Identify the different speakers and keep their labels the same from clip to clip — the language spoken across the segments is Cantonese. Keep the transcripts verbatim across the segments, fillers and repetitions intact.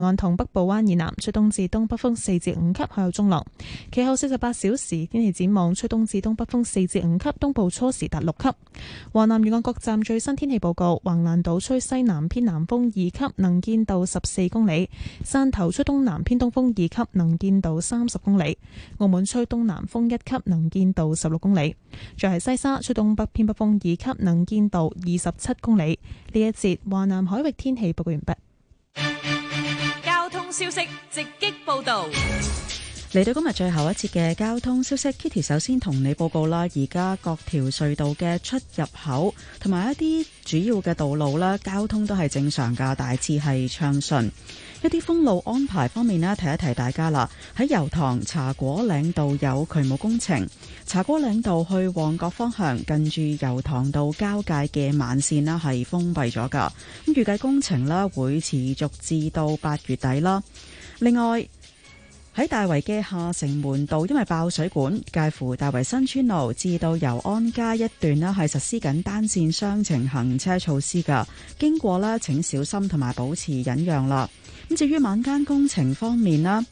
Speaker 1: 岸同北部灣以南吹東至東北風四至五級，海有中浪。其後四十八小時天氣展望，吹東至東北風四至五級，東部初時達六級。華南沿岸各站最新天氣報告：橫瀾島吹西南偏南風二級，能見度十四公里；汕頭吹東南偏東風二級，能見度三十公里；澳門吹東南風一級，能見度十六公里。再係西沙吹東北偏北風二級，能見度二十七公里。呢一節華南海域天氣報告完畢。
Speaker 2: 消息直擊報道，
Speaker 3: 嚟到今日最後一節嘅交通消息 ，Kitty 首先同你報告啦。而家各條隧道嘅出入口同埋一啲主要嘅道路啦，交通都係正常噶，大致係暢順。一啲封路安排方面呢，提一提大家啦。喺油塘茶果嶺道有渠務工程，茶果嶺道去旺角方向近住油塘道交界嘅慢線啦係封閉咗噶。咁預計工程啦會持續至到八月底啦。另外喺大圍嘅下城門道，因為爆水管，介乎大圍新村路至到油安街一段呢係實施緊單線雙程行車措施噶。經過啦，請小心同埋保持忍讓啦。咁至於晚間工程方面啦，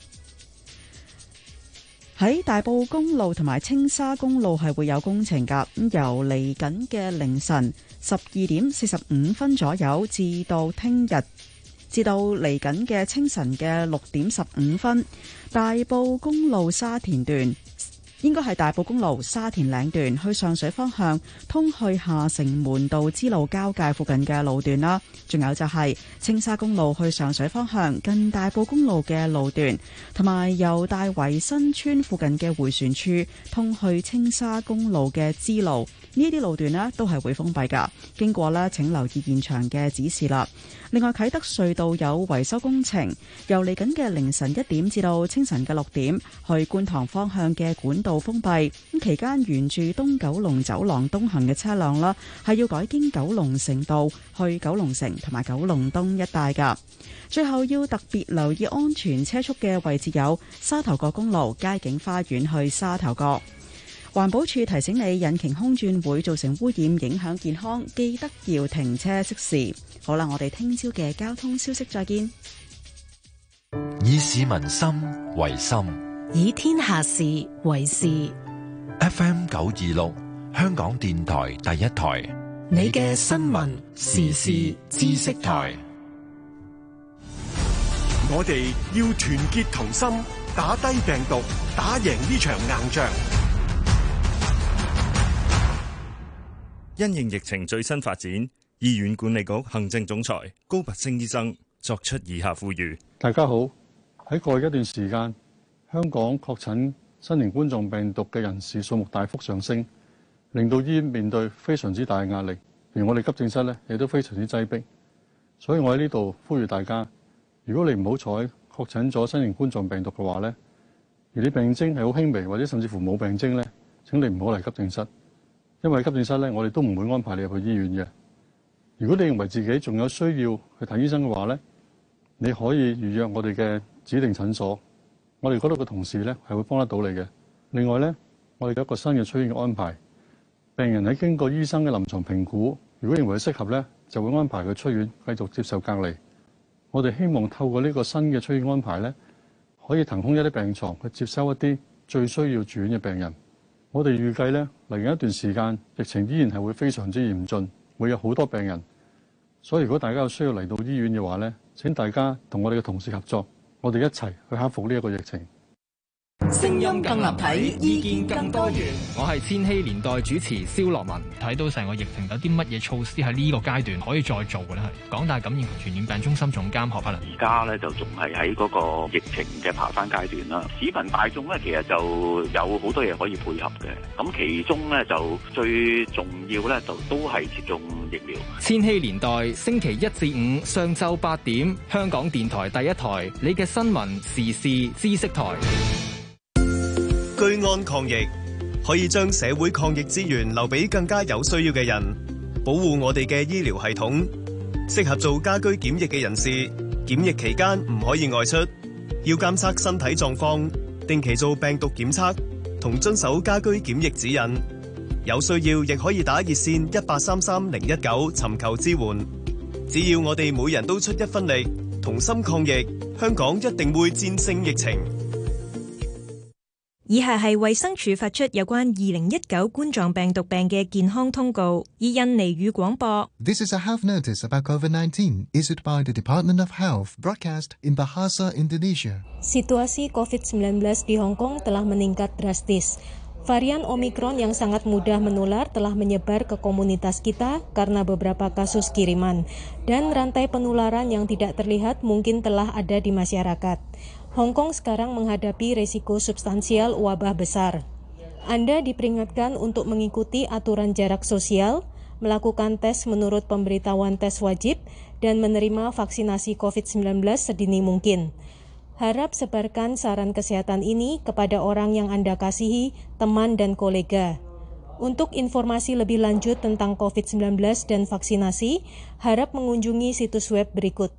Speaker 3: 喺大埔公路同埋青沙公路係會有工程噶。咁由嚟緊嘅凌晨十二點四十五分左右至到聽日至到嚟緊嘅清晨嘅六點十五分，大埔公路沙田段應該係大埔公路沙田嶺段去上水方向通去下城門道支路交界附近嘅路段啦。仲有就係青沙公路去上水方向近大埔公路嘅路段，同埋由大圍新村附近嘅迴旋處通去青沙公路嘅支路，呢啲路段呢都係會封閉噶。經過呢，請留意現場嘅指示啦。另外，啟德隧道有維修工程，由嚟緊嘅凌晨一點至到清晨嘅六點，去觀塘方向嘅管道封閉。咁期間沿住東九龍走廊東行嘅車輛啦，係要改經九龍城道去九龍城同埋九龍東一帶噶。最後要特別留意安全車速嘅位置有沙頭角公路佳景花園去沙頭角。環保署提醒你，引擎空轉會造成污染，影響健康，記得要停車熄匙。好啦，我哋聽朝嘅交通消息再見。
Speaker 4: 以市民心為心，
Speaker 2: 以天下事為事。
Speaker 4: F M 九二六，香港電台第一台，
Speaker 2: 你嘅新聞時事知識台。
Speaker 5: 我哋要團結同心，打低病毒，打贏呢場硬仗。
Speaker 6: 因應疫情最新發展，醫院管理局行政總裁高拔陞醫生作出以下呼籲。
Speaker 7: 大家好，喺過去一段時間，香港確診新型冠狀病毒嘅人士數目大幅上升，令到醫院面對非常之大嘅壓力，而我哋急症室咧亦都非常之擠迫。所以我喺呢度呼籲大家，如果你唔好彩確診咗新型冠狀病毒嘅話咧，而你病徵係好輕微或者甚至乎冇病徵咧，請你唔好嚟急症室。因為急症室咧，我哋都唔會安排你入去醫院嘅。如果你認為自己仲有需要去睇醫生嘅話咧，你可以預約我哋嘅指定診所，我哋嗰度嘅同事咧係會幫得到你嘅。另外咧，我哋有一個新嘅出院嘅安排，病人喺經過醫生嘅臨床評估，如果認為適合咧，就會安排佢出院繼續接受隔離。我哋希望透過呢個新嘅出院安排咧，可以騰空一啲病床去接收一啲最需要住院嘅病人。我哋預計咧，嚟緊一段時間，疫情依然係會非常之嚴峻，會有好多病人。所以如果大家有需要嚟到醫院嘅話咧，請大家同我哋嘅同事合作，我哋一齊去克服呢一個疫情。
Speaker 2: 聲音更立體，意見更多元。
Speaker 8: 我係千禧年代主持蕭樂文。睇到成個疫情有啲乜嘢措施喺呢個階段可以再做嘅咧？係港大感染及傳染病中心總監何柏良。
Speaker 9: 而家咧就仲係喺嗰個疫情嘅爬山階段啦。市民大眾咧其實就有好多嘢可以配合嘅。咁其中咧就最重要咧就都係接種疫苗。
Speaker 8: 千禧年代星期一至五上晝八點，香港電台第一台，你嘅新聞時事知識台。
Speaker 10: 居安抗疫，可以將社會抗疫資源留俾更加有需要嘅人，保護我哋嘅醫療系統。適合做家居檢疫嘅人士，檢疫期間唔可以外出，要監測身體狀況，定期做病毒檢測，同遵守家居檢疫指引。有需要亦可以打熱線一八三三零一九尋求支援。只要我哋每人都出一分力，同同心抗疫，香港一定會戰勝疫情。
Speaker 11: 以下係衛生署發出有關二零一九冠狀病毒病嘅健康通告，以印尼語廣播。
Speaker 12: This is a health notice about COVID nineteen issued by the Department of Health, broadcast in Bahasa Indonesia.
Speaker 11: Situasi covid sembilan belas di Hong Kong telah meningkat drastis. Varian Omicron yang sangat mudah menular telah menyebar ke komunitas kita karena beberapa kasus kiriman, dan rantai penularan yang tidak terlihat mungkin telah ada di masyarakat. Hong Kong sekarang menghadapi resiko substansial wabah besar. Anda diperingatkan untuk mengikuti aturan jarak sosial, melakukan tes menurut pemberitahuan tes wajib, dan menerima vaksinasi covid sembilan belas sedini mungkin. Harap sebarkan saran kesehatan ini kepada orang yang Anda kasihi, teman dan kolega. Untuk informasi lebih lanjut tentang covid sembilan belas dan vaksinasi, harap mengunjungi situs web berikut.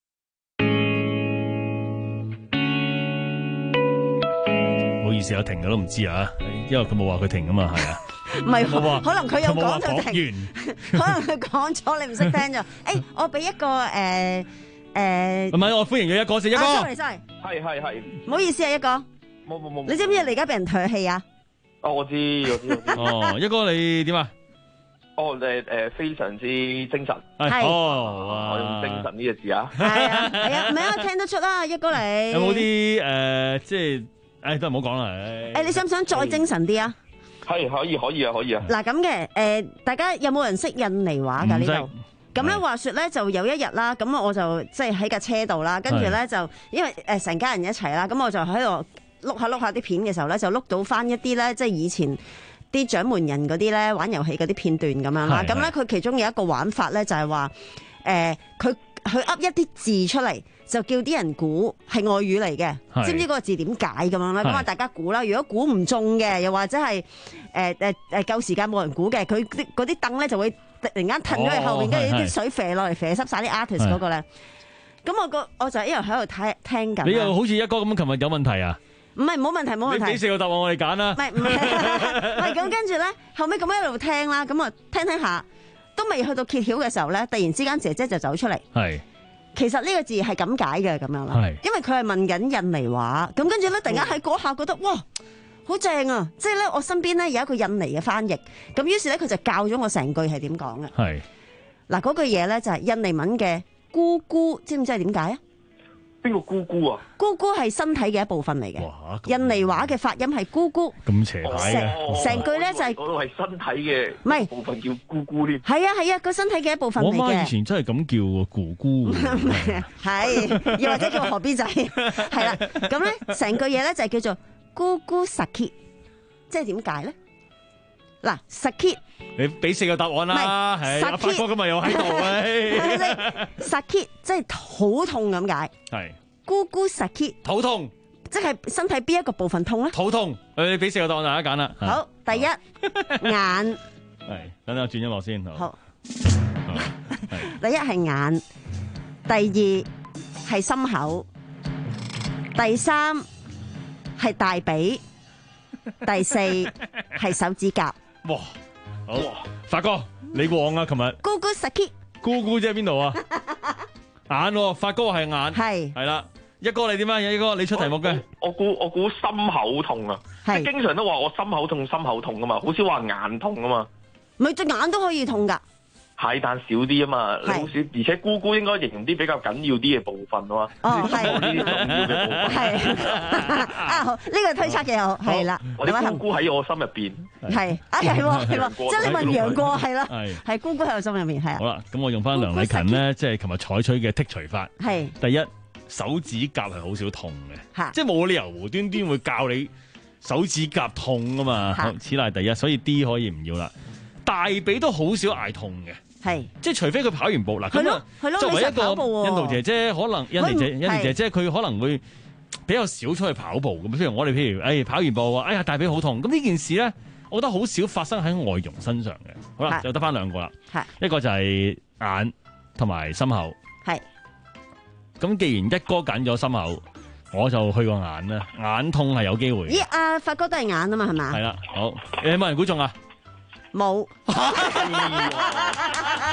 Speaker 13: 唔好意思啊，停咗都唔知啊，因為佢冇話佢停啊嘛，係啊。
Speaker 14: 唔係，可能佢有講就停，可能佢講咗你唔識聽咗。誒，我俾一個誒誒，
Speaker 13: 唔係我歡迎佢一哥先，一哥。
Speaker 14: sorry sorry，
Speaker 15: 係係係。
Speaker 14: 唔好意思啊，一哥。
Speaker 15: 冇冇冇。
Speaker 14: 你知唔知你而家俾人唾棄啊？
Speaker 15: 哦，我知我知我知。
Speaker 13: 哦，一哥你點啊？
Speaker 15: 哦誒誒，非常之精神。
Speaker 13: 係。哦，
Speaker 15: 我用精神呢個字啊。
Speaker 14: 係啊係啊，唔係啊，聽得出啦，一哥你。
Speaker 13: 有冇啲誒即係？誒，都唔好講啦。
Speaker 14: 誒，你想唔想再精神啲啊？
Speaker 15: 係可以可以啊可以啊。
Speaker 14: 嗱咁嘅，誒，大家有冇人識印尼話㗎呢度？咁咧話説咧，就有一日啦，咁我就即係喺架車度啦，跟住咧就因為誒成家人一齊啦，咁我就喺度碌下碌下啲片嘅時候咧，就碌到翻一啲咧，即係以前啲掌門人嗰啲咧玩遊戲嗰啲片段咁樣啦。咁咧佢其中有一個玩法咧，就係話誒佢佢噏一啲字出嚟。就叫啲人估係外語嚟嘅，知唔知嗰個字點解咁樣咧？咁啊，大家估啦。如果估唔中嘅，又或者係誒誒誒夠時間冇人估嘅，佢啲嗰啲凳咧就會突然間褪咗去後面，跟住啲水射落嚟，射濕晒啲 artist 嗰個咧。咁我個我就一路喺度睇聽緊。
Speaker 13: 你又好似一哥咁，琴日有問題啊？
Speaker 14: 唔係冇問題冇問題。
Speaker 13: 你俾四個答案我哋揀啦。
Speaker 14: 唔係唔係，唔係咁跟住咧，後尾咁樣一路聽啦，咁啊聽聽下，都未去到揭曉嘅時候咧，突然之間姐姐就走出嚟。
Speaker 13: 係。
Speaker 14: 其實呢個字係咁解嘅咁樣啦，因為佢係問緊印尼話，咁跟住咧突然間喺嗰下覺得哇好正啊！即係咧我身邊咧有一個印尼嘅翻譯，咁於是咧佢就教咗我成句係點講嘅。係嗱嗰句嘢咧就係印尼文嘅姑姑，知唔知係點解啊？
Speaker 15: 邊個姑姑啊？
Speaker 14: 姑姑係身體嘅一部分嚟嘅。印尼話嘅發音係姑姑。
Speaker 13: 咁邪牌嘅。
Speaker 14: 成句咧就係
Speaker 15: 嗰度係身體嘅，
Speaker 14: 唔係
Speaker 15: 部分叫姑姑添。
Speaker 14: 係啊係啊，個身體嘅一部分嚟嘅。
Speaker 13: 我媽以前真係咁叫喎，姑姑。
Speaker 14: 係，又或者叫河邊仔。係啦，咁咧成句嘢咧就係叫做姑姑 sakit， 即係點解咧？嗱 sakit。
Speaker 13: 你俾四個答案啦，係阿發哥今日又喺度。
Speaker 14: sakit 即係肚痛咁解。係。姑姑 sakit。
Speaker 13: 肚痛。
Speaker 14: 即係身體邊一個部分痛咧？
Speaker 13: 肚痛。誒，俾四個答案大家揀啦。
Speaker 14: 好，第一眼。
Speaker 13: 係，等等我轉音樂先。
Speaker 14: 好。第一係眼，第二係心口，第三係大髀，第四係手指甲。
Speaker 13: 哇！好，發哥，你旺啊！琴日
Speaker 14: 姑姑 sakit，
Speaker 13: 姑姑即係邊度啊？眼喎，發哥係眼，
Speaker 14: 係
Speaker 13: 係啦。一哥你點啊？一哥你出題目嘅，
Speaker 15: 我估我估心口痛啊！即係經常都話我心口痛，心口痛噶嘛，好少話眼痛噶嘛。
Speaker 14: 咪隻眼都可以痛噶。
Speaker 15: 係，但少啲啊嘛，你好少，而且姑姑應該形容啲比較緊要啲嘅部分啊嘛。
Speaker 14: 哦，係
Speaker 15: 呢啲重要嘅部分。
Speaker 14: 係啊，好，呢個推測嘅好，係啦。
Speaker 15: 我啲姑姑喺我心入邊。
Speaker 14: 係，啊係喎係喎，即係你問楊過係啦，係姑姑喺我心入面係啊。
Speaker 13: 好啦，咁我用翻梁禮勤咧，即係琴日採取嘅剔除法。係。第一，手指甲係好少痛嘅，即係冇理由無端端會教你手指甲痛啊嘛。此賴第一，所以 D 可以唔要啦。大髀都好少捱痛嘅。係，即係除非佢跑完步嗱，咁啊，作為一個印度姐姐，可能印尼姐印尼姐姐佢可能會比較少出去跑步咁。譬如我哋譬如，誒跑完步話，哎呀大髀好痛，咁呢件事咧，我覺得好少發生喺外傭身上嘅。好啦，就得翻兩個啦，一個就係眼同埋心口。係，咁既然一哥揀咗心口，我就去個眼啦。眼痛係有機會。
Speaker 14: 咦，阿發哥都係眼啊嘛，係嘛？
Speaker 13: 係啦，好，有冇人估中啊？
Speaker 14: 冇。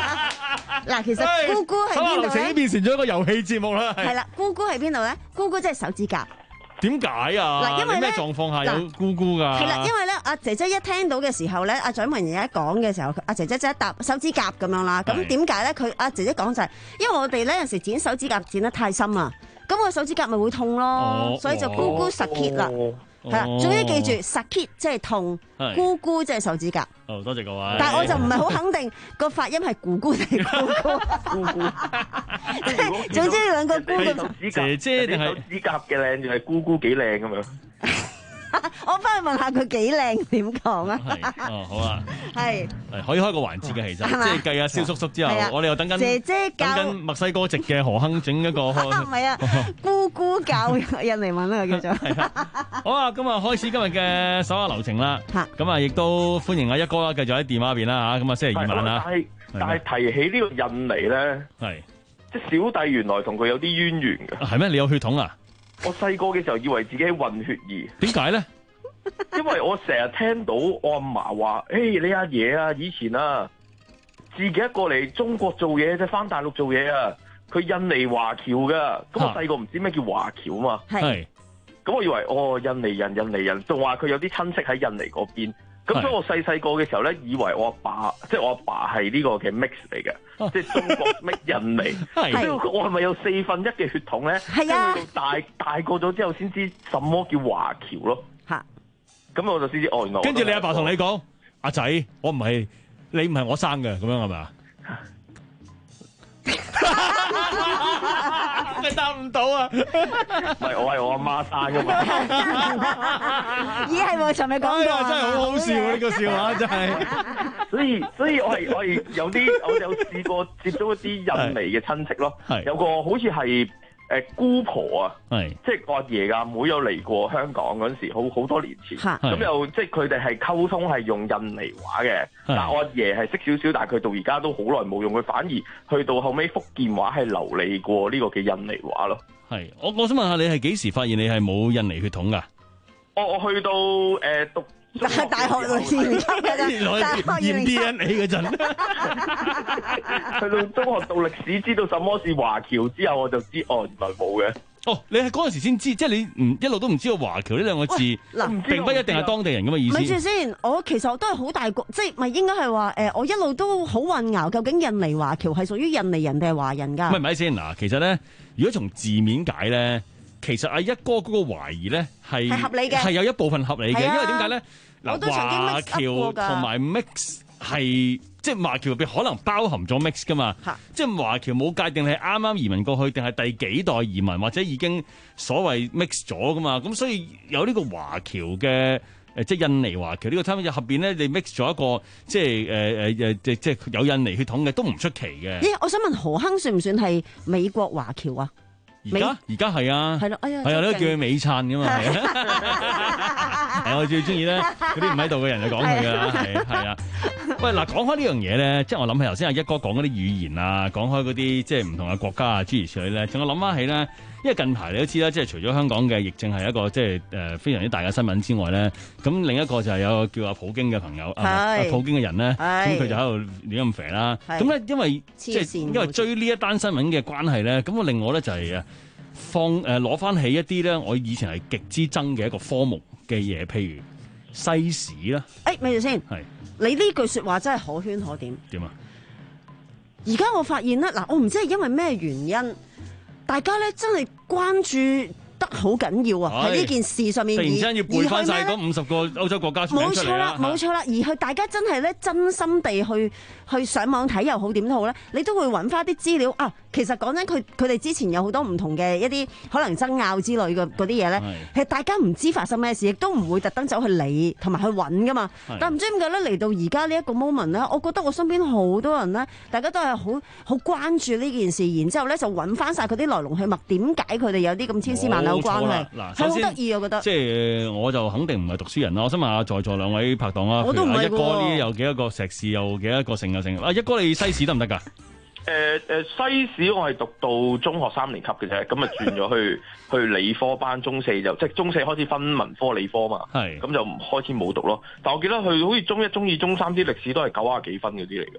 Speaker 14: 嗱，其實姑姑喺邊度咧？
Speaker 13: 手下留情已經變成咗一個遊戲節目啦。
Speaker 14: 係啦，姑姑喺邊度咧？姑姑即係手指甲。
Speaker 13: 點解啊？
Speaker 14: 嗱，因為
Speaker 13: 咩狀況下有姑姑㗎？
Speaker 14: 係啦，因為咧，阿姐姐一聽到嘅時候咧，阿掌門人一講嘅時候，阿姐姐就一搭手指甲咁樣啦。咁點解咧？佢阿姐姐講就係，因為我哋咧有時剪手指甲剪得太深啊，咁個手指甲咪會痛咯，
Speaker 13: 哦、
Speaker 14: 所以就姑姑實揭啦。係啦，總之記住實揭即係痛，姑姑即係手指甲。
Speaker 13: 哦，多謝各位。
Speaker 14: 但係我就唔係好肯定個發音係姑姑定姑姑。姑姑。總之兩個姑姑。
Speaker 13: 姐姐定係
Speaker 15: 手指甲嘅靚，定係姑姑幾靚咁樣？
Speaker 14: 我翻去問下佢幾靚點講啊？
Speaker 13: 哦，好啊，
Speaker 14: 係
Speaker 13: 係可以開個環節嘅，其實即係計阿蕭叔叔之後，我哋又等緊
Speaker 14: 姐姐教
Speaker 13: 等緊墨西哥籍嘅何亨整一個，
Speaker 14: 唔係啊，姑姑教印尼文啊叫做。
Speaker 13: 好啊，咁啊開始今日嘅手下留情啦。咁啊亦都歡迎阿一哥啦，繼續喺電話邊啦嚇。咁啊星期二晚啦。
Speaker 15: 但係但係提起呢個印尼咧，
Speaker 13: 係
Speaker 15: 即係小弟原來同佢有啲淵源嘅。
Speaker 13: 係咩？你有血統啊？我
Speaker 15: 細個嘅時候以為自己係混血兒，
Speaker 13: 點解咧？
Speaker 15: 因為我成日聽到我阿嫲話，誒、hey, 你阿爺啊，以前啊自己一個嚟中國做嘢，即係翻大陸做嘢啊，佢印尼華僑噶，咁我細個唔知咩叫華僑啊嘛，係，咁我以為哦印尼人印尼人，仲話佢有啲親戚喺印尼嗰邊，咁所以我細細個嘅時候咧，以為我阿爸，即係我阿爸係呢個嘅 mix 嚟嘅，即係中國 mix 印尼，咁我係咪有四分一嘅血統咧？係啊，到大大個咗之後先知什麼叫華僑咯。咁我就先知哦，原來跟
Speaker 13: 住你阿爸同你講，阿仔，我唔係你唔係我生嘅，咁樣係咪啊？你答唔到啊？
Speaker 15: 唔係，我係我阿媽生噶嘛。
Speaker 14: 咦，係喎，尋日講過，
Speaker 13: 真係好好笑啊！呢個笑話真係。
Speaker 15: 所以，所以我係我係有啲，我有試過接觸一啲印尼嘅親戚咯。有個好似係。誒姑婆啊，係即係我阿爺阿妹有嚟過香港嗰陣時，好好多年前，咁又即係佢哋係溝通係用印尼話嘅，但我阿爺係識少少，但係佢到而家都好耐冇用，佢反而去到後尾福建話係流利過呢個嘅印尼話咯。係，我我想問下你係幾時發現你係冇印尼血統㗎？我我去到誒、呃、讀。
Speaker 14: 大大學裏面
Speaker 15: 驗 D N A 嗰陣，去到中學讀歷史，知道什麼是華僑之後，我就知哦，原來冇嘅。
Speaker 13: 哦，你係嗰陣時先知，即係你唔一路都唔知道華僑呢兩個字，嗱，並不一定係當地人咁嘅意思。
Speaker 14: 咪住先，我其實我都係好大個，即係咪應該係話誒？我一路都好混淆，究竟印尼華僑係屬於印尼人定係華人㗎？
Speaker 13: 唔係唔係先嗱，其實咧，如果從字面解咧。其實阿一哥嗰個懷疑咧係
Speaker 14: 係合理嘅，係
Speaker 13: 有一部分合理嘅，
Speaker 14: 啊、
Speaker 13: 因為點解咧？嗱，華僑同埋 mix 係即係華僑入邊可能包含咗 mix 噶嘛，即係華僑冇界定係啱啱移民過去定係第幾代移民或者已經所謂 mix 咗噶嘛，咁所以有呢個華僑嘅誒即係印尼華僑呢個參入邊咧，你 mix 咗一個即係誒誒誒即即係有印尼血統嘅都唔出奇嘅。
Speaker 14: 咦？我想問何亨算唔算係美國華僑啊？
Speaker 13: 而家而家係啊，係咯，哎呀，係啊，你都叫佢美燦噶嘛，係啊，係我最中意咧，嗰啲唔喺度嘅人就講佢噶啦，係係啊。喂，嗱，講開呢樣嘢咧，即係我諗起頭先阿一哥講嗰啲語言啊，講開嗰啲即係唔同嘅國家啊，諸如此類咧，仲有諗翻起咧，因為近排你都知啦，即係除咗香港嘅疫症係一個即係誒非常之大嘅新聞之外咧，咁另一個就係有個叫阿普京嘅朋友，阿普京嘅人咧，咁佢就喺度亂咁肥啦。咁咧因為即係因為追呢一單新聞嘅關係咧，咁我另外咧就係啊。放誒攞翻起一啲咧，我以前係極之憎嘅一個科目嘅嘢，譬如西史啦。
Speaker 14: 誒，咪住先。係。你呢句説話真係可圈可點。
Speaker 13: 點啊？
Speaker 14: 而家我發現咧，嗱，我唔知係因為咩原因，大家咧真係關注得好緊要啊！喺呢件事上面，
Speaker 13: 突然之間要背翻晒嗰五十個歐洲國家名出嚟啦。
Speaker 14: 冇錯啦，冇錯啦，而去大家真係咧真心地去去上網睇又好點都好咧，你都會揾翻啲資料啊！其實講真，佢佢哋之前有好多唔同嘅一啲可能爭拗之類嘅嗰啲嘢咧，其實大家唔知發生咩事，亦都唔會特登走去理同埋去揾噶嘛。但唔知點解咧，嚟到而家呢一個 moment 咧，我覺得我身邊好多人咧，大家都係好好關注呢件事，然之後咧就揾翻晒佢啲來龍去脈，點解佢哋有啲咁千絲萬縷關係，係好得意我覺得。
Speaker 13: 即係我就肯定唔係讀書人啦。我想問下在座兩位拍檔啊，
Speaker 14: 我都唔係喎。
Speaker 13: 一哥呢有幾多個碩士，又幾多個成又成？啊，一哥你西史得唔得㗎？
Speaker 15: 誒誒，西史我係讀到中學三年級嘅啫，咁啊轉咗去去理科班，中四就即係中四開始分文科理科嘛，係咁就開始冇讀咯。但我記得佢好似中一、中二、中三啲歷史都係九啊幾分嗰啲嚟㗎。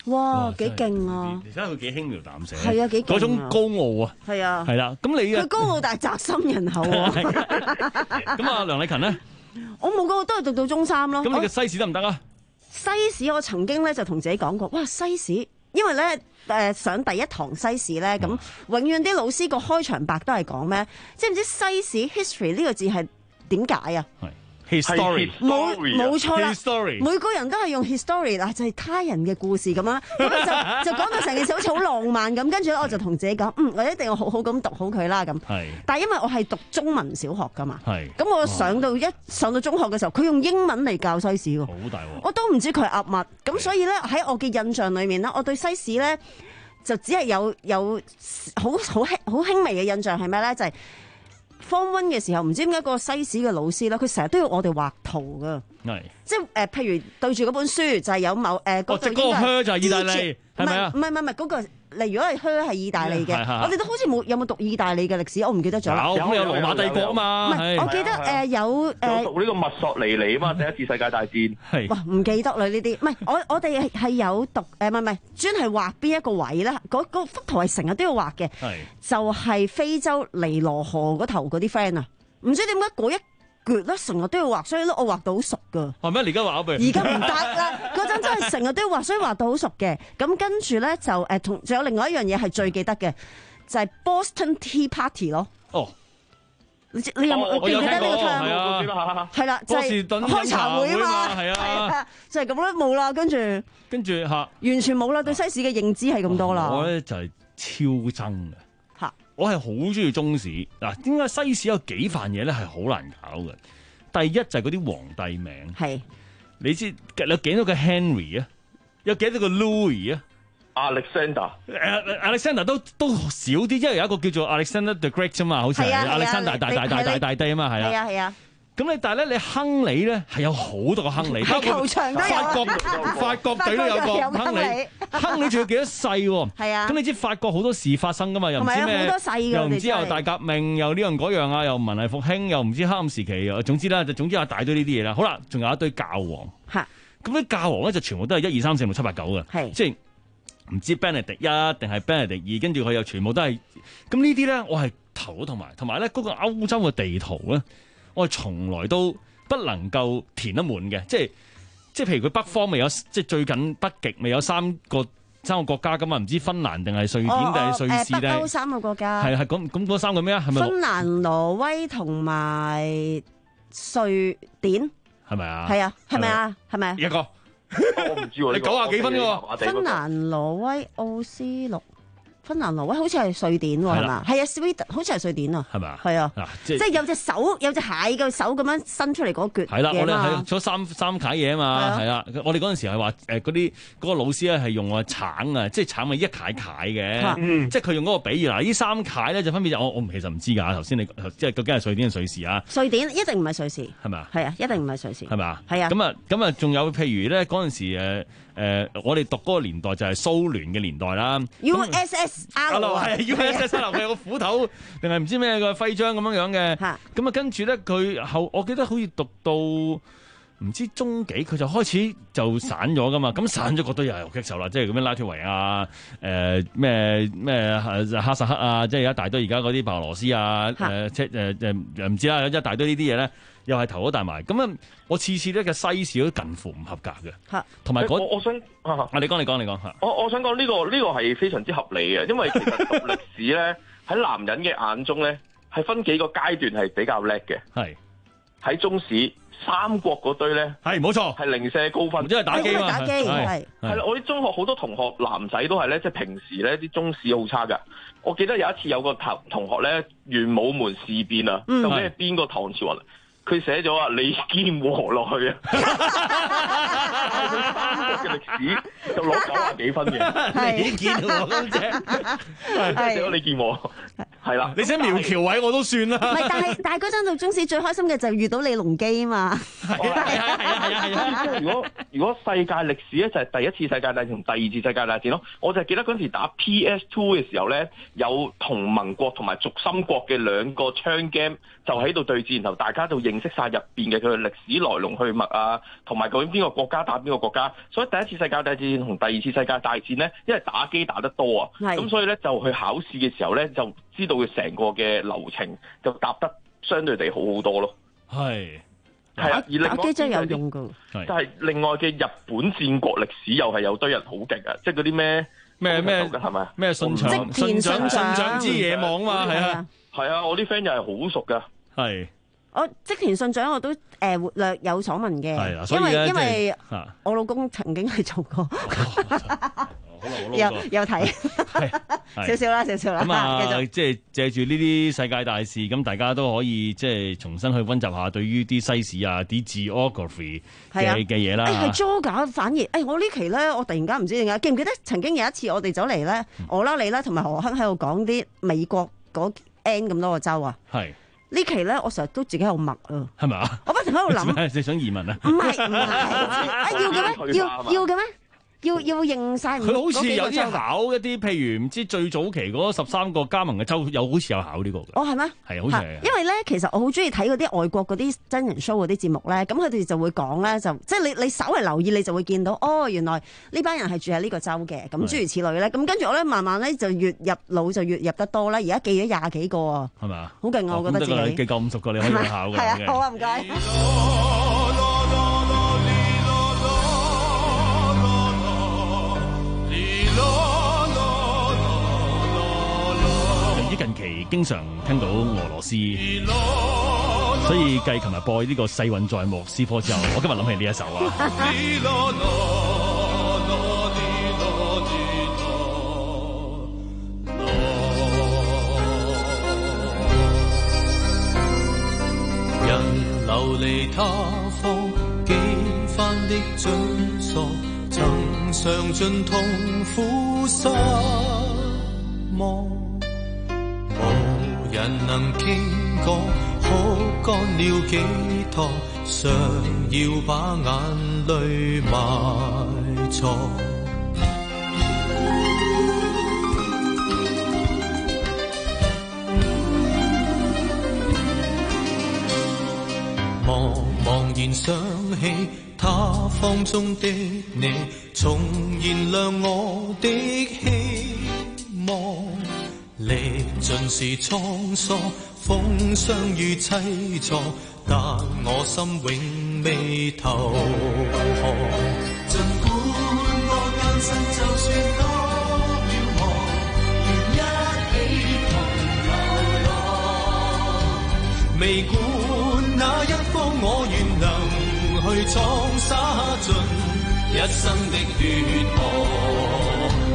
Speaker 14: 哇，幾勁啊！
Speaker 13: 你睇下佢幾輕描淡寫，
Speaker 14: 係啊，幾勁啊！
Speaker 13: 嗰種高傲啊，
Speaker 14: 係啊，
Speaker 13: 係啦。咁你
Speaker 14: 佢高傲但係宅心仁厚啊。
Speaker 13: 咁啊，梁禮勤咧，
Speaker 14: 我冇個都係讀到中三咯。
Speaker 13: 咁你嘅西史得唔得啊？
Speaker 14: 西史我曾經咧就同自己講過，哇西史，因為咧誒、呃、上第一堂西史咧，咁、嗯、永遠啲老師個開場白都係講咩？知唔知西史 history 呢個字係點解啊？
Speaker 13: 係 history，
Speaker 14: 冇冇錯啦。
Speaker 13: history
Speaker 14: 每個人都係用 history 嗱，就係他人嘅故事咁啦。咁就就講到成件事好似好浪漫咁，跟住咧我就同自己講，嗯，我一定要好好咁讀好佢啦咁。係。但係因為我係讀中文小學㗎嘛，係。咁我上到一上到中學嘅時候，佢用英文嚟教西史喎。好大鑊！我都唔知佢係噏乜，咁所以咧喺我嘅印象裏面咧，我對西史咧就只係有有好好輕好輕微嘅印象係咩咧？就係、是。Form One 嘅時候，唔知點解個西史嘅老師咧，佢成日都要我哋畫圖噶，係即係誒、呃，譬如對住嗰本書就係有某誒，呃那個、
Speaker 13: 哦，即係嗰個靴就係意大利，係咪啊？
Speaker 14: 唔係唔係唔係嗰個。例如果係靴係意大利嘅，我哋都好似冇有冇讀意大利嘅歷史，我唔記得咗啦。
Speaker 13: 有咁有羅馬帝國啊嘛。
Speaker 14: 唔係，我記得誒有誒。
Speaker 15: 有讀呢個墨索里尼啊嘛，第一次世界大戰。係。哇，
Speaker 14: 唔記得啦呢啲。唔係，我我哋係有讀誒，唔係唔係，專係畫邊一個位咧？嗰嗰幅圖係成日都要畫嘅。係。就係非洲尼羅河嗰頭嗰啲 friend 啊，唔知點解嗰一橛咧成日都要畫，所以咧我畫到好熟噶。係咩？而家畫俾？而家唔得啦，嗰陣真係成日都要畫，所以畫到好熟嘅。咁跟住咧就誒同，仲有另外一樣嘢係最記得嘅，就係、是、Boston Tea Party 咯。哦，你你有冇記唔記得呢個 term？ 係啊，係啦，就係、是、開茶會啊嘛，係啊，就係咁啦，冇啦，跟住
Speaker 13: 跟住嚇，
Speaker 14: 完全冇啦，對西史嘅認知係咁多啦。
Speaker 13: 我咧就係超憎嘅。我係好中意中史嗱，點解西史有幾範嘢咧係好難搞嘅？第一就係嗰啲皇帝名，係你知有幾多個 Henry 啊，有幾多個 Louis 啊
Speaker 15: ，Alexander，
Speaker 13: 誒 Alexander 都都少啲，因為有一個叫做 Alexander the Great 啊嘛，好似係 Alexander 大大大大大帝啊嘛，係啊，係啊係啊。咁你但係咧，你亨利咧係有好多個亨利，包括法國法國隊都有個亨利，亨利仲要幾多世喎？係啊！咁你知法國好多事發生噶嘛？又唔知咩，又唔知又大革命，又呢樣嗰樣啊，又文藝復興，又唔知黑暗時期，總之啦，就總之有大堆呢啲嘢啦。好啦，仲有一堆教皇，嚇咁啲教皇咧就全部都係一二三四五六七八九嘅，係即係唔知 Benedict 一定係 Benedict二，跟住佢又全部都係咁呢啲咧，我係頭都同埋，同埋咧嗰個歐洲嘅地圖咧。我係從來都不能夠填得滿嘅，即係即係譬如佢北方未有，即係最近北極未有三個三個國家咁啊，唔知芬蘭定係瑞典定係、哦、瑞士咧？
Speaker 14: 北歐三個國家
Speaker 13: 係係咁咁嗰三個咩啊？係咪
Speaker 14: 芬蘭、挪威同埋瑞典？係咪啊？係啊？係咪啊？係咪？
Speaker 13: 一個
Speaker 15: 我唔知喎，
Speaker 13: 你九廿幾分喎？
Speaker 14: 芬蘭、挪威、奧斯陸。芬蘭挪威好似係瑞典喎，係嘛？係啊 Sweden 好似係瑞典啊，係咪啊？係啊，即係有隻手有隻蟹嘅手咁樣伸出嚟嗰橛。係啦，我哋係咗三三楷嘢啊嘛，係啦。我哋嗰陣時係話誒嗰啲嗰個老師咧係用個橙啊，即係橙係一楷楷嘅，嗯、即係佢用嗰個比喻嗱，呢三楷咧就分別就我我其實唔知㗎。頭先你即係究竟係瑞典定瑞士啊？瑞典一定唔係瑞士，係咪啊？係啊，一定唔係瑞士，係咪啊？係啊。咁啊咁啊，仲有譬如咧嗰陣時誒。誒、呃，我哋讀嗰個年代就係蘇聯嘅年代啦。 U S S R
Speaker 13: 係 U S S R， 佢有個斧頭定係唔知咩個徽章咁樣樣嘅。咁啊，跟住咧佢後，我記得好似讀到唔知中幾，佢就開始就散咗噶嘛。咁散咗嗰堆又係好棘手啦，即係咁樣拉脫維亞誒咩咩哈薩克啊，即係一大堆而家嗰啲白俄羅斯啊，誒即誒誒唔知啦，一大堆呢啲嘢咧。又係頭都大埋，咁啊！我次次咧嘅西史都近乎唔合格嘅，同埋嗰
Speaker 15: 我我想啊，
Speaker 13: 你講你講你講嚇，
Speaker 15: 我我想講呢個呢個係非常之合理嘅，因為其實讀歷史咧喺男人嘅眼中咧係分幾個階段係比較叻嘅，係喺中史三國嗰堆咧
Speaker 13: 係冇錯，係
Speaker 15: 零舍高分，
Speaker 13: 即係打機嘛，
Speaker 14: 打機係
Speaker 15: 係啦，我啲中學好多同學男仔都係咧，即係平時咧啲中史好差㗎。我記得有一次有個同同學咧玄武門事變啊，究竟係邊個唐朝人？佢寫咗啊李堅和落去啊，佢三國嘅歷史就攞九廿幾分嘅，
Speaker 13: 李堅和咁啫，
Speaker 15: 係寫咗李堅和。 係啦，
Speaker 13: 你寫苗僑偉我都算啦。
Speaker 14: 唔係，但係但係嗰陣到中史最開心嘅就係遇到李隆基啊嘛。
Speaker 15: 係啊係啊係啊係啊！即係如果如果世界歷史咧就係第一次世界大戰同第二次世界大戰咯。我就記得嗰陣時打 P S 二 嘅時候咧，有同盟國同埋軸心國嘅兩個槍 game 就喺度對戰，然後大家就認識晒入邊嘅佢嘅歷史來龍去脈啊，同埋究竟邊個國家打邊個國家。所以第一次世界大戰同第二次世界大戰咧，因為打機打得多啊，咁所以咧就去考試嘅時候咧就知道佢成個嘅流程就答得相對地好好多咯。
Speaker 13: 係
Speaker 15: 係啊，而另外
Speaker 14: 打機真係有用㗎，
Speaker 15: 就係另外嘅日本戰國歷史又係有堆人好勁啊！即係嗰啲咩
Speaker 13: 咩咩
Speaker 15: 係咪
Speaker 13: 咩信長信長信長之野望啊嘛，係啊
Speaker 15: 係啊，我啲 friend 又係好熟㗎。
Speaker 13: 係。
Speaker 14: 我織田信長我都誒略有所聞嘅，因為因為我老公曾經係做過，又又睇少少啦，少少啦。
Speaker 13: 咁啊，即係借住呢啲世界大事，咁大家都可以即係重新去溫習下對於啲西史啊、啲 geography 嘅嘅嘢啦。
Speaker 14: 誒係 geog 反而誒我呢期咧，我突然間唔知點解，記唔記得曾經有一次我哋走嚟咧，我啦你啦同埋何亨喺度講啲美國嗰 N 咁多個州啊。係。呢期咧，我成日都自己喺度默啊，係咪啊？我不停喺度諗，
Speaker 13: 你想移民啊？
Speaker 14: 唔係唔係，啊要嘅咩？要要嘅咩？要要認晒
Speaker 13: 佢好似有啲考一啲，譬如唔知最早期嗰十三個加盟嘅州，有好似有考呢個嘅。
Speaker 14: 哦，係咩？
Speaker 13: 係好似係。
Speaker 14: 因為咧，其實我好中意睇嗰啲外國嗰啲真人 show 嗰啲節目咧，咁佢哋就會講咧，就即係你你稍為留意，你就會見到哦，原來呢班人係住喺呢個州嘅，咁諸如此類咧。咁跟住我咧，慢慢咧就越入腦就越入得多啦。而家記咗廿幾個啊，係咪啊？好勁啊！我覺得自己
Speaker 13: 記咁熟個，你可以考嘅。
Speaker 14: 係啊，好啊，唔該。
Speaker 13: 近期經常聽到俄羅斯，所以繼琴日播呢個世運在莫斯科之後，我今日諗起呢一首啊。
Speaker 16: 人流離他方，幾番的追索，曾嘗盡痛苦失望。無人能傾講，哭乾了幾趟，常要把眼淚埋藏。茫茫然想起他方中的你，重燃亮我的希望。歷盡是滄桑，風霜與凄楚，但我心永未投降。儘管多艱辛，就算多渺茫，願一起同流浪。未管那一方，我願能去闖，灑盡一生的血汗。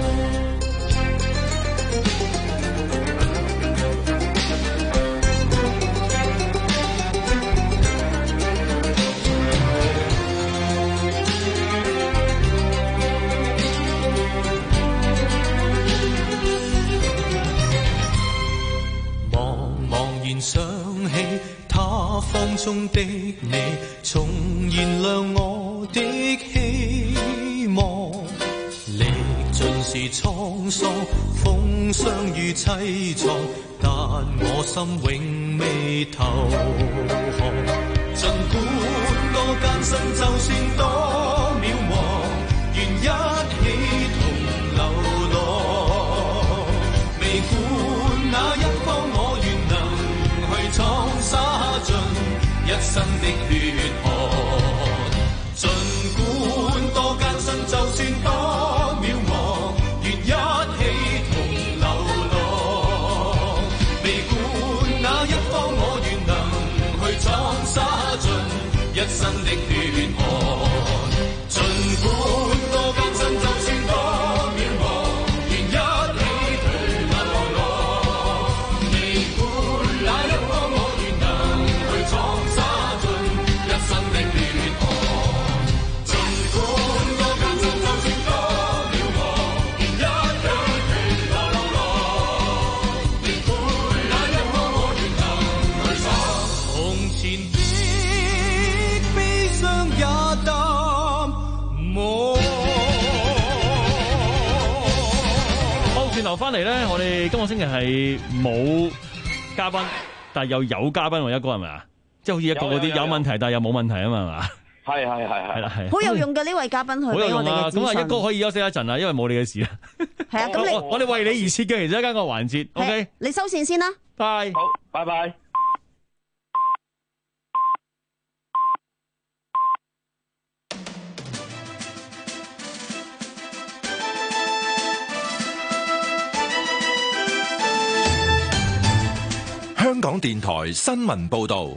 Speaker 16: 想起他方中的你，重燃亮我的希望。歷盡是滄桑，風霜與凄楚，但我心永未投降。儘管多艱辛，就算多渺茫，願一起同流浪。未管那一方，我願闖灑盡一生的血汗，儘管多艱辛，就算多渺茫，願一起同流浪。未管那一方，我願能去闖灑盡一生的血汗，儘管多艱辛，就算多渺茫，願一起同流浪。未管那一方，
Speaker 13: 頭翻嚟咧，我哋今個星期係冇嘉賓，但係又有嘉賓喎，一哥係咪啊？即係好似一個嗰啲有問題，但係又冇問題啊嘛，係嘛？
Speaker 15: 係係係係啦係。
Speaker 14: 好有用嘅呢位嘉賓去俾我哋嘅資訊。
Speaker 13: 咁啊，一哥可以休息一陣啦，因為冇你嘅事啦。
Speaker 14: 係啊，咁你
Speaker 13: 我哋為你而設嘅其中一間個環節 ，OK？
Speaker 14: 你收線先啦。
Speaker 13: 拜。
Speaker 15: 好，拜拜。
Speaker 4: 香港電台新聞報道。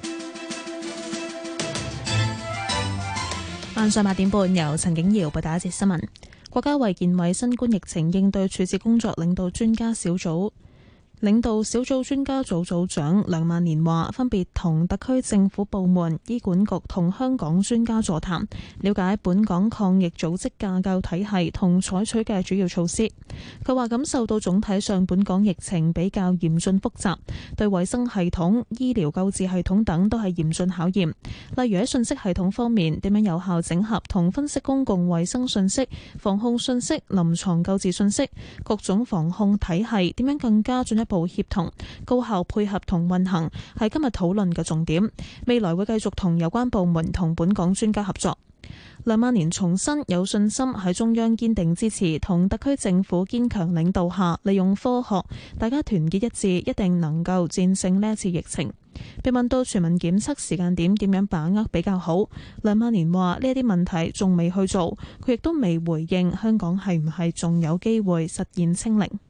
Speaker 1: 晚上八點半，由陳景瑤報道一節新聞。國家衛健委新冠疫情應對處置工作領導專家小組領導小組專家組組長梁萬年話，分別同特區政府部門、醫管局同香港專家座談，了解本港抗疫組織架構體系同採取嘅主要措施。佢話感受到總體上本港疫情比較嚴峻複雜，對衛生系統、醫療救治系統等都係嚴峻考驗。例如喺信息系統方面，點樣有效整合同分析公共衛生信息、防控信息、臨床救治信息，各種防控體系點樣更加進一步部協同、高效配合同運行係今日討論嘅重點。未來會繼續同有關部門同本港專家合作。梁萬年重申有信心喺中央堅定支持同特區政府堅強領導下，利用科學，大家團結一致，一定能夠戰勝呢一次疫情。被問到全民檢測時間點點樣把握比較好，梁萬年話呢一啲問題仲未去做，佢亦都未回應香港係唔係仲有機會實現清零。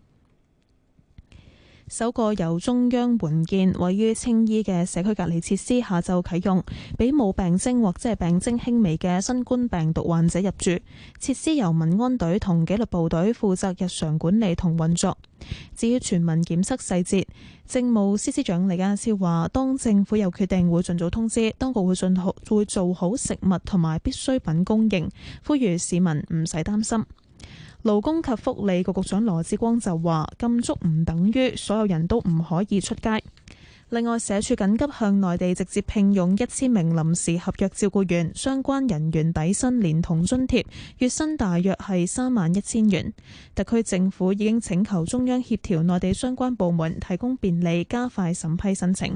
Speaker 1: 首個由中央援建位於青衣嘅社區隔離設施下晝啟用，俾冇病徵或者係病徵輕微嘅新冠病毒患者入住。設施由民安隊同紀律部隊負責日常管理同運作。至於全民檢測細節，政務司司長李家超話，當政府有決定會盡早通知，當局會盡好會做好食物同埋必需品供應，呼籲市民唔使擔心。勞工及福利局局長羅致光就話，禁足唔等於所有人都唔可以出街。另外，社署緊急向內地直接聘用一千名臨時合約照顧員，相關人員底薪連同津貼，月薪大約係三萬一千元。特區政府已經請求中央協調內地相關部門提供便利，加快審批申請。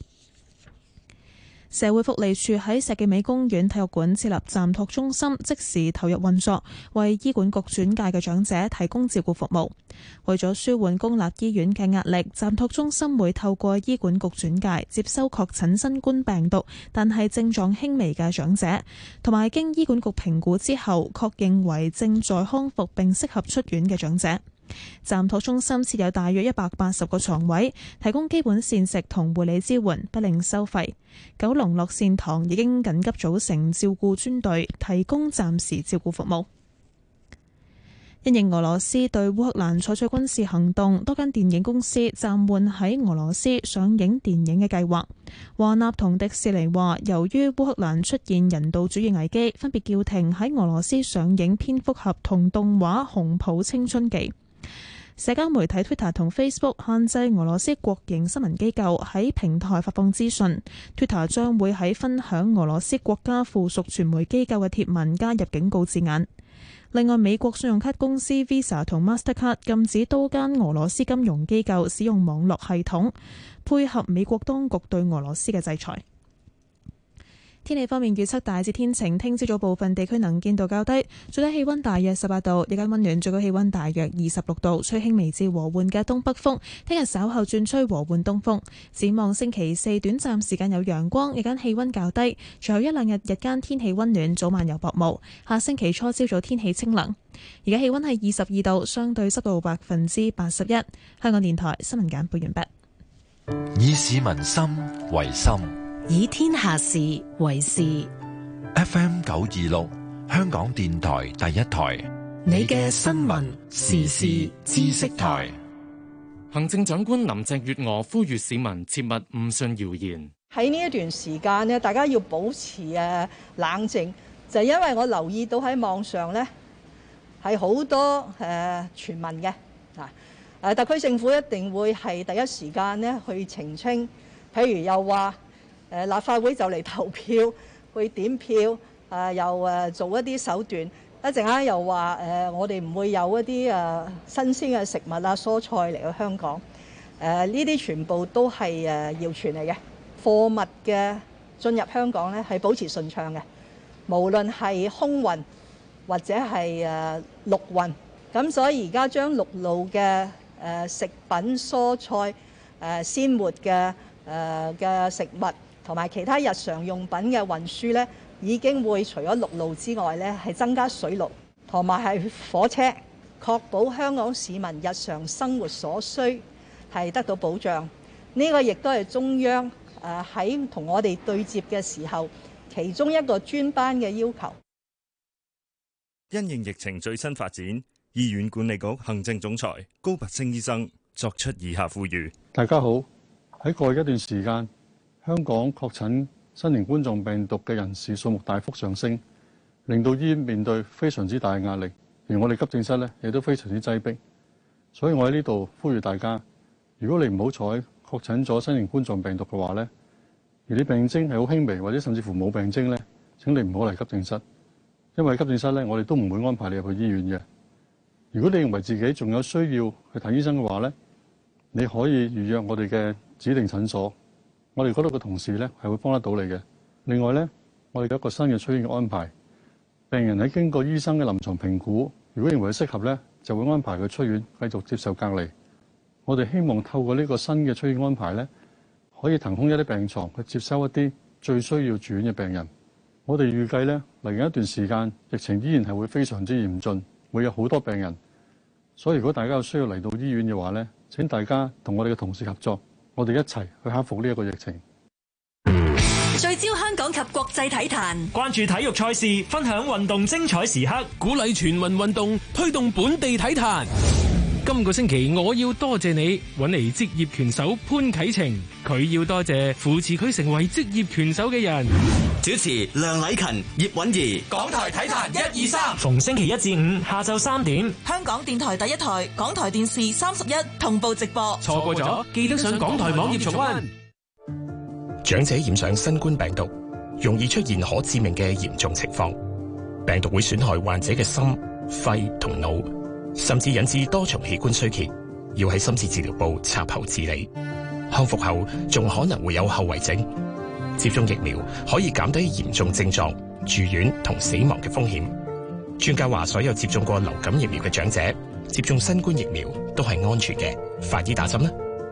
Speaker 1: 社會福利署喺石硤尾公園體育館設立暫托中心，即時投入運作，為醫管局轉介嘅長者提供照顧服務。為咗舒緩公立醫院嘅壓力，暫托中心會透過醫管局轉介，接收確診新冠病毒但係症狀輕微嘅長者，同埋經醫管局評估之後確認為正在康復並適合出院嘅長者。暫托中心設有大約一百八十個床位，提供基本膳食同護理支援，不另收費。九龍樂善堂已經緊急組成照顧專隊，提供暫時照顧服務。因應俄羅斯對烏克蘭採取軍事行動，多間電影公司暫緩喺俄羅斯上映電影嘅計劃。華納同迪士尼話，由於烏克蘭出現人道主義危機，分別叫停喺俄羅斯上映蝙蝠俠同動畫《熊抱青春記》。社交媒體 Twitter 同 Facebook 限制俄羅斯國營新聞機構喺平台發放資訊。Twitter 將會喺分享俄羅斯國家附屬傳媒機構嘅貼文加入警告字眼。另外，美國信用卡公司 Visa 同 Mastercard 禁止多間俄羅斯金融機構使用網絡系統，配合美國當局對俄羅斯嘅制裁。天氣方面預測大致天晴，聽朝早部分地區能見度較低，最低氣溫大約十八度，日間溫暖，最高氣溫大約二十六度，吹輕微至和緩嘅東北風。聽日稍後轉吹和緩東風。展望星期四短暫時間有陽光，日間氣溫較低，隨後一兩日日間天氣溫暖，早晚有薄霧。下星期初朝早天氣清涼。而家氣溫係二十二度，相對濕度百分之八十一。香港電台新聞簡報完畢。
Speaker 4: 以市民心為心，
Speaker 17: 以天下事為事。
Speaker 4: F M 九二六，香港電台第一台，
Speaker 17: 你嘅新聞時事知識台。
Speaker 18: 行政長官林鄭月娥呼籲市民切勿誤信謠言。
Speaker 19: 喺呢一段時間呢，大家要保持誒冷靜，就係因為我留意到喺網上呢係好多誒傳聞嘅啊，誒特區政府一定會係第一時間呢去澄清，譬如又話誒、呃、立法會就嚟投票，會點票，誒、呃、又誒做一啲手段， 一陣間又話誒、呃，我哋唔會有一啲誒、呃、新鮮嘅食物啊、蔬菜嚟到香港。誒呢啲全部都係誒、呃、謠傳嚟嘅。貨物嘅進入香港咧係保持順暢嘅，無論係空運或者係誒、呃、陸運。咁所以而家將陸路嘅誒、呃、食品、蔬菜、誒、呃、鮮活嘅誒嘅食物同埋其他日常用品嘅運輸咧，已經會除咗陸路之外咧，係增加水路同埋係火車，確保香港市民日常生活所需係得到保障。呢個亦都係中央誒喺同我哋對接嘅時候，其中一個專班嘅要求。
Speaker 6: 因應疫情最新發展，醫院管理局行政總裁高拔陞醫生作出以下呼籲：
Speaker 7: 大家好，喺過去一段時間，香港確診新型冠狀病毒嘅人士數目大幅上升，令到醫院面對非常之大嘅壓力，而我哋急症室咧亦都非常之擠迫。所以我喺呢度呼籲大家，如果你唔好彩確診咗新型冠狀病毒嘅話咧，而啲病徵係好輕微或者甚至乎冇病徵咧，請你唔好嚟急症室，因為急症室咧我哋都唔會安排你入去醫院嘅。如果你認為自己仲有需要去睇醫生嘅話咧，你可以預約我哋嘅指定診所，我哋嗰度嘅同事咧係會幫得到你嘅。另外咧，我哋有一個新嘅出院嘅安排，病人喺經過醫生嘅臨床評估，如果認為適合咧，就會安排佢出院繼續接受隔離。我哋希望透過呢個新嘅出院安排咧，可以騰空一啲病床去接收一啲最需要住院嘅病人。我哋預計咧嚟緊一段時間，疫情依然係會非常之嚴峻，會有好多病人。所以如果大家有需要嚟到醫院嘅話咧，請大家同我哋嘅同事合作，我哋一齊去克服呢一個疫情。
Speaker 20: 聚焦香港及國際體壇，
Speaker 21: 關注體育賽事，分享運動精彩時刻，鼓勵全民運動，推動本地體壇。
Speaker 22: 今個星期我要多謝你揾嚟職業拳手潘啟程，佢要多謝扶持佢成為職業拳手嘅人。
Speaker 21: 主持梁禮勤、葉韻儀，港台體壇一二三，逢星期一至五下晝三點，
Speaker 20: 香港電台第一台、港台電視三十一同步直播。
Speaker 22: 錯過咗，記得上港台網頁重溫。
Speaker 23: 長者染上新冠病毒，容易出現可致命嘅嚴重情況，病毒會損害患者嘅心、肺同腦，甚至引致多重器官衰竭，要喺深切治療部插喉治理。康復後仲可能會有後遺症。接種疫苗可以減低嚴重症狀、住院同死亡嘅風險。專家話，所有接種過流感疫苗嘅長者接種新冠疫苗都係安全嘅，快啲打針啦！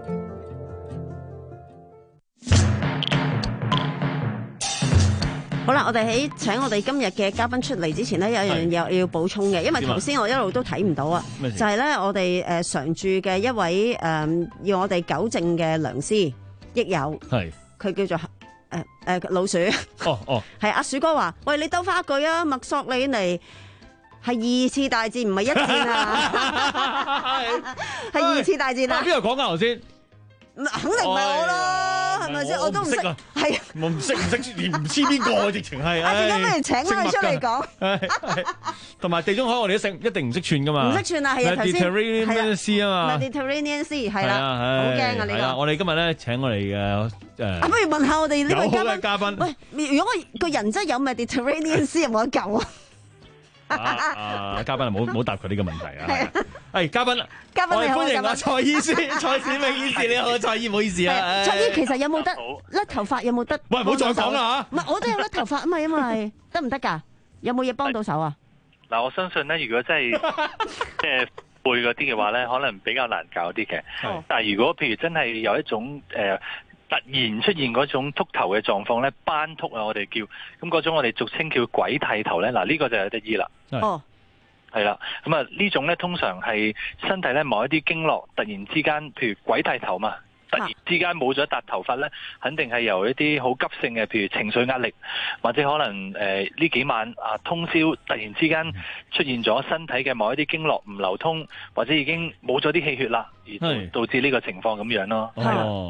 Speaker 14: 好啦，我哋喺請我哋今日嘅嘉賓出嚟之前呢，有樣嘢要要補充嘅，因為頭先我一路都睇唔到啊，就係咧我哋誒常駐嘅一位誒、呃、要我哋糾正嘅良師益友，係佢叫做誒誒、呃呃、老鼠，哦哦，係阿鼠哥話：喂，你兜翻一句啊，墨索里尼係二次大戰唔係一戰啊，係二次大戰啊！
Speaker 13: 邊個講啊頭先？
Speaker 14: 肯定唔係我咯，係咪先？我都唔識，係
Speaker 13: 我唔識唔識，連唔知邊個直情係。
Speaker 14: 啊，點解不如請佢出嚟講？
Speaker 13: 同埋地中海我哋都識，一定唔識串噶嘛。
Speaker 14: 唔識串啊，係啊，頭先
Speaker 13: Mediterranean Sea 啊嘛。
Speaker 14: Mediterranean Sea 係啦，好驚啊呢個。
Speaker 13: 我哋今日咧請我哋嘅誒，
Speaker 14: 啊，不如問下我哋呢位
Speaker 13: 嘉賓。
Speaker 14: 喂，如果我個人真係有 Mediterranean Sea，有冇得救啊？
Speaker 13: 啊！嘉賓啊，冇冇答佢呢個問題啊！係嘉賓，
Speaker 14: 嘉賓你好，
Speaker 13: 歡迎啊蔡醫師，蔡史明醫師你好，蔡醫唔好意思啊。
Speaker 14: 蔡醫其實有冇得甩頭髮？有冇得？
Speaker 13: 喂，唔好再講啦嚇！
Speaker 14: 唔係我都有甩頭髮啊嘛，因為得唔得㗎？有冇嘢幫到手啊？
Speaker 24: 嗱，我相信咧，如果真係即係背嗰啲嘅話咧，可能比較難搞啲嘅。但係如果譬如真係有一種誒，呃突然出現嗰種禿頭嘅狀況咧，斑禿啊，我哋叫咁嗰種，我哋俗稱叫鬼剃頭咧。嗱，呢個就有得醫啦。
Speaker 14: 哦，
Speaker 24: 係啦。咁啊，呢種咧通常係身體咧某一啲經絡突然之間，譬如鬼剃頭嘛，突然之間冇咗一笪頭髮咧，肯定係由一啲好急性嘅，譬如情緒壓力，或者可能誒呢、呃、幾晚啊通宵，突然之間出現咗身體嘅某一啲經絡唔流通，或者已經冇咗啲氣血啦，而導致呢個情況咁樣咯。係啦。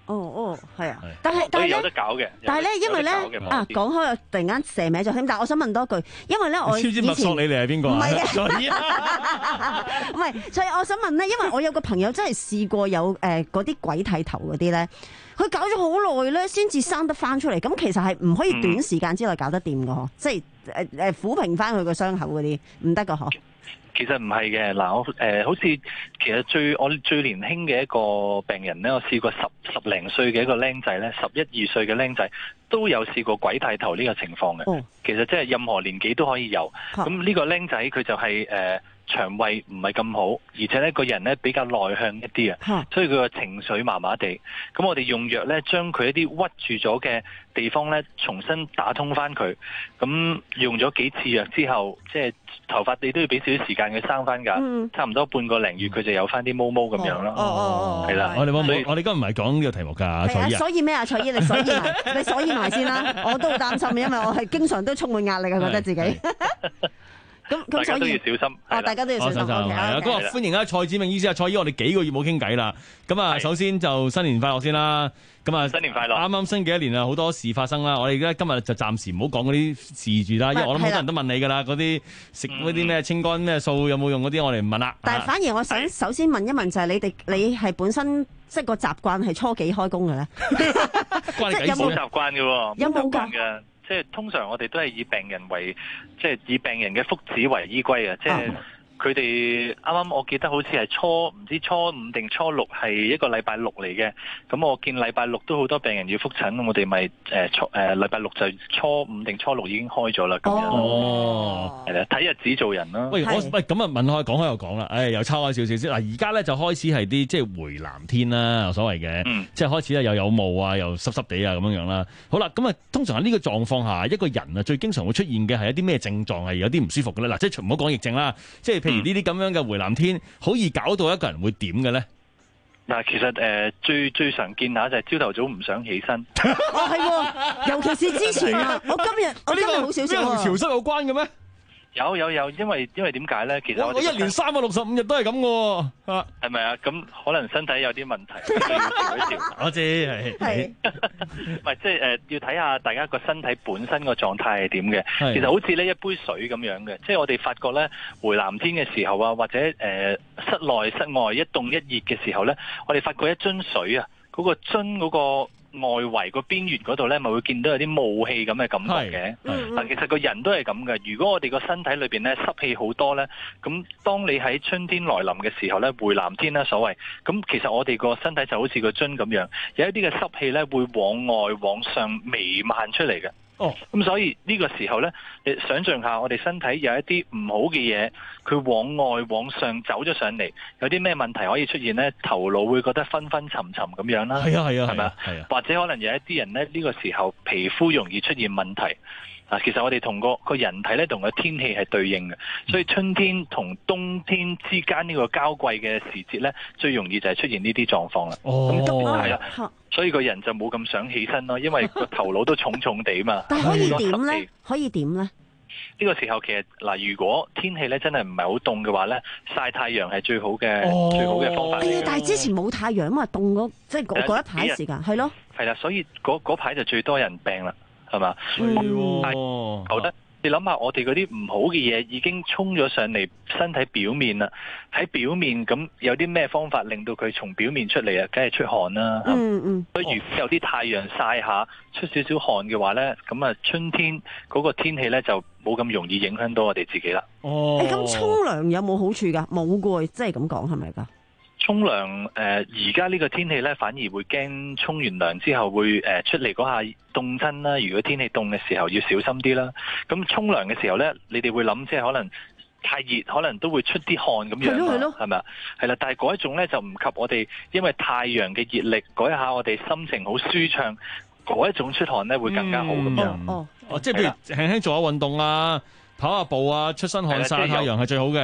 Speaker 14: 哦哦，係啊，但係但係
Speaker 24: 有得搞嘅，
Speaker 14: 但係咧，因為咧啊，講開又突然間射歪咗添。但係我想問多句，因為咧我
Speaker 13: 知唔知麥索里尼係邊個？
Speaker 14: 唔係嘅，唔係，所以我想問咧，因為我有個朋友真係試過有誒嗰啲鬼剃頭嗰啲咧，佢搞咗好耐咧，先至生得翻出嚟。咁其實係唔可以短時間之內搞得掂嘅嗬，即係誒誒撫平翻佢個傷口嗰啲，唔得嘅嗬。
Speaker 24: 其實唔係嘅，嗱我誒、呃、好似其實最我最年輕嘅一個病人咧，我試過十十零歲嘅一個僆仔咧，十一二歲嘅僆仔都有試過鬼剃頭呢個情況嘅。哦、其實即係任何年紀都可以有。咁呢、啊、個僆仔佢就係、是、誒。呃腸胃唔係咁好，而且咧個人咧比較內向一啲啊，所以佢個情緒麻麻地。咁我哋用藥咧，將佢一啲屈住咗嘅地方咧，重新打通翻佢。咁用咗幾次藥之後，即係頭髮你都要俾少少時間佢生翻㗎。嗯、差唔多半個零月，佢就有翻啲毛毛咁樣咯。哦哦係啦。我哋
Speaker 13: 冇我哋今日唔係講呢個題目㗎，蔡醫。
Speaker 14: 所以咩啊？蔡醫，你所以埋，你所以埋先啦。我都好擔心，因為我係經常都充滿壓力啊，覺得自己。咁咁所以
Speaker 24: 大家都要小心。
Speaker 14: 哦，大家都要小心。係
Speaker 13: 啊，咁啊，歡迎啊，蔡梓銘醫師啊，蔡醫，我哋幾個月冇傾偈啦。咁啊，首先就新年快樂先啦。咁啊，
Speaker 24: 新年快樂！
Speaker 13: 啱啱新嘅一年啊，好多事發生啦。我哋而家今日就暫時唔好講嗰啲事住啦，因為我諗好多人都問你㗎啦。嗰啲食嗰啲咩清肝咩素有冇用嗰啲，我哋唔問啦。
Speaker 14: 但係反而我想首先問一問，就係你哋你係本身即係個習慣係初幾開工嘅咧？
Speaker 24: 即係有冇習慣嘅喎？
Speaker 14: 有冇㗎？
Speaker 24: 即係通常我哋都係以病人為，即係以病人嘅福祉為依歸啊！即係佢哋啱啱我記得好似係初唔知初五定初六係一個禮拜六嚟嘅。咁我見禮拜六都好多病人要覆診，我哋咪誒初誒禮拜六就初五定初六已經開咗啦。咁樣哦，係啦，睇日子做人啦。
Speaker 13: 喂，我喂咁啊問開講開又講啦，誒又抄開少少先。嗱而家咧就開始係啲即係回南天啦，所謂嘅，嗯、即係開始咧又有霧啊，又濕濕地啊咁樣樣啦。好啦，咁啊通常喺呢個狀況下，一個人啊最經常會出現嘅係一啲咩症狀係有啲唔舒服嘅咧？嗱，即係唔好講疫症啦，即係譬如呢啲咁樣嘅回南天，好易搞到一個人會點嘅咧？
Speaker 24: 嗱，其實誒、呃、最最常見下就係朝頭早唔想起身。
Speaker 14: 哦，係，尤其是之前啊，我今日我今日好少少。
Speaker 13: 呢個同潮濕有關嘅咩？
Speaker 24: 有有有，因為因為點解咧？其實我，
Speaker 13: 我一年三百六十五日都係咁嘅喎，
Speaker 24: 係咪啊？咁可能身體有啲問題，要調一調。
Speaker 13: 我知係係，
Speaker 24: 唔係即係誒，要睇下大家個身體本身個狀態係點嘅。其實好似呢一杯水咁樣嘅，即係我哋發覺咧回南天嘅時候啊，或者誒、呃、室內室外一凍一熱嘅時候咧，我哋發覺一樽水啊，嗰、嗰個樽嗰、嗰個。外圍個邊緣嗰度咧，咪會見到有啲霧氣咁嘅感覺嘅。但其實個人都係咁嘅。如果我哋個身體裏邊咧濕氣好多咧，咁當你喺春天來臨嘅時候咧，回南天啦所謂，咁其實我哋個身體就好似個樽咁樣，有一啲嘅濕氣咧會往外往上彌漫出嚟嘅。哦，咁所以呢個時候咧，你想象下我哋身體有一啲唔好嘅嘢，佢往外往上走咗上嚟，有啲咩問題可以出現咧？頭腦會覺得昏昏沉沉咁樣啦。
Speaker 13: 係啊係啊，
Speaker 24: 係咪啊？係啊。或者可能有一啲人咧，呢個時候皮膚容易出現問題。啊，其實我哋同個個人體咧同個天氣係對應嘅，所以春天同冬天之間呢個交季嘅時節咧，最容易就係出現呢啲狀況啦。哦，咁特別係啦，所以個人就冇咁想起身咯，因為個頭腦都重重地嘛。
Speaker 14: 但係可以點咧？可以點咧？
Speaker 24: 呢個時候其實嗱，如果天氣咧真係唔係好凍嘅話咧，曬太陽係最好嘅、哦、最好嘅方法嚟嘅。
Speaker 14: 但係之前冇太陽嘛，凍嗰即係嗰一排時間係咯。
Speaker 24: 係啦，所以嗰嗰排就最多人病啦。係嘛？係，好得你諗下，我哋嗰啲唔好嘅嘢已經衝咗上嚟身體表面啦。喺表面咁有啲咩方法令到佢從表面出嚟啊？梗係出汗啦。嗯嗯。所以如果有啲太陽曬下，出少少汗嘅話咧，咁啊春天嗰個天氣咧就冇咁容易影響到我哋自己啦。
Speaker 14: 哦。誒，咁沖涼有冇好處㗎？冇㗎，即係咁講係咪㗎？
Speaker 24: 沖涼誒，而家呢個天氣咧，反而會驚沖完涼之後會誒、呃、出嚟嗰下凍親啦。如果天氣凍嘅時候要小心啲啦。咁沖涼嘅時候咧，你哋會諗即係可能太熱，可能都會出啲汗咁樣嘛，係咪啊？係啦，但係嗰一種咧就唔及我哋，因為太陽嘅熱力嗰一下，我哋心情好舒暢，嗰一種出汗咧會更加好咁樣。
Speaker 13: 嗯、哦哦，即係譬如輕輕做下運動啊，跑下步啊，出身汗曬太陽係最好嘅。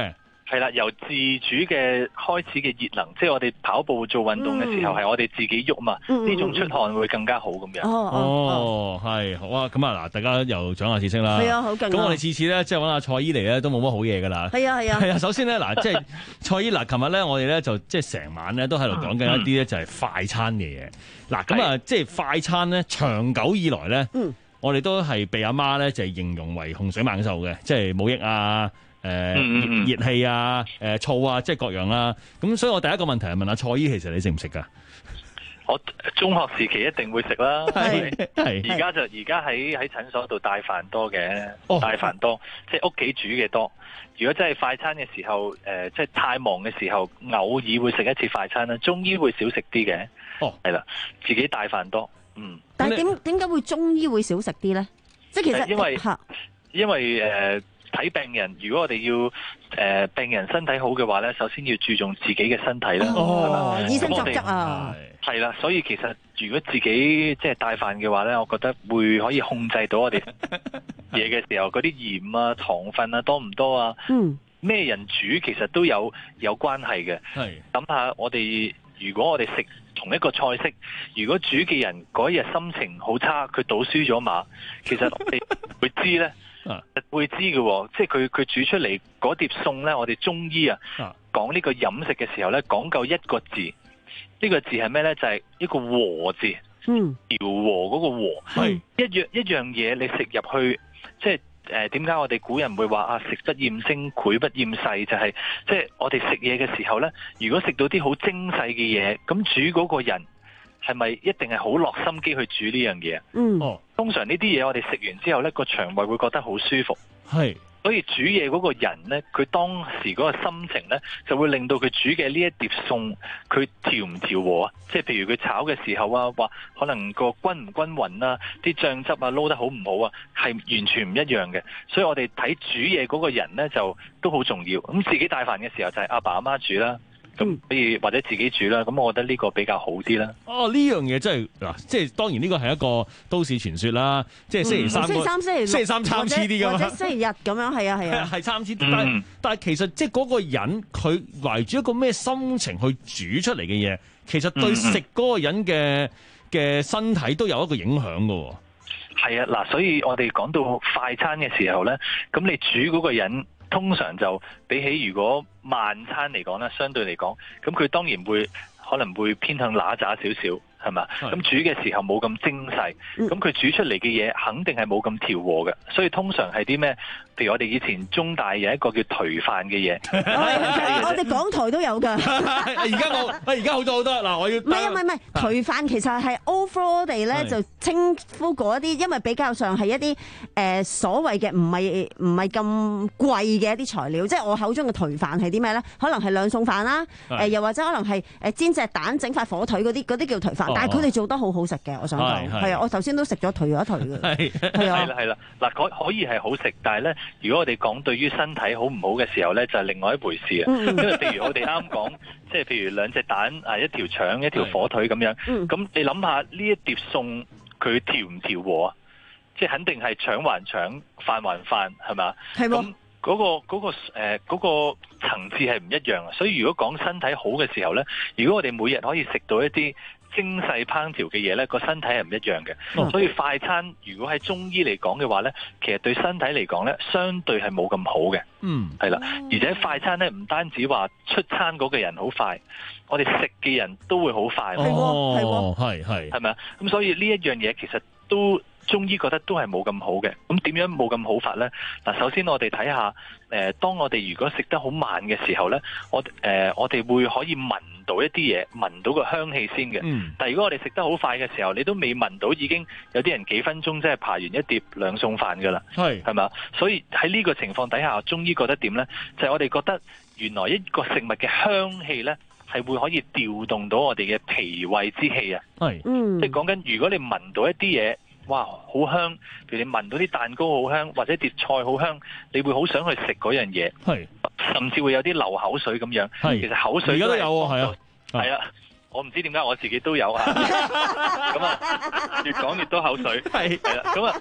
Speaker 24: 係啦，由自主嘅開始嘅熱能，即係我哋跑步做運動嘅時候，係、嗯、我哋自己喐嘛，呢、嗯、種出汗會更加好咁樣。
Speaker 13: 哦，係、哦、好啊，咁啊嗱，大家又長下知識啦。
Speaker 14: 係啊，好勁。咁
Speaker 13: 我哋次次咧，即係揾阿蔡姨嚟咧，都冇乜好嘢噶啦。係啊，係啊。係啊，首先咧嗱，即係蔡姨嗱，琴日咧我哋咧就即係成晚咧都喺度講緊一啲咧就係快餐嘅嘢。嗱、嗯，咁啊即係快餐咧，長久以來咧，嗯、我哋都係被阿媽咧就係形容為洪水猛獸嘅，即係冇益啊。誒、呃嗯、熱氣啊，誒、呃、醋啊，即係各樣啦。咁所以我第一個問題係問阿蔡姨，其實你食唔食噶？
Speaker 24: 我中學時期一定會食啦。係係。而家就而家喺喺診所度帶飯多嘅，帶飯多，哦、即係屋企煮嘅多。如果真係快餐嘅時候，誒、呃、即係太忙嘅時候，偶爾會食一次快餐啦。中醫會少食啲嘅。哦，係啦，自己帶飯多。嗯。但係點點解會中醫會少食啲咧？即係其實因為因為誒。呃睇病人，如果我哋要誒、呃、病人身體好嘅話咧，首先要注重自己嘅身體啦。哦，以身作則啊，係啦，所以其實如果自己即係帶飯嘅話咧，我覺得會可以控制到我哋嘢嘅時候，嗰啲鹽啊、糖分啊多唔多啊？嗯，咩人煮其實都有有關係嘅。係，諗下我哋如果我哋食同一個菜式，如果煮嘅人嗰日心情好差，佢賭輸咗馬，其實我哋會知咧。啊、會知嘅，即係佢佢煮出嚟嗰碟餸咧，我哋中醫啊講呢個飲食嘅時候咧，講究一個字，呢、呢個字係咩咧？就係、是、一個和字，嗯，調和嗰個和，係一樣一樣嘢，你食入去，即係誒，點解我哋古人會話啊，食不厭精，膾不厭細，就係即係我哋食嘢嘅時候咧，如果食到啲好精細嘅嘢，咁煮嗰個人。係咪一定係好落心機去煮呢樣嘢？嗯，通常呢啲嘢我哋食完之後呢個腸胃會覺得好舒服。係，所以煮嘢嗰個人呢，佢當時嗰個心情呢，就會令到佢煮嘅呢一碟餸，佢調唔調和啊？即係譬如佢炒嘅時候啊，話可能個均唔均勻啊，啲醬汁啊撈得好唔好啊，係完全唔一樣嘅。所以我哋睇煮嘢嗰個人呢，就都好重要。咁自己帶飯嘅時候就係阿爸阿媽煮啦。咁可以或者自己煮啦，咁我覺得呢個比較好啲啦。
Speaker 13: 哦，呢樣嘢真係嗱，即係當然呢個係一個都市傳說啦。即係星期三、嗯、星期三、星期六、星期三參差啲㗎嘛，或者星期日咁樣，係啊係啊，係參差啲。但係、嗯、但係其實即係嗰個人佢懷住一個咩心情去煮出嚟嘅嘢，其實對食嗰個人嘅嘅身體都有一個影響㗎。
Speaker 24: 係啊，嗱，所以我哋講到快餐嘅時候咧，咁你煮嗰個人。通常就比起如果慢餐嚟講咧，相對嚟講，咁佢當然會可能會偏向揦渣少少，係嘛？咁煮嘅時候冇咁精細，咁佢煮出嚟嘅嘢肯定係冇咁調和嘅，所以通常係啲咩？譬如我哋以前中大有一個叫頹飯嘅嘢，
Speaker 14: 我哋港台都有㗎。
Speaker 13: 而家冇，而家好多好多。嗱，我要唔係啊，唔係唔係，頹飯其實係 overall 地咧就稱呼嗰啲，因為比較上係一啲誒、呃、所謂嘅唔係唔係咁貴嘅一啲材料，即係我口中嘅頹飯係啲咩咧？可能係兩餸飯啦，誒、呃、又或者可能係誒煎隻蛋整塊火腿嗰啲，嗰啲叫頹飯。哦、但係佢哋做得好好食嘅，我想講係啊，我頭先都食咗頹咗一頹嘅，係係啊，係啦係啦。嗱，可可以係好食，但係咧。如果我哋講對於身體好唔好嘅時候咧，就係、是、另外一回事啊。因為譬如我哋啱講，即係譬如兩隻蛋啊，一條腸一條火腿咁樣。咁你諗下呢一碟餸佢調唔調和啊？即係肯定係腸還腸，飯還飯，係咪？係咁嗰個嗰、嗰個誒嗰、呃嗰個層次係唔一樣啊。所以如果講身體好嘅時候咧，如果我哋每日可以食到一啲精細烹調嘅嘢咧，個身體係唔一樣嘅。嗯、所以快餐如果喺中醫嚟講嘅話咧，其實對身體嚟講咧，相對係冇咁好嘅。嗯，係啦，而且快餐咧唔單止話出餐嗰個人好快，我哋食嘅人都會好快。係喎，係喎，係係，係咪啊？咁所以呢一樣嘢其實都中醫覺得都係冇咁好嘅。咁點樣冇咁好法咧？嗱，首先我哋睇下，誒、呃，當我哋如果食得好慢嘅時候咧，我誒、呃、我哋會可以聞到一啲嘢，聞到個香氣先嘅。嗯、但係如果我哋食得好快嘅時候，你都未聞到，已經有啲人幾分鐘即係扒完一碟兩餸飯噶啦。係係嘛？所以喺呢個情況底下，中醫覺得點咧？就係、是、我哋覺得原來一個食物嘅香氣咧，係會可以調動到我哋嘅脾胃之氣啊。係，嗯，即係講緊如果你聞到一啲嘢，哇，好香！譬如你聞到啲蛋糕好香，或者碟菜好香，你會好想去食嗰樣嘢。係，甚至會有啲流口水咁樣。係，其實口水而家都有喎，係啊，係啊，我唔知點解我自己都有啊。咁啊，越講越多口水。係，係啦，咁啊，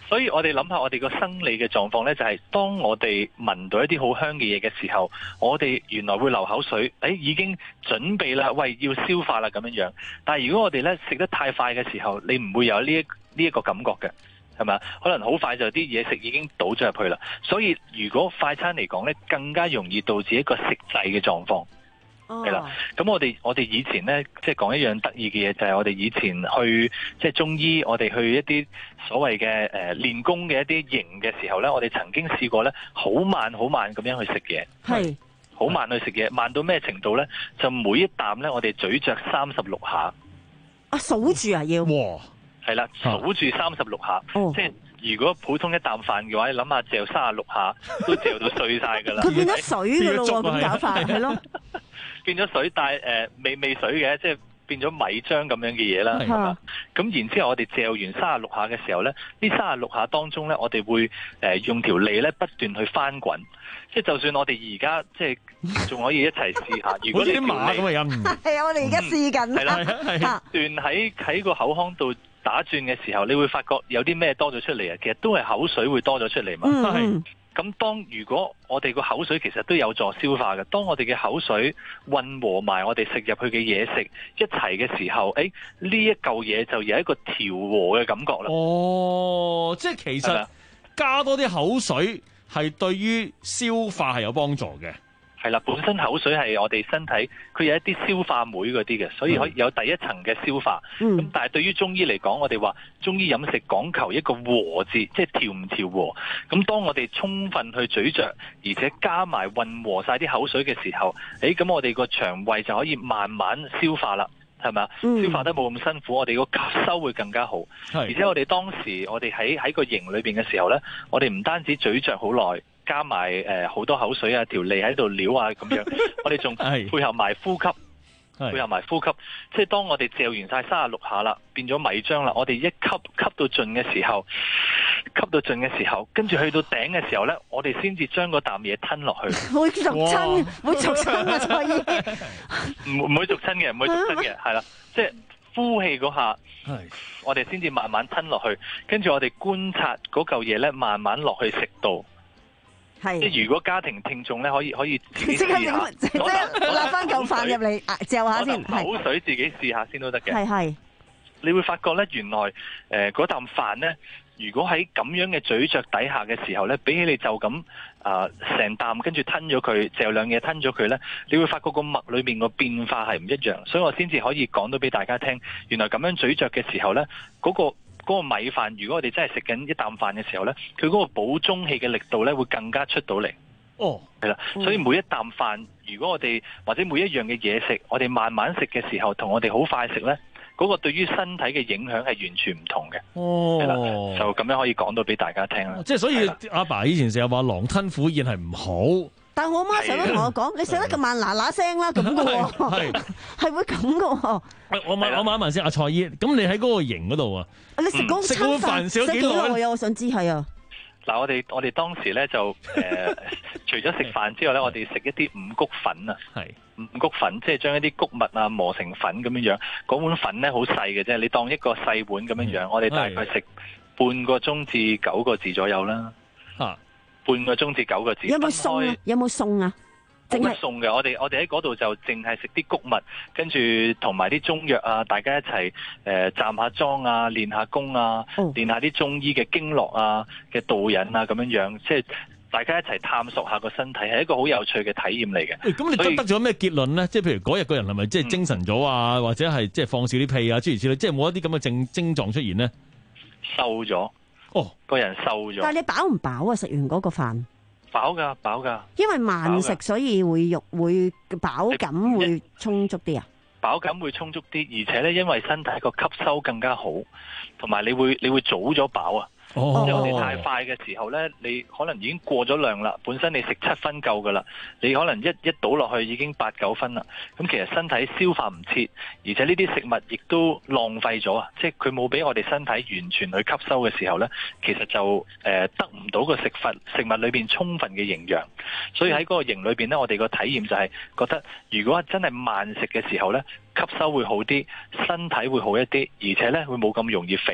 Speaker 24: 所以我哋諗下我哋個生理嘅狀況呢，就係、是、當我哋聞到一啲好香嘅嘢嘅時候，我哋原來會流口水，誒已經準備啦，喂要消化啦咁樣樣。但係如果我哋呢食得太快嘅時候，你唔會有呢一呢一個感覺嘅，係咪？可能好快就啲嘢食已經倒咗入去啦。所以如果快餐嚟講呢，更加容易導致一個食滯嘅狀況。係啦，咁我哋我哋以前咧，即係講一樣得意嘅嘢，就係、是、我哋以前去即係中醫，我哋去一啲所謂嘅誒練功嘅一啲營嘅時候咧，我哋曾經試過咧，好慢好慢咁樣去食嘢，係好慢去食嘢，慢到咩程度咧？就每一啖咧，我哋咀嚼三十六下，
Speaker 14: 啊數住啊要，
Speaker 24: 哇，係啦，數住三十六下，哦、即係。如果普通一啖飯嘅話，你諗下嚼三十六下都嚼到碎晒㗎啦。
Speaker 14: 佢變咗水㗎咯喎，咁搞法係咯。
Speaker 24: 變咗水，但係誒未未水嘅，即係變咗米漿咁樣嘅嘢啦。係嘛？咁然之後我哋嚼完三十六下嘅時候咧，呢三十六下當中咧，我哋會誒用條脷咧不斷去翻滾。即係就算我哋而家即係仲可以一齊試下。如果你條脷咁嘅音，
Speaker 14: 係啊，我哋而家試緊。係啦，係
Speaker 24: 斷喺喺個口腔度打轉嘅時候，你會發覺有啲咩多咗出嚟啊？其實都係口水會多咗出嚟嘛。係。咁當如果我哋個口水其實都有助消化嘅，當我哋嘅口水混和埋我哋食入去嘅嘢食一齊嘅時候，誒呢一嚿嘢就有一個調和嘅感覺啦。
Speaker 13: 哦，即係其實加多啲口水係對於消化係有幫助嘅。
Speaker 24: 係啦，本身口水係我哋身體佢有一啲消化酶嗰啲嘅，所以可以有第一層嘅消化。咁、嗯、但係對於中醫嚟講，我哋話中醫飲食講求一個和字，即係調唔調和。咁當我哋充分去咀嚼，而且加埋混和晒啲口水嘅時候，誒咁我哋個腸胃就可以慢慢消化啦，係咪啊？嗯、消化得冇咁辛苦，我哋個吸收會更加好。而且我哋當時我哋喺喺個營裏邊嘅時候呢，我哋唔單止咀嚼好耐。加埋誒好多口水啊，條脷喺度撩啊咁樣，我哋仲配合埋呼吸，配合埋呼吸，即係當我哋嚼完晒三十六下啦，變咗米漿啦，我哋一吸吸到盡嘅時候，吸到盡嘅時候，跟住去到頂嘅時候咧，我哋先至將嗰啖嘢吞落去。
Speaker 14: 會逐親，會逐親啊！蔡醫，
Speaker 24: 唔唔會逐親嘅，唔會逐親嘅，係啦，即係呼氣嗰下，我哋先至慢慢吞落去，跟住我哋觀察嗰嚿嘢咧，慢慢落去食道。係，即係如果家庭聽眾咧，可以可以自己試下，
Speaker 14: 即係攞翻嚿飯入嚟嚼下先，
Speaker 24: 口水自己試下先都得嘅。
Speaker 14: 係係，
Speaker 24: 你會發覺咧，原來誒嗰啖飯咧，如果喺咁樣嘅咀嚼底下嘅時候咧，比起你就咁啊成啖跟住吞咗佢，嚼兩嘢吞咗佢咧，你會發覺個脈裏面個變化係唔一樣，所以我先至可以講到俾大家聽，原來咁樣咀嚼嘅時候咧，嗰個。嗰個米飯，如果我哋真係食緊一啖飯嘅時候呢，佢嗰個補中氣嘅力度呢會更加出到嚟。哦，係啦，所以每一啖飯，如果我哋或者每一樣嘅嘢食，我哋慢慢食嘅時候，同我哋好快食呢，嗰、嗰個對於身體嘅影響係完全唔同嘅。哦，係啦，就咁樣可以講到俾大家聽啦。
Speaker 13: 即係所以阿爸以前成日話狼吞虎咽係唔好。
Speaker 14: 但係我媽成日都同我講，你食得咁慢嗱嗱聲啦咁嘅喎，係係會咁嘅喎。
Speaker 13: 我問我問一問先，阿蔡醫，咁你喺嗰個營嗰度啊？
Speaker 14: 你食嗰食嗰飯食咗幾耐啊？我想知係啊。
Speaker 24: 嗱，我哋我哋當時咧就誒、呃，除咗食飯之外咧，我哋食一啲五穀粉啊，係五穀粉，即係將一啲穀物啊磨成粉咁樣樣。嗰碗粉咧好細嘅啫，你當一個細碗咁樣樣。我哋大概食半個鐘至九個字左右啦。嚇！半個鐘至九個字。
Speaker 14: 有冇餸啊？有冇餸啊？
Speaker 24: 冇乜餸嘅，我哋我哋喺嗰度就淨係食啲穀物，跟住同埋啲中藥啊，大家一齊誒、呃、站下莊啊，練下功啊，哦、練下啲中醫嘅經絡啊嘅導引啊咁樣樣，即係大家一齊探索下個身體，係一個好有趣嘅體驗嚟嘅。
Speaker 13: 咁、欸、你得得咗咩結論咧？即係譬如嗰日個人係咪即係精神咗啊，嗯、或者係即係放少啲屁啊，諸如此類，即係冇一啲咁嘅症症狀出現咧？
Speaker 24: 瘦咗。哦，個人瘦咗。
Speaker 14: 但係你飽唔飽啊？食完嗰個飯？
Speaker 24: 飽噶，飽噶。因
Speaker 14: 為慢食，所以會肉會飽感會充足啲啊。
Speaker 24: 飽感會充足啲，而且咧，因為身體個吸收更加好，同埋你會你會早咗飽啊。哦、即係我哋太快嘅時候呢，你可能已經過咗量啦。本身你食七分夠噶啦，你可能一一倒落去已經八九分啦。咁其實身體消化唔切，而且呢啲食物亦都浪費咗啊！即係佢冇俾我哋身體完全去吸收嘅時候呢，其實就誒、呃、得唔到個食物食物裏邊充分嘅營養。所以喺嗰個營裏邊呢，我哋個體驗就係覺得，如果真係慢食嘅時候呢，吸收會好啲，身體會好一啲，而且呢會冇咁容易肥啊！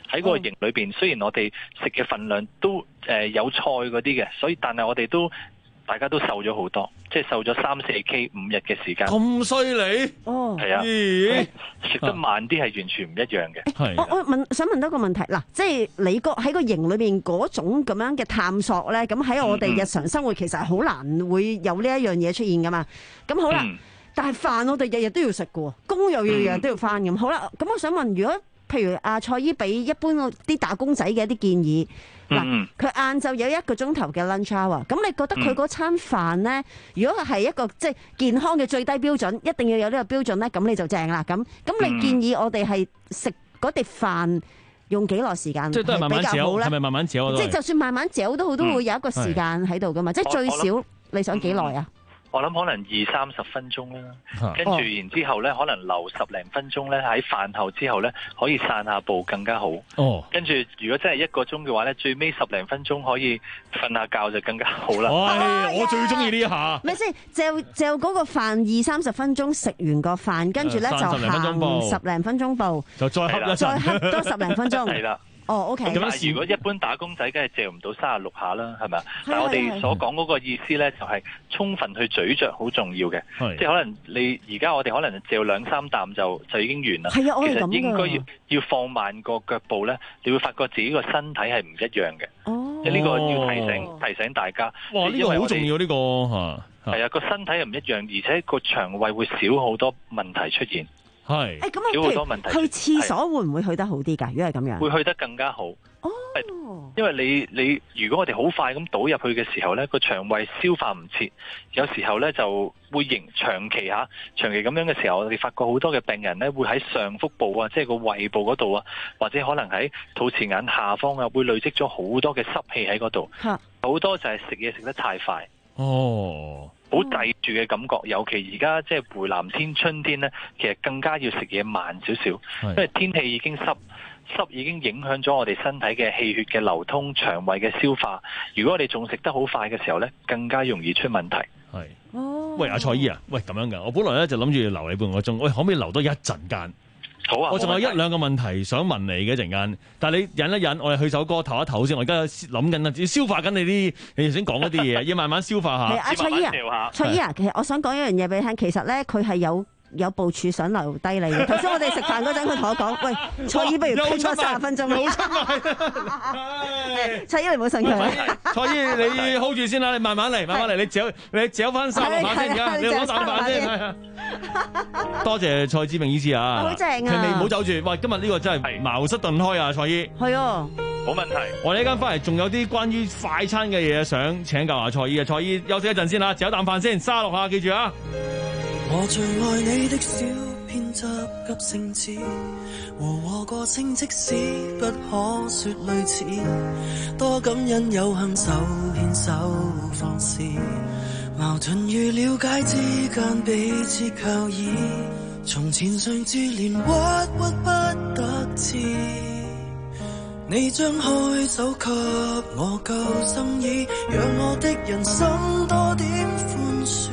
Speaker 24: 喺個營裏邊，雖然我哋食嘅份量都誒有菜嗰啲嘅，所以但係我哋都大家都瘦咗好多，即係瘦咗三四 K 五日嘅時間。
Speaker 13: 咁犀利？
Speaker 14: 哦，
Speaker 24: 係啊，
Speaker 13: 咦
Speaker 24: 食得慢啲係完全唔一樣嘅。
Speaker 14: 係，我我問想問多個問題嗱，即係你個喺個營裏邊嗰種咁樣嘅探索咧，咁喺我哋日常生活其實係好難會有呢一樣嘢出現噶嘛。咁好啦，嗯、但係飯我哋日日都要食嘅喎，工又要日日都要翻咁。嗯、好啦，咁我想問，如果譬如阿蔡姨俾一般啲打工仔嘅一啲建議，嗱，佢晏晝有一個鐘頭嘅 lunch hour，咁你覺得佢嗰餐飯咧，如果係一個即係健康嘅最低標準，一定要有呢個標準咧，咁你就正啦。咁咁你建議我哋係食嗰碟飯用幾耐時間？
Speaker 13: 即係都係慢慢嚼，係咪慢慢嚼？
Speaker 14: 即係就算慢慢嚼都好，都會有一個時間喺度噶嘛。即係最少你想幾耐啊？
Speaker 24: 我諗可能二三十分鐘啦，跟住然之後咧，可能留十零分鐘咧，喺飯後之後咧，可以散下步更加好。哦，跟住如果真係一個鐘嘅話咧，最尾十零分鐘可以瞓下覺就更加好啦。
Speaker 13: 唉，我最中意呢一下。
Speaker 14: 咪先，就就嗰個飯二三十分鐘食完個飯，跟住咧就行十零分鐘步，
Speaker 13: 就再瞌一陣，
Speaker 14: 再瞌多十零分鐘。
Speaker 24: 係啦。
Speaker 14: 哦 ，OK。
Speaker 24: 咁如果一般打工仔，梗係借唔到三十六下啦，係咪啊？但係我哋所講嗰個意思咧，就係充分去咀嚼好重要嘅。即係可能你而家我哋可能借兩三啖就就已經完啦。
Speaker 14: 係啊，我係咁㗎。
Speaker 24: 其實應該要要放慢個腳步咧，你會發覺自己個身體係唔一樣嘅。哦。即係呢個要提醒提醒大家。
Speaker 13: 哇！呢個好重要呢個嚇。
Speaker 24: 係啊，個身體又唔一樣，而且個腸胃會少好多問題出現。
Speaker 13: 係，
Speaker 14: 誒咁少好多問題。去廁所會唔會去得好啲㗎？如果係咁樣，
Speaker 24: 會去得更加好。哦，因為你你如果我哋好快咁倒入去嘅時候咧，個腸胃消化唔切，有時候咧就會形長期嚇長期咁樣嘅時候，我哋發覺好多嘅病人咧會喺上腹部啊，即係個胃部嗰度啊，或者可能喺肚臍眼下方啊，會累積咗好多嘅濕氣喺嗰度。嚇，好多就係食嘢食得太快。哦。好滯住嘅感覺，尤其而家即係回南天春天咧，其實更加要食嘢慢少少，因為天氣已經濕，濕已經影響咗我哋身體嘅氣血嘅流通、腸胃嘅消化。如果我哋仲食得好快嘅時候咧，更加容易出問題。係，
Speaker 14: 哦，
Speaker 13: 喂阿蔡姨啊，喂咁樣噶，我本來咧就諗住留你半個鐘，喂可唔可以留多一陣間？
Speaker 24: 好啊，
Speaker 13: 我仲有一兩個問題想問你嘅陣間，但係你忍一忍，我哋去首歌唞一唞先。我而家諗緊啊，要消化緊你啲你頭先講嗰啲嘢，要慢慢消化下。
Speaker 14: 係阿蔡姨啊，蔡姨啊，其實我想講一樣嘢俾你聽，其實咧佢係有。有部署想留低你嘅。頭先我哋食飯嗰陣，佢同我講：喂，蔡姨不如傾多三十分鐘。
Speaker 13: 好出賣，
Speaker 14: 蔡姨你唔好信佢。
Speaker 13: 蔡姨你 hold 住先啦，你慢慢嚟，慢慢嚟，你嚼你嚼翻三六下先，而家你攞啖飯先。多謝蔡志明醫師啊，
Speaker 14: 好正啊！
Speaker 13: 佢你唔好走住，喂，今日呢個真係茅塞頓開啊，蔡姨。
Speaker 14: 係啊，
Speaker 24: 冇問題。
Speaker 13: 我哋一間翻嚟仲有啲關於快餐嘅嘢想請教下蔡姨啊，蔡姨休息一陣先啦，嚼啖飯先，三十六下記住啊。
Speaker 16: 我最愛你的小偏執急性子，和我個性即使不可說類似，多感恩有幸手牽手放肆，矛盾與了解之間彼此靠倚，從前常自憐鬱鬱不得志，你張開手給我救生衣，讓我的人生多點寬恕，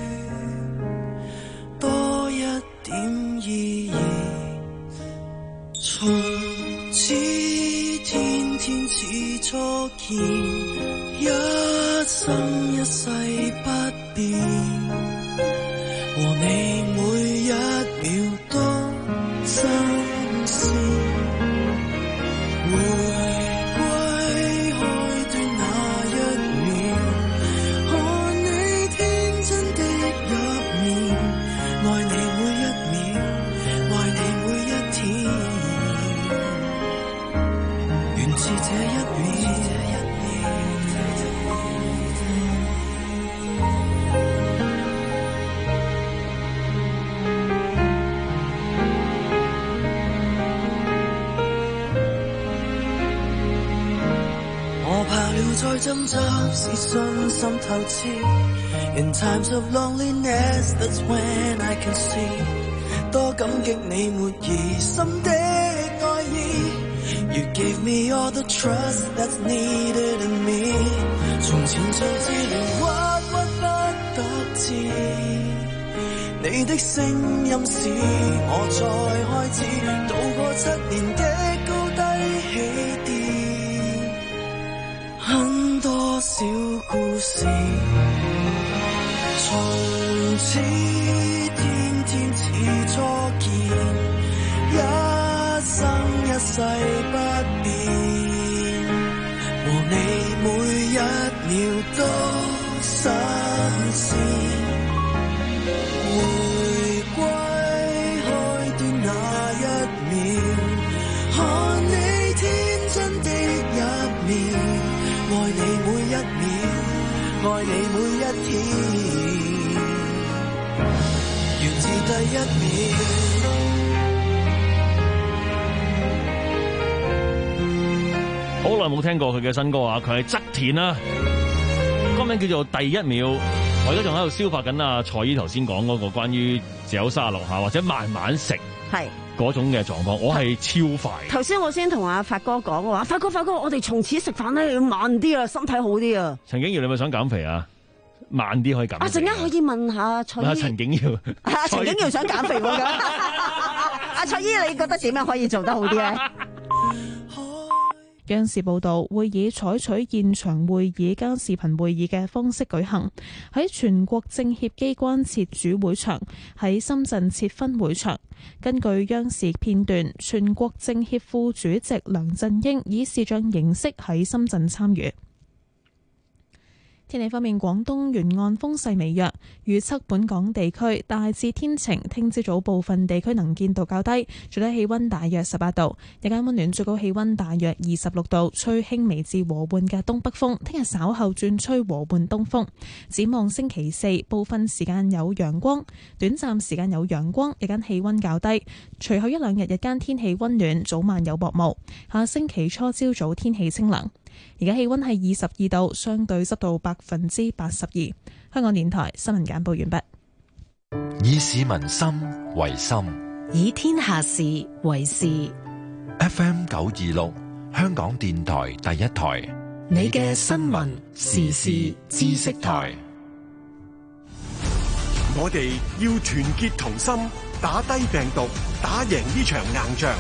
Speaker 16: 多一點意義，從此天天似初見，一生一世不變，和你每一秒都新鮮，回歸開端那一秒，看你天真的入面，愛你每一秒，愛你每一天，緣自這一秒。我怕了再掙扎是信心透支。In times of loneliness, that's when I can see， 多感激你沒疑心的愛意。You give me all the trust that's needed in me。從前常自憐鬱鬱不得志，你的聲音使我再開始，渡過七年的高低。 小故事，從此天天似初見，一生一世不變，和你每一秒都新鮮，回歸開端那一秒，看你天真的一面，愛你每一秒，愛你每一天，源自第一秒。
Speaker 13: 好耐冇聽過佢嘅新歌啊！佢係側田啊，歌名叫做《第一秒》。我而家仲喺度消化緊啊蔡姨頭先講嗰個關於嚼沙落下或者慢慢食係嗰種嘅狀況，我係超快。
Speaker 14: 頭先我先同阿發哥講話，發哥發哥，我哋從此食飯咧要慢啲啊，身體好啲啊。
Speaker 13: 陳景堯，你咪想減肥啊？慢啲可以減肥。啊，陣間
Speaker 14: 可以問下蔡姨。
Speaker 13: 啊，陳景堯。
Speaker 14: 啊，陳景堯想減肥喎咁。阿蔡姨，你覺得點樣可以做得好啲咧？
Speaker 1: 央視報道，會議採取現場會議加視頻會議嘅方式舉行，喺全國政協機關設主會場，喺深圳設分會場。根據央視片段，全國政協副主席梁振英以視像形式喺深圳參與。天氣方面，廣東沿岸風勢微弱，預測本港地區大致天晴，聽朝早部分地區能見度較低，最低氣溫大約十八度，日間溫暖，最高氣溫大約二十六度，吹輕微至和緩嘅東北風。聽日稍後轉吹和緩東風。展望星期四，部分時間有陽光，短暫時間有陽光，日間氣溫較低。隨後一兩日日間天氣溫暖，早晚有薄霧。下星期初朝早天氣清涼。而家氣溫係二十二度，相對濕度百分之八十二。香港電台新聞簡報完畢。
Speaker 4: 以市民心為心，
Speaker 17: 以天下事為事。
Speaker 4: F M 九二六，香港電台第一台，
Speaker 17: 你嘅新聞時事知識台。
Speaker 2: 我哋要團結同心，打低病毒，打贏呢場硬仗。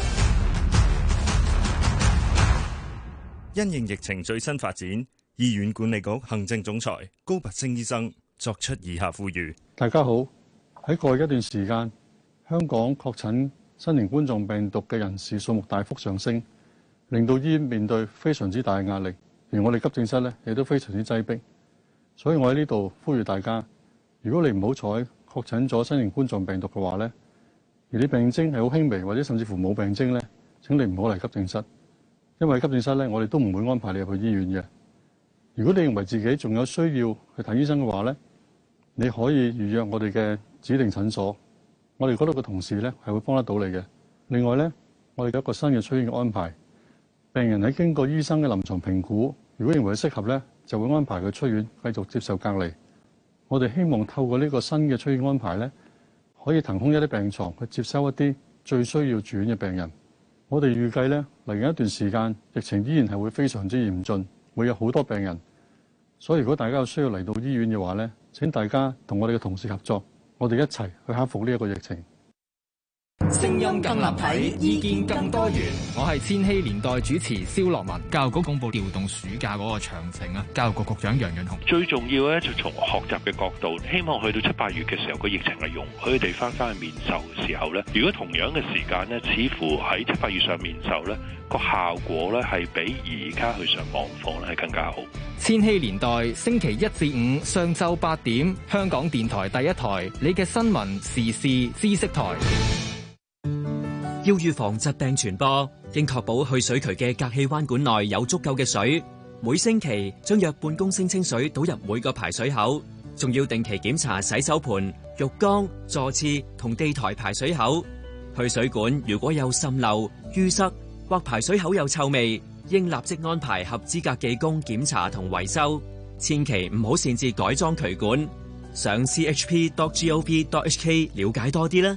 Speaker 6: 因應疫情最新發展，醫院管理局行政總裁高拔陞醫生作出以下呼籲：
Speaker 7: 大家好，喺過去一段時間，香港確診新型冠狀病毒嘅人士數目大幅上升，令到醫院面對非常之大嘅壓力，而我哋急症室咧亦都非常之擠迫。所以我喺呢度呼籲大家，如果你唔好彩確診咗新型冠狀病毒嘅話咧，而你病徵係好輕微或者甚至乎冇病徵咧，請你唔好嚟急症室。因為急症室咧，我哋都唔會安排你入去醫院嘅。如果你認為自己仲有需要去睇醫生嘅話咧，你可以預約我哋嘅指定診所，我哋嗰度嘅同事咧係會幫得到你嘅。另外咧，我哋有一個新嘅出院嘅安排，病人喺經過醫生嘅臨床評估，如果認為適合咧，就會安排佢出院繼續接受隔離。我哋希望透過呢個新嘅出院安排咧，可以騰空一啲病床去接收一啲最需要住院嘅病人。我哋預計咧，嚟緊一段時間，疫情依然係會非常之嚴峻，會有好多病人。所以如果大家有需要嚟到醫院嘅話咧，請大家同我哋嘅同事合作，我哋一齊去克服呢一個疫情。
Speaker 22: 聲音更立體，意見更多元。我係千禧年代主持蕭樂文。教育局公布調動暑假嗰個詳情啊，教育局局長楊潤雄。
Speaker 3: 最重要咧，就從學習嘅角度，希望去到七八月嘅時候，個疫情係容許佢哋翻返去面授嘅時候咧，如果同樣嘅時間咧，似乎喺七八月上面授咧，個效果咧係比而家去上網課咧係更加好。
Speaker 22: 千禧年代星期一至五上晝八點，香港電台第一台，你嘅新聞時事知識台。
Speaker 5: 要預防疾病傳播，應確保去水渠嘅隔氣彎管內有足夠嘅水。每星期將約半公升清水倒入每個排水口，仲要定期檢查洗手盆、浴缸、座廁同地台排水口。去水管如果有滲漏、淤塞或排水口有臭味，應立即安排合資格技工檢查同維修。千祈唔好擅自改裝渠管。上 c h p dot gov dot h k 了解多啲啦。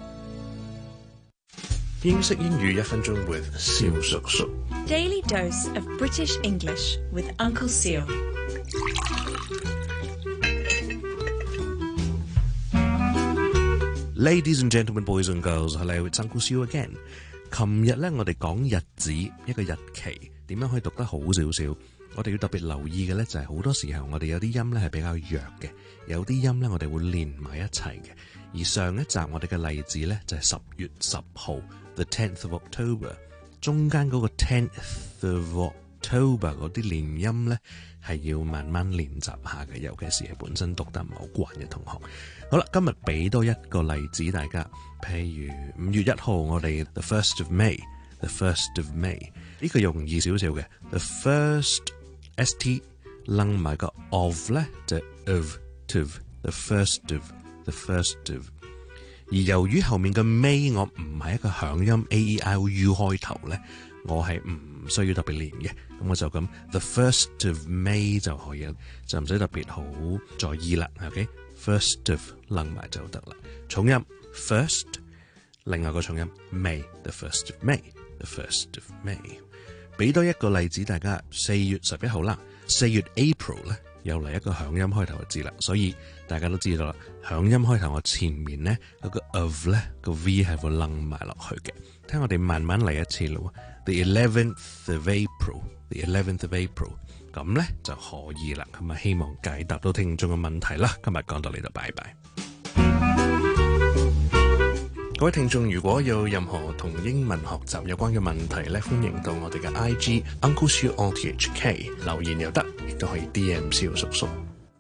Speaker 9: 英式英語一分鐘 with 蕭叔叔。
Speaker 25: Daily dose of British English with Uncle Seal.
Speaker 9: Ladies and gentlemen, boys and girls, hello, it's Uncle Seal again. 琴日咧，我哋講日子一個日期點樣可以讀得好少少。我哋要特別留意嘅咧，就係好多時候我哋有啲音咧係比較弱嘅，有啲音咧我哋會連埋一齊嘅。而上一集我哋嘅例子咧就係十月十號 ，the tenth of October， 中間嗰個 tenth of October 嗰啲連音咧係要慢慢練習下嘅，尤其是係本身讀得唔係好慣嘅同學。好啦，今日俾多一個例子大家，譬如五月一號我哋 the first of May，the first of May 呢個容易少少嘅 the first st 掕埋個 of 咧就 of to the first of the first of， 而由於後面嘅 May 我唔係一個響音 a e i o u 開頭咧，我係唔需要特別練嘅，咁我就咁 the first of May 就可以啦，就唔使特別好在意啦。OK， first of 掕埋就得啦。重音 first， 另外個重音 May， the first of May，the first of May。俾多一個例子大家，四月十一號啦，四月 April 咧又嚟一個響音開頭嘅字啦，所以大家都知道啦，響音開頭我前面咧嗰個 of 咧個 V 係會掕埋落去嘅。聽我哋慢慢嚟一次咯。The eleventh of April，the eleventh of April， 咁咧就可以啦。咁啊，希望解答到聽眾嘅問題啦。今日講到呢度，拜拜。各位聽眾，如果有任何同英文學習有關嘅問題咧，歡迎到我哋嘅 I G Uncle Siu O T H K 留言又得，亦都可以 D M 蕭叔叔。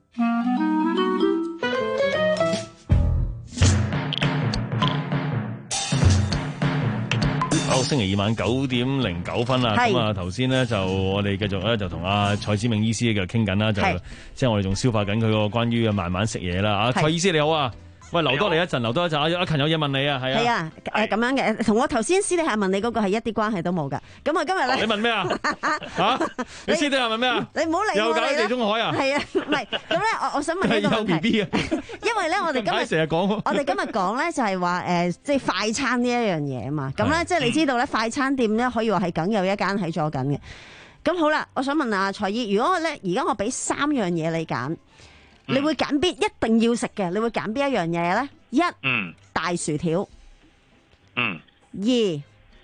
Speaker 13: 好，星期二晚九點零九分啦。咁啊，頭先咧就我哋繼續咧就同阿蔡梓銘醫師就傾緊啦，就即係我哋仲消化緊佢個關於慢慢食嘢啦。啊，蔡醫師你好啊！喂，留多你一陣，留多一陣。阿阿勤有嘢問你啊，係啊，係啊，
Speaker 14: 誒咁樣嘅，同我頭先私底下問你嗰個係一啲關係都冇噶。咁我今日咧，
Speaker 13: 你問咩啊？嚇，你私底下問咩啊？
Speaker 14: 你唔好理我，
Speaker 13: 又搞地中海啊？係
Speaker 14: 啊，唔係咁咧，我我想問一個問題。有 B B 啊？因為咧，我哋今日成日講，我哋今日講咧就係話誒，即係快餐呢一樣嘢啊嘛。咁咧，即係你知道咧，快餐店咧可以話係梗有一間喺咗緊嘅。咁好啦，我想問下蔡醫，如果咧而家我俾三樣嘢你揀，你會揀邊？一定要食嘅，你會揀邊一樣嘢咧？一，嗯，大薯條，嗯，二，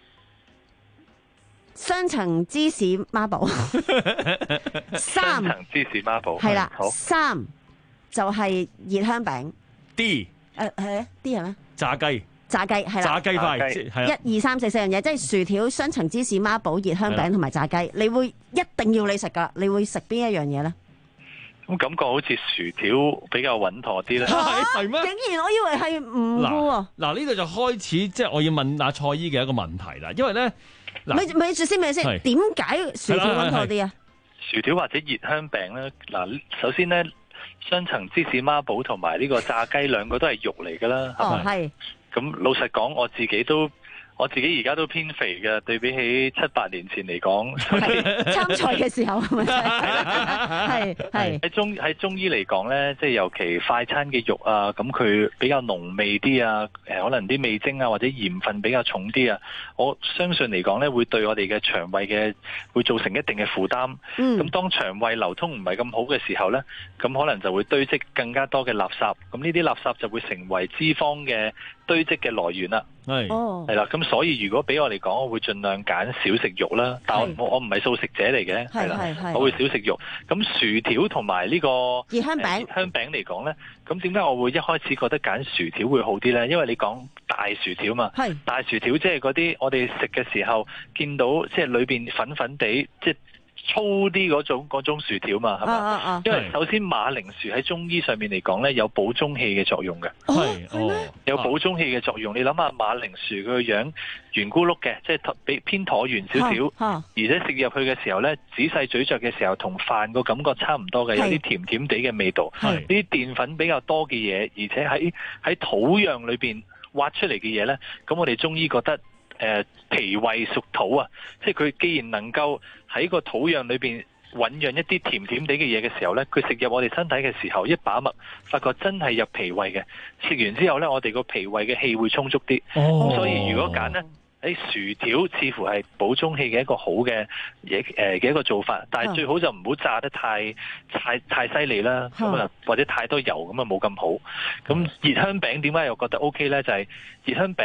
Speaker 14: 雙層芝士孖寶，三，雙層
Speaker 24: 芝士孖寶，
Speaker 14: 係啦，三就係熱香餅
Speaker 13: ，D，
Speaker 14: 誒係 D 係咩？
Speaker 13: 炸雞，
Speaker 14: 炸雞係啦，炸雞塊，係一二三四四樣嘢，即係薯條、雙層芝士孖寶、熱香餅同埋炸雞，你會一定要你食噶，你會食邊一樣嘢咧？
Speaker 24: 咁感覺好似薯條比較穩妥啲咧，
Speaker 13: 係咩？
Speaker 14: 竟然我以為係唔喎。
Speaker 13: 嗱呢度就開始，即係我要問阿蔡醫嘅一個問題啦，因為咧，
Speaker 14: 咪咪住先，咪先，點解薯條穩妥啲啊？
Speaker 24: 薯條或者熱香餅咧，嗱，首先咧，雙層芝士孖寶同埋呢個炸雞兩個都係肉嚟噶啦，
Speaker 14: 哦係。
Speaker 24: 咁老實講，我自己都。我自己而家都偏肥嘅，對比起七八年前嚟講，
Speaker 14: 參賽嘅時候係咪？係係
Speaker 24: 喺中喺中醫嚟講咧，即係尤其快餐嘅肉啊，咁佢比較濃味啲啊，誒可能啲味精啊或者鹽分比較重啲啊，我相信嚟講咧會對我哋嘅腸胃嘅會造成一定嘅負擔。咁、嗯、當腸胃流通唔係咁好嘅時候咧，咁可能就會堆積更加多嘅垃圾，咁呢啲垃圾就會成為脂肪嘅堆積嘅來源啦。係，係啦，咁所以如果俾我嚟講，我會盡量揀少食肉啦。但係我我唔係素食者嚟嘅，係啦，我會少食肉。咁薯條同埋呢個
Speaker 14: 熱香餅，
Speaker 24: 熱香餅嚟講咧，咁點解我會一開始覺得揀薯條會好啲咧？因為你講大薯條嘛，大薯條即係嗰啲我哋食嘅時候見到即係裏邊粉粉地，即係粗啲嗰種嗰種薯條嘛，係嘛？啊啊啊因為首先馬鈴薯喺中醫上面嚟講咧，有補中氣嘅作用嘅。係，哦，有補中氣嘅作用。你諗下馬鈴薯佢個樣圓咕碌嘅，即係比偏橢圓少少，而且食入去嘅時候咧，仔細咀嚼嘅時候同飯個感覺差唔多嘅，有啲甜甜地嘅味道。呢啲澱粉比較多嘅嘢，而且喺喺土壤裏邊挖出嚟嘅嘢咧，咁我哋中醫覺得。誒、呃、脾胃屬土啊，即係佢既然能夠喺個土壤裏邊醖釀一啲甜甜地嘅嘢嘅時候咧，佢食入我哋身體嘅時候，一把脈發覺真係入脾胃嘅。食完之後咧，我哋個脾胃嘅氣會充足啲。咁、哦、所以如果揀咧，喺薯條似乎係補中氣嘅一個好嘅嘢誒嘅一個做法，但係最好就唔好炸得太太太犀利啦，咁啊或者太多油咁啊冇咁好。咁熱香餅點解又覺得 O K 咧？就係、是、熱香餅佢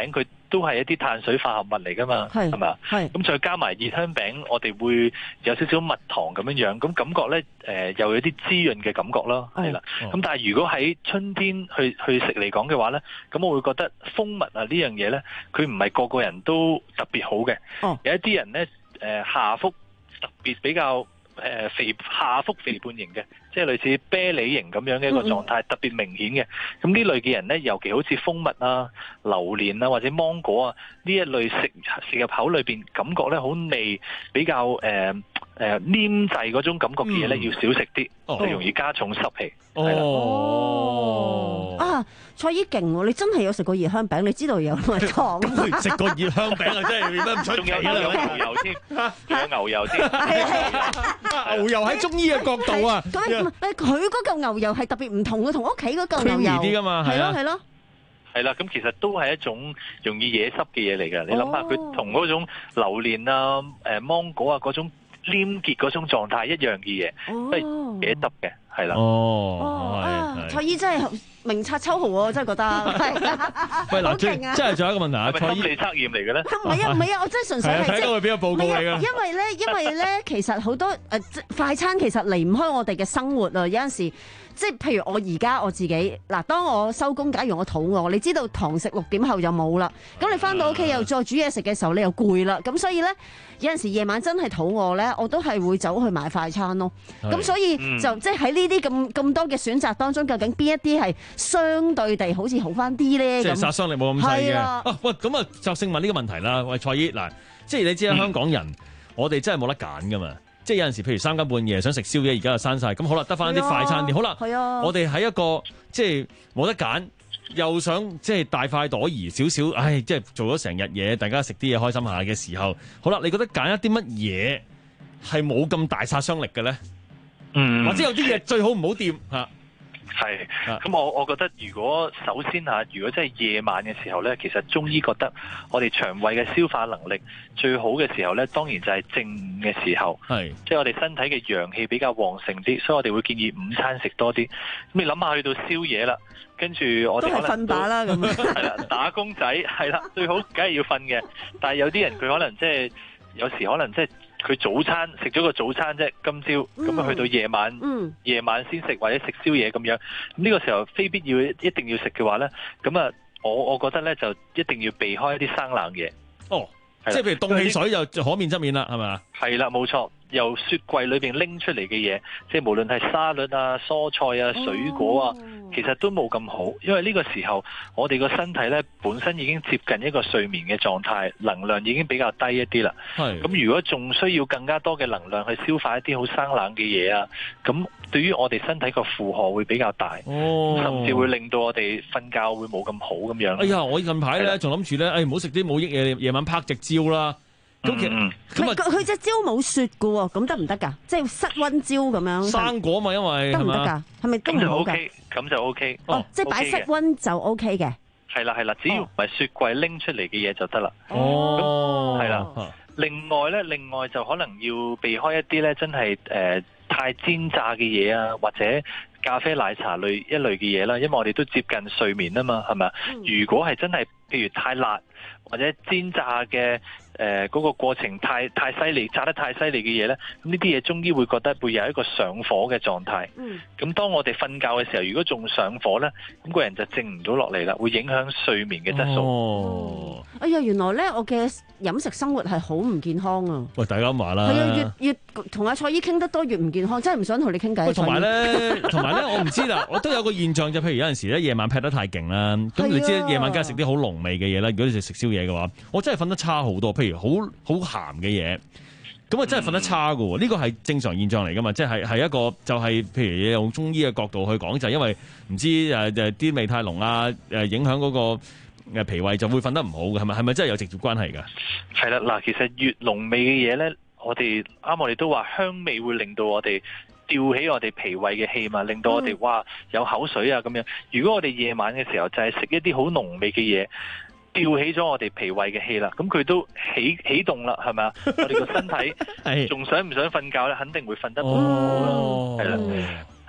Speaker 24: 都係一啲碳水化合物嚟噶嘛，係咪啊？咁再加埋熱香餅，我哋會有少少蜜糖咁樣樣，咁感覺咧誒、呃、又有啲滋潤嘅感覺咯，係啦。咁、哦、但係如果喺春天去去食嚟講嘅話咧，咁我會覺得蜂蜜啊呢樣嘢咧，佢唔係個個人都特別好嘅、哦，有一啲人咧誒、呃、下腹特別比較。誒、呃、肥下腹肥胖型嘅，即係類似啤梨型咁樣嘅一個狀態，嗯、特別明顯嘅。咁呢類嘅人咧，尤其好似蜂蜜啊、榴蓮啊或者芒果啊呢一類食食入口裏邊，感覺咧好味，比較誒誒、呃呃、黏滯嗰種感覺嘅嘢咧，要少食啲，就、哦、容易加重濕氣。係啦。
Speaker 14: 哦啊，蔡姨勁喎！你真係有食過熱香餅，你知道有蜜糖。
Speaker 13: 食過熱香餅啊，真係點解唔出奇啊？
Speaker 24: 仲有牛油添，仲有牛油添。係係
Speaker 13: 牛油喺中醫嘅角度啊，
Speaker 14: 咁佢嗰嚿牛油係特別唔同嘅，同屋企嗰嚿牛油
Speaker 13: 啲㗎嘛，
Speaker 14: 係咯係咯。
Speaker 24: 係啦，咁其實都係一種容易惹濕嘅嘢嚟㗎。你諗下，佢同嗰種榴蓮啊、誒芒果啊嗰種黏結嗰種狀態一樣嘅嘢，都係惹濕嘅，係啦。
Speaker 13: 哦，
Speaker 14: 啊，蔡姨真係明察秋毫喎，我真係覺得係。
Speaker 13: 喂，嗱，真係仲有一個問題啊，
Speaker 24: 蔡姨心理測驗嚟嘅咧？
Speaker 14: 唔係啊，唔係啊，我真係純粹係
Speaker 13: 睇到佢邊個報告嚟㗎？
Speaker 14: 因為咧，因為咧，其實好多誒快餐其實離唔開我哋嘅生活啊，有陣時。即係譬如我而家我自己嗱，當我收工，假如我肚餓，你知道堂食六點後就冇啦。咁你翻到屋企又再煮嘢食嘅時候，你又攰啦。咁所以咧，有陣時夜晚真係肚餓咧，我都係會走去買快餐咯。咁所以就即係喺呢啲咁咁多嘅選擇當中，究竟邊一啲係相對地好似好翻啲咧？
Speaker 13: 即係殺傷力冇咁細嘅。啊，喂，咁啊，就性問呢個問題啦。喂，蔡姨嗱，即係你知啦，香港人、嗯、我哋真係冇得揀噶嘛。即係有陣時，譬如三更半夜想食宵夜，而家就閂晒。咁好啦，得翻啲快餐店。好啦，我哋喺一個即係冇得揀，又想即係大快朵頤少少，唉，即係做咗成日嘢，大家食啲嘢開心下嘅時候，好啦，你覺得揀一啲乜嘢係冇咁大殺傷力嘅咧？嗯，或者有啲嘢最好唔好掂嚇。
Speaker 24: 係，咁我我覺得如果首先嚇，如果真係夜晚嘅時候咧，其實中醫覺得我哋腸胃嘅消化能力最好嘅時候咧，當然就係正午嘅時候，係，即係我哋身體嘅陽氣比較旺盛啲，所以我哋會建議午餐食多啲。咁你諗下去到宵夜啦，跟住我哋可能
Speaker 14: 都係瞓飽啦咁，
Speaker 24: 係啦，打工仔係啦，最好梗係要瞓嘅，但係有啲人佢可能即係有時可能即係。佢早餐食咗個早餐啫，今朝咁啊去到夜晚，嗯、夜晚先食或者食宵夜咁樣。呢、這個時候非必要一定要食嘅話咧，咁啊，我我覺得咧就一定要避開一啲生冷嘢。
Speaker 13: 哦，即係譬如凍汽水就就可免則免啦，係咪啊？
Speaker 24: 係啦，冇錯。由雪櫃裏邊拎出嚟嘅嘢，即係無論係沙律啊、蔬菜啊、水果啊，其實都冇咁好，因為呢個時候我哋個身體咧本身已經接近一個睡眠嘅狀態，能量已經比較低一啲啦。係咁，如果仲需要更加多嘅能量去消化一啲好生冷嘅嘢啊，咁對於我哋身體個負荷會比較大，哦、甚至會令到我哋瞓覺會冇咁好咁樣。
Speaker 13: 哎呀，我近排咧仲諗住咧，誒唔好食啲冇益嘢，夜晚拍隻蕉啦。咁其實
Speaker 14: 佢佢隻蕉冇雪噶喎，咁得唔得噶？即係室溫蕉咁樣。
Speaker 13: 生果嘛，因為
Speaker 14: 得唔得噶？係咪都唔好噶？
Speaker 24: 咁就 OK。
Speaker 14: 哦，即係擺室溫就 OK 嘅。
Speaker 24: 係啦係啦，只要唔係雪櫃拎出嚟嘅嘢就得啦。
Speaker 13: 哦，
Speaker 24: 係啦。另外咧，另外就可能要避開一啲咧，真係誒太煎炸嘅嘢啊，或者咖啡奶茶類一類嘅嘢啦，因為我哋都接近睡眠啊嘛，係咪啊？如果係真係譬如太辣或者煎炸嘅。誒、呃、嗰、那個過程太太犀利，炸得太犀利嘅嘢咧，咁呢啲嘢中醫會覺得會有一個上火嘅狀態。嗯，咁當我哋瞓覺嘅時候，如果仲上火咧，咁、那個人就靜唔到落嚟啦，會影響睡眠嘅質素。
Speaker 13: 哦，
Speaker 14: 哎呀，原來咧我嘅飲食生活係好唔健康啊！
Speaker 13: 喂，大家咁話啦，
Speaker 14: 係啊，越越同阿蔡姨傾得多越唔健康，真係唔想同你傾偈。
Speaker 13: 同埋咧，同埋咧，我唔知啦，我都有個現象就譬如有陣時咧，夜晚劈得太勁啦，咁你知夜晚梗係食啲好濃味嘅嘢啦。如果你食食宵夜嘅話，我真係瞓得差好多。譬如好好鹹嘅嘢，咁啊真係瞓得差噶喎。呢個係正常現象嚟噶嘛，即係係一個就係、是、譬如用中醫嘅角度去講，就係、是、因為唔知誒誒啲味太濃啊，誒影響嗰個誒脾胃就會瞓得唔好嘅，係咪係咪真係有直接關係噶？
Speaker 24: 係啦，嗱，其實越濃味嘅嘢咧，我哋啱我哋都話香味會令到我哋吊起我哋脾胃嘅氣嘛，令到我哋哇有口水啊咁樣。如果我哋夜晚嘅時候就係食一啲好濃味嘅嘢，吊起咗我哋脾胃嘅氣啦，咁佢都起起動啦，係咪啊？我哋個身體仲想唔想瞓覺咧？肯定會瞓得唔好啦，係啦，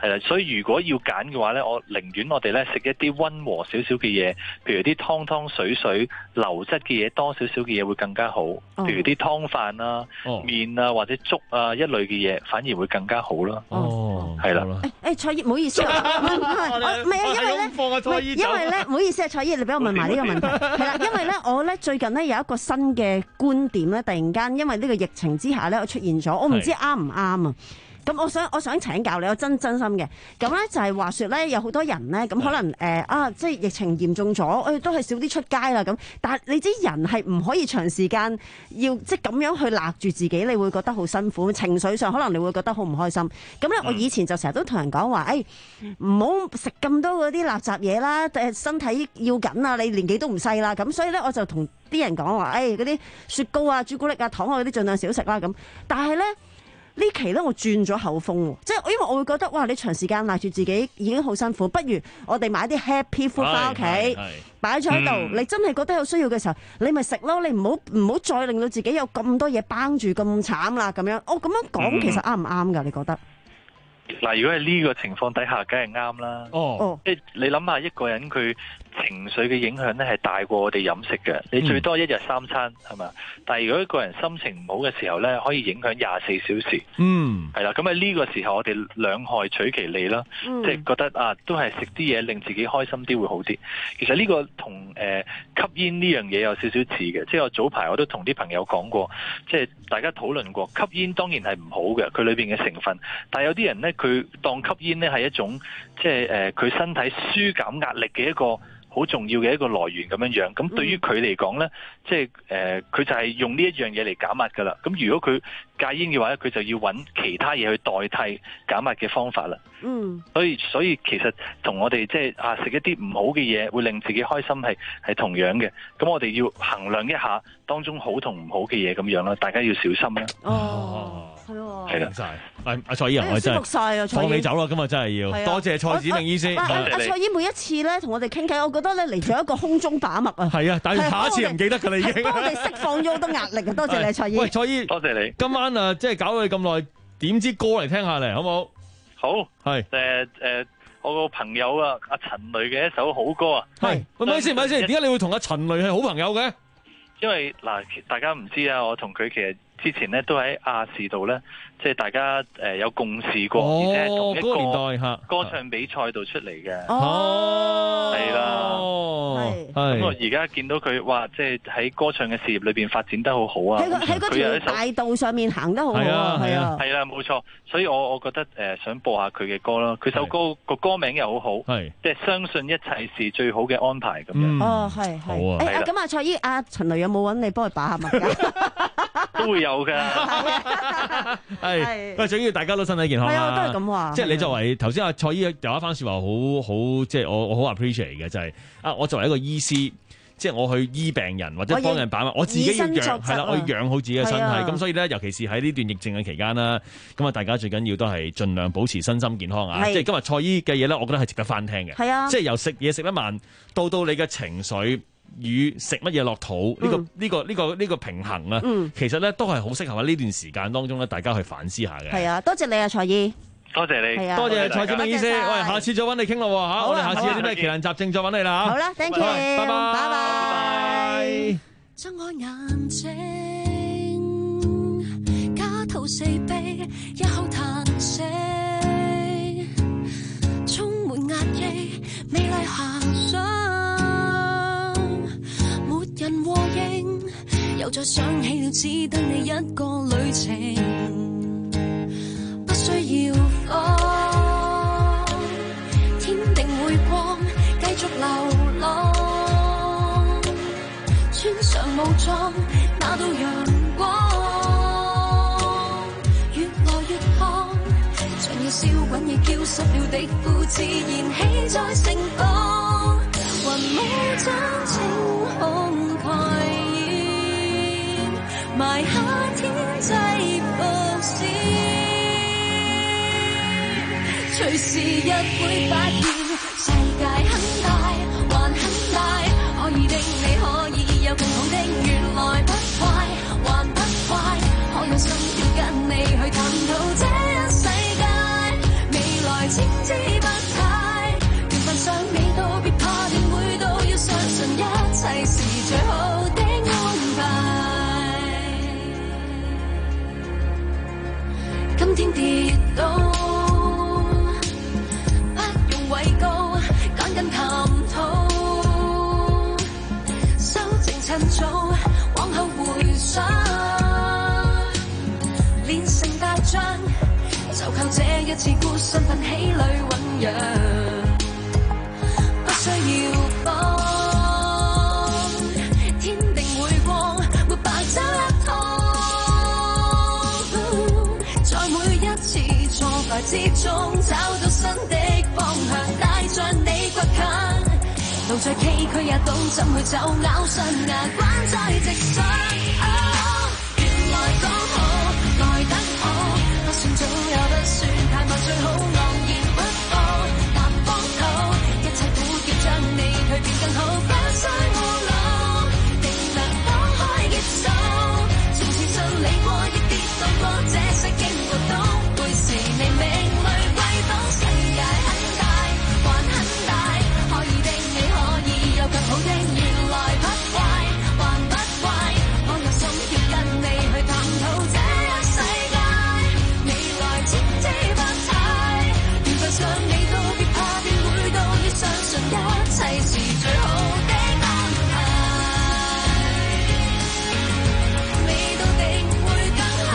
Speaker 24: 係啦，所以如果要揀嘅話咧，我寧願我哋咧食一啲溫和少少嘅嘢，譬如啲湯湯水水流質嘅嘢，多少少嘅嘢會更加好。譬如啲湯飯啊、
Speaker 13: 哦、
Speaker 24: 麵啊或者粥啊一類嘅嘢，反而會更加好咯。
Speaker 13: 哦，
Speaker 24: 係啦。
Speaker 14: 誒誒，蔡姨唔好意思，唔係唔係，唔係啊，因為咧，因為咧，唔好意思啊，蔡姨，你俾我問埋呢個問題，係啦，因為咧，我咧最近咧有一個新嘅觀點咧，突然間因為呢個疫情之下咧，我出現咗，我唔知啱唔啱啊。咁我想我想請教你，我真真心嘅。咁咧就係話說咧，有好多人咧，咁可能誒、呃、啊，即係疫情嚴重咗，誒、哎、都係少啲出街啦。咁，但係你知人係唔可以長時間要即係咁樣去勒住自己，你會覺得好辛苦，情緒上可能你會覺得好唔開心。咁咧，我以前就成日都同人講話，誒唔好食咁多嗰啲垃圾嘢啦，誒身體要緊啊，你年紀都唔細啦。咁所以咧，我就同啲人講話，誒嗰啲雪糕啊、朱古力啊、糖啊嗰啲盡量少食啦。咁，但係咧。呢期咧我轉咗口風喎，即係因為我會覺得哇，你長時間賴住自己已經好辛苦，不如我哋買啲 Happy Food 翻屋企，擺咗喺度。嗯、你真係覺得有需要嘅時候，你咪食咯。你唔好唔好再令到自己有咁多嘢綁住咁慘啦咁樣。哦，咁樣講其實啱唔啱㗎？你覺得？
Speaker 24: 嗱，如果係呢個情況底下，梗係啱啦。
Speaker 13: 哦，
Speaker 24: 即係你諗下，一個人佢情緒嘅影響咧係大過我哋飲食嘅。你最多一日三餐係嘛？但係如果一個人心情唔好嘅時候咧，可以影響廿四小時。
Speaker 13: 嗯，
Speaker 24: 係啦。咁喺呢個時候，我哋兩害取其利啦。嗯、即係覺得啊，都係食啲嘢令自己開心啲會好啲。其實呢個同誒、呃、吸煙呢樣嘢有少少似嘅。即係我早排我都同啲朋友講過，即係大家討論過，吸煙當然係唔好嘅，佢裏邊嘅成分。但係有啲人咧，佢當吸煙咧係一種即係誒佢身體舒減壓力嘅一個好重要嘅一個來源咁樣樣。咁對於佢嚟講咧，即係誒佢就係用呢一樣嘢嚟減壓噶啦。咁如果佢戒煙嘅話咧，佢就要揾其他嘢去代替減壓嘅方法啦。嗯，所以所以其實同我哋即係啊食一啲唔好嘅嘢會令自己開心係係同樣嘅。咁我哋要衡量一下當中好同唔好嘅嘢咁樣啦，大家要小心啦。
Speaker 14: 哦。係喎，
Speaker 13: 係啦，晒阿蔡醫生，我真係放你走啦，今日真係要多謝蔡子明醫師。
Speaker 14: 阿蔡醫每一次咧同我哋傾偈，我覺得咧嚟咗一個空中把脈啊。
Speaker 13: 係啊，但係下一次唔記得㗎啦已經。
Speaker 14: 幫我哋釋放咗好多壓力啊！多謝你，蔡醫。
Speaker 13: 喂，蔡醫，
Speaker 24: 多謝你。
Speaker 13: 今晚啊，即係搞咗你咁耐，點支歌嚟聽下嚟，好唔好？
Speaker 24: 好，
Speaker 13: 係
Speaker 24: 誒誒，我個朋友啊，阿陳雷嘅一首好歌啊。
Speaker 13: 係，喂，咪先，咪先，點解你會同阿陳雷係好朋友嘅？
Speaker 24: 因為嗱，大家唔知啊，我同佢其實之前咧都喺亞視度咧，即係大家誒有共事過，
Speaker 13: 哦、
Speaker 24: 而且係同一個
Speaker 13: 年代
Speaker 24: 歌唱比賽度出嚟嘅。
Speaker 13: 哦，
Speaker 24: 係啦，
Speaker 13: 係。
Speaker 24: 咁我而家見到佢話，即係喺歌唱嘅事業裏邊發展得好好啊！
Speaker 14: 喺喺嗰條大道上面行得好好啊！係啊，
Speaker 24: 係啦，冇錯。所以我我覺得誒、呃、想播下佢嘅歌啦。佢首歌個歌名又好好，係即係相信一切是最好嘅安排咁樣。
Speaker 14: 嗯、哦，係係。好啊！誒咁啊，蔡醫阿陳雷有冇揾你幫佢把下脈㗎？
Speaker 24: 都會有㗎。
Speaker 13: 係，喂，最緊要大家都身體健康啦。
Speaker 14: 係啊，都係咁話。
Speaker 13: 即係你作為頭先阿蔡醫有一番説話，好好，即係我我好 appreciate 嘅，就係、是、啊，我作為一個醫師，即係我去醫病人或者幫人把脈，我自己要養係啦，我要養好自己嘅身體。咁所以咧，尤其是喺呢段疫症嘅期間啦，咁啊，大家最緊要都係盡量保持身心健康啊。即係今日蔡醫嘅嘢咧，我覺得係值得翻聽嘅。係啊，即係由食嘢食得慢，到到你嘅情緒與食乜嘢落肚呢、嗯這個呢、這個呢、這個呢、這個平衡啊，嗯、其實咧都係好適合喺呢段時間當中咧，大家去反思下嘅。
Speaker 14: 係啊，多謝你啊，蔡醫。
Speaker 24: 多謝你，
Speaker 14: 啊、
Speaker 13: 多謝蔡子明醫師。喂，下次再揾你傾咯嚇，啊、我哋下次有啲咩奇難雜症再揾你啦嚇。
Speaker 14: 好啦 ，thank you，
Speaker 13: 拜拜，
Speaker 14: 拜拜。
Speaker 8: 睜開眼睛，家徒四壁，一口嘆息，充滿壓抑，美麗遐想，沒人和應，又再想起了，只得你一個旅程。需要放，天定會光，繼續流浪，穿上武裝，拿到陽光，越來越燙，像要燒滾已焦濕了的褲子燃起在盛放，雲霧將晴空蓋掩，埋下天際伏線。隨時日會發現世界很大，還很大，可以的你可以有更好的，原來不快，還不快，可有心要跟你去探討這世界未來之一次孤身奮起裏醞釀，不需要慌，天定會光，沒白走一趟。在每一次挫敗之中，找到新的方向，帶着你倔強。路再崎嶇也懂怎去走，咬上牙關再直上。哦，原來剛好來得好，不算早也不算太慢，最好昂然不放，踏荒土，一切苦澀將你蛻變更好，不需懊惱，定能放開結束。從前順利過，亦跌宕過，這些經過都會是你命裏貴寶。世界很大，還很大，可以的你可以有更好的，原來不壞，還不壞，我有心要跟你去探討這一世界，未來千姿百態，緣分上未到別怕便會到，要相信一切是最好的安排，未到定會更好。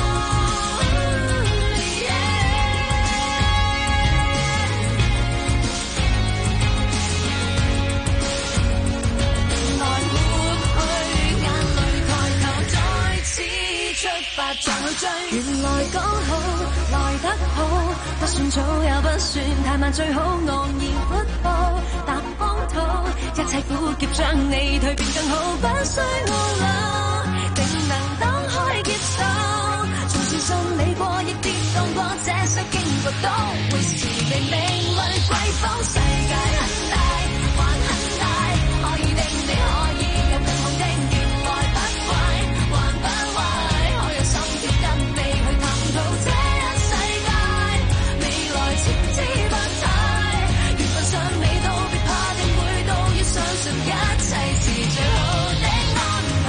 Speaker 8: 來抹去眼淚，抬頭再次出發再去追，原來剛好來得好，不算早也不算太慢，最好昂然活步踏荒土，一切苦澀將你蛻變更好，不需懊惱，定能當開結束。從前順利過，亦跌宕過，這些經過都會是你命裏貴寶。世界很大，還很大，可以的你可以有更好的，原來不壞，還不壞，我有心要跟你去探討這一世界，未來千姿百態，緣分尚未到，別怕定會到，要相信一切是最好的安排。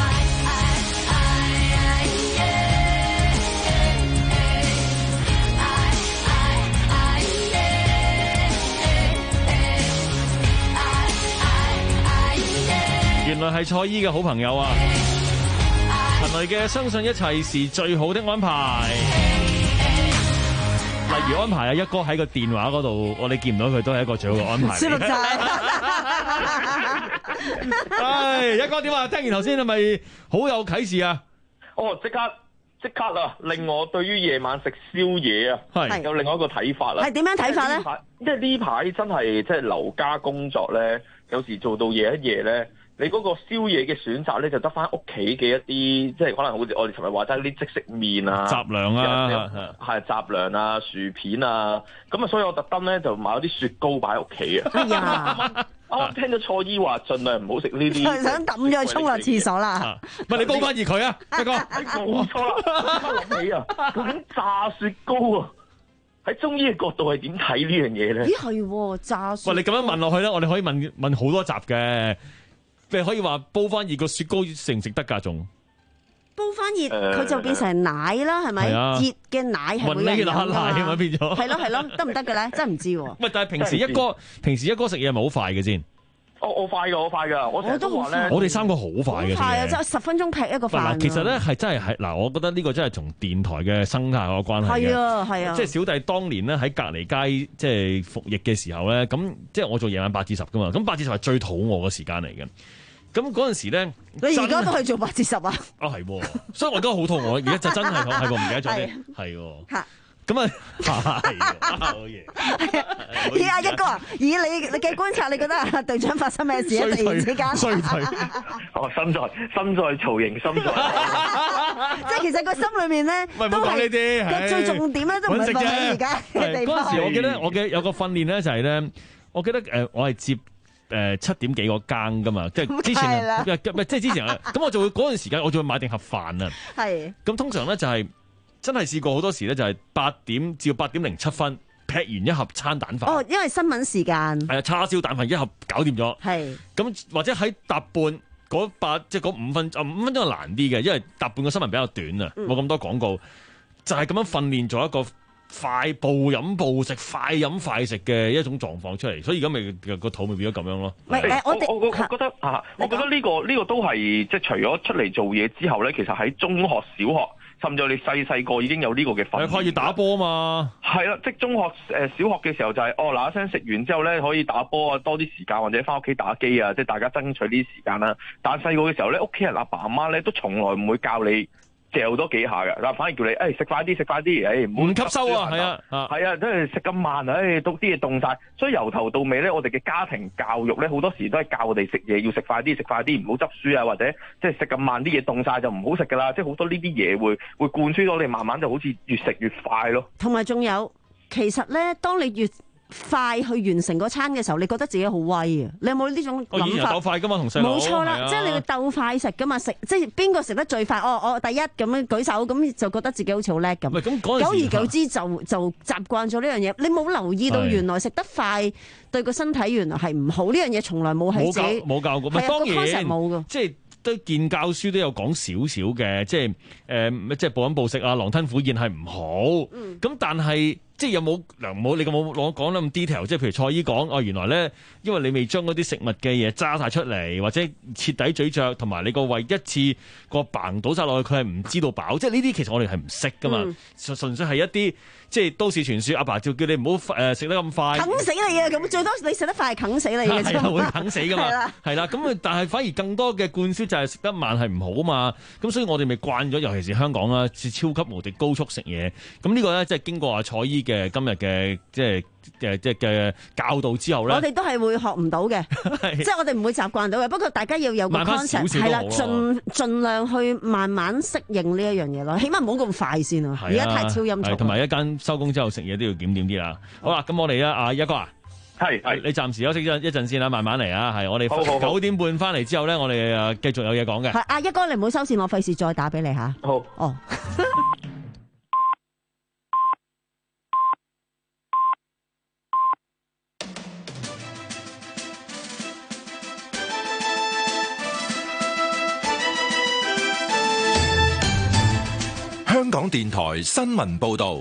Speaker 13: 原來係蔡依嘅好朋友啊！陳蕾嘅相信一切是最好的安排。例如安排啊，一哥喺個電話嗰度，我哋見唔到佢都係一個最好嘅安排。
Speaker 14: 舒服晒。
Speaker 13: 唉，一哥點啊？聽完頭先係咪好有啟示啊？
Speaker 10: 哦，即刻即刻啊！令我對於夜晚食宵夜啊，係有另外一個睇法啦。
Speaker 14: 係點樣睇法咧？
Speaker 10: 因為呢排真係即係留家工作咧，有時做到夜一夜咧。你嗰個宵夜嘅選擇咧，就得翻屋企嘅一啲，即係可能好似我哋尋日話齋啲即食麵啊、
Speaker 13: 雜糧啊，
Speaker 10: 係雜糧啊、薯片啊，咁啊，所以我特登咧就買咗啲雪糕擺喺屋企啊。哎呀！啱啱聽到蔡依話，盡量唔好食呢啲，
Speaker 14: 想抌咗去沖落廁所啦。
Speaker 13: 唔係你煲翻熱佢啊，一哥。
Speaker 10: 冇錯啦，諗起啊，究竟炸雪糕啊，喺中醫嘅角度係點睇呢樣嘢咧？
Speaker 14: 咦係炸雪糕。
Speaker 13: 喂，你咁樣問落去咧，我哋可以問問好多集嘅。你可以話煲翻熱個雪糕食唔食得㗎？仲
Speaker 14: 煲翻熱佢就變成奶啦，係咪？熱嘅奶係會有㗎嘛？
Speaker 13: 變咗
Speaker 14: 係咯係咯，得唔得嘅咧？真係唔知喎。
Speaker 13: 喂，但係平時一哥平時一哥食嘢係咪好快嘅先？
Speaker 10: 我我快㗎，我快㗎，我成日都話咧，
Speaker 13: 我哋三個好快嘅。
Speaker 14: 係啊，即係十分鐘劈一個飯。
Speaker 13: 嗱，其實咧係真係係嗱，我覺得呢個真係同電台嘅生態有關係嘅。
Speaker 14: 係啊係啊，
Speaker 13: 即係小弟當年咧喺隔離街即係服役嘅時候咧，咁即係我做夜晚八至十㗎嘛，咁八至十係最肚餓嘅時間嚟嘅。咁嗰陣時咧，
Speaker 14: 你而家都係做八至十啊？
Speaker 13: 啊係，所以我而家好肚餓，而家就真係係喎，唔記得咗添，係喎。咁啊，係好嘢。
Speaker 14: 咦阿一哥啊，以你你嘅觀察，你覺得啊隊長發生咩事啊？突然之間，
Speaker 10: 衰退。哦，身在身在曹營心在。
Speaker 14: 即係其實個心裏面咧，
Speaker 13: 都係呢啲。
Speaker 14: 最重點咧都唔係放喺而家嘅地方。
Speaker 13: 嗰陣時我記得我嘅有個訓練咧就係咧，我記得誒我係接。誒七點幾個更噶嘛，即係之前，唔係即係之前啊，咁我就會嗰陣時間，我就會買定盒飯啊。係。咁通常咧就係真係試過好多時咧，就係八點至到八點零七分劈完一盒餐蛋飯。
Speaker 14: 哦，因為新聞時間。係啊，
Speaker 13: 叉燒蛋飯一盒搞掂咗。係。咁或者喺搭半嗰八即係嗰五分啊五分鐘係難啲嘅，因為搭半個新聞比較短啊，冇咁多廣告，就係咁樣訓練咗一個。快暴飲暴食、快飲快食嘅一種狀況出嚟，所以而家咪個肚咪變咗咁樣咯。
Speaker 10: 唔係我我我覺得啊，我覺得呢個呢個都係即係除咗出嚟做嘢之後咧，其實喺中學、小學甚至你細細個已經有呢個嘅訓練。
Speaker 13: 可以打波嘛？
Speaker 10: 係啦，即係中學誒、呃、小學嘅時候就係、是、哦嗱一聲食完之後咧可以打波啊，多啲時間或者翻屋企打機啊，即係大家爭取呢啲時間啦。但係細個嘅時候咧，屋企人阿爸阿媽咧都從來唔會教你嚼多幾下嘅，嗱反而叫你誒食快啲食快啲，誒唔好
Speaker 13: 吸收啊，係啊，
Speaker 10: 係啊，真係食咁慢，誒都啲嘢凍晒。所以由頭到尾咧，我哋嘅家庭教育咧好多時都係教我哋食嘢要食快啲，食快啲，唔好執輸啊，或者即係食咁慢，啲嘢凍晒就唔好食噶啦，即係好多呢啲嘢會會灌輸到你，慢慢就好似越食越快咯。
Speaker 14: 同埋仲有，其實咧，當你越快去完成嗰餐嘅時候，你覺得自己好威啊！你有冇呢種諗法？
Speaker 13: 我以前鬥快噶嘛，同細佬。
Speaker 14: 冇錯啦，即係你要鬥快食噶嘛，食即係邊個食得最快？哦，我第一咁樣舉手，咁就覺得自己好似好叻咁。
Speaker 13: 咁
Speaker 14: 久而久之就就習慣咗呢樣嘢。你冇留意到原來食得快對個身體原來係唔好，呢樣嘢從來冇係自己
Speaker 13: 冇教過。
Speaker 14: 係啊，個 concept 冇噶。
Speaker 13: 即係都見教書都有講少少嘅，即係誒、呃，即係暴飲暴食啊，狼吞虎咽係唔好。咁、嗯、但係。即係有冇嗱冇你咁冇攞講得咁 detail， 即係譬如蔡姨講哦，原來咧因為你未將嗰啲食物嘅嘢揸晒出嚟，或者徹底咀嚼，同埋你個胃一次個嘭倒晒落去，佢係唔知道飽。即係呢啲其實我哋係唔識噶嘛，純、嗯、純粹係一啲即係都市傳說。阿爸就叫你唔好誒食得咁快，
Speaker 14: 啃死你啊！咁最多你食得快係啃死你嘅啫，
Speaker 13: 會啃死噶嘛，係啦。咁但係反而更多嘅灌輸就係食得慢係唔好啊嘛。咁所以我哋咪慣咗，尤其是香港啦，超級無敵高速食嘢。咁呢個咧即係經過阿蔡姨嘅今日嘅即係嘅即係嘅教導之後咧，
Speaker 14: 我哋都係會學唔到嘅，即係我哋唔會習慣到嘅。不過大家要有個 concept 係啦，盡盡量去慢慢適應呢一樣嘢咯，起碼唔好咁快先啊！而家太超音速，
Speaker 13: 同埋一間收工之後食嘢都要檢點啲啦。好啦，咁我哋啊，阿一哥啊，
Speaker 10: 係係你
Speaker 13: 暫時休息一一陣先啦，慢慢嚟啊。係我哋九點半翻嚟之後咧，我哋誒繼續有嘢講嘅。
Speaker 14: 係阿一哥，你唔好收線，我費事再打俾你吓。
Speaker 10: 好
Speaker 14: 哦。
Speaker 4: 香港電台新聞報道，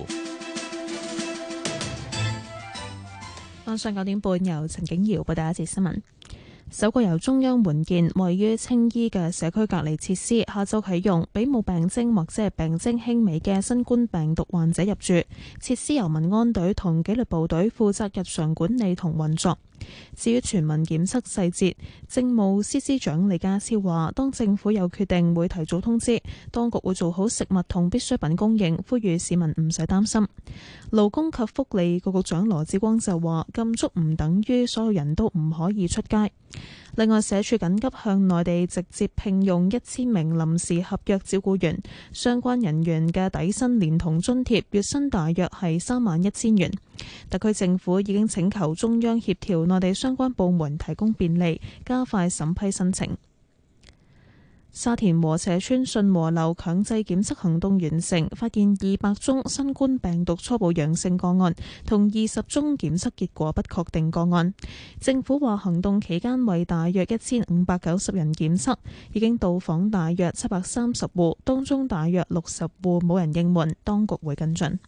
Speaker 1: 晚上九點半由陳景瑤報道一節新聞。首個由中央援建位於青衣嘅社區隔離設施下晝啟用，俾冇病徵或者係病徵輕微嘅新冠病毒患者入住。設施由民安隊同紀律部隊負責日常管理同運作。至於全民檢測細節，政務司司長李家超話，當政府有決定會提早通知，當局會做好食物同必需品供應，呼籲市民唔使擔心。勞工及福利局局長羅致光就話，禁足唔等於所有人都唔可以出街。另外，社署緊急向內地直接聘用一千名臨時合約照顧員，相關人員嘅底薪連同津貼月薪大約係三萬一千元。特區政府已經請求中央協調內地相關部門提供便利，加快審批申請。沙田禾輋邨信和樓強制檢測行動完成，發現二百宗新冠病毒初步陽性個案，同二十宗檢測結果不確定個案。政府話行動期間為大約一千五百九十人檢測，已經到訪大約七百三十戶，當中大約六十戶冇人應門，當局會跟進。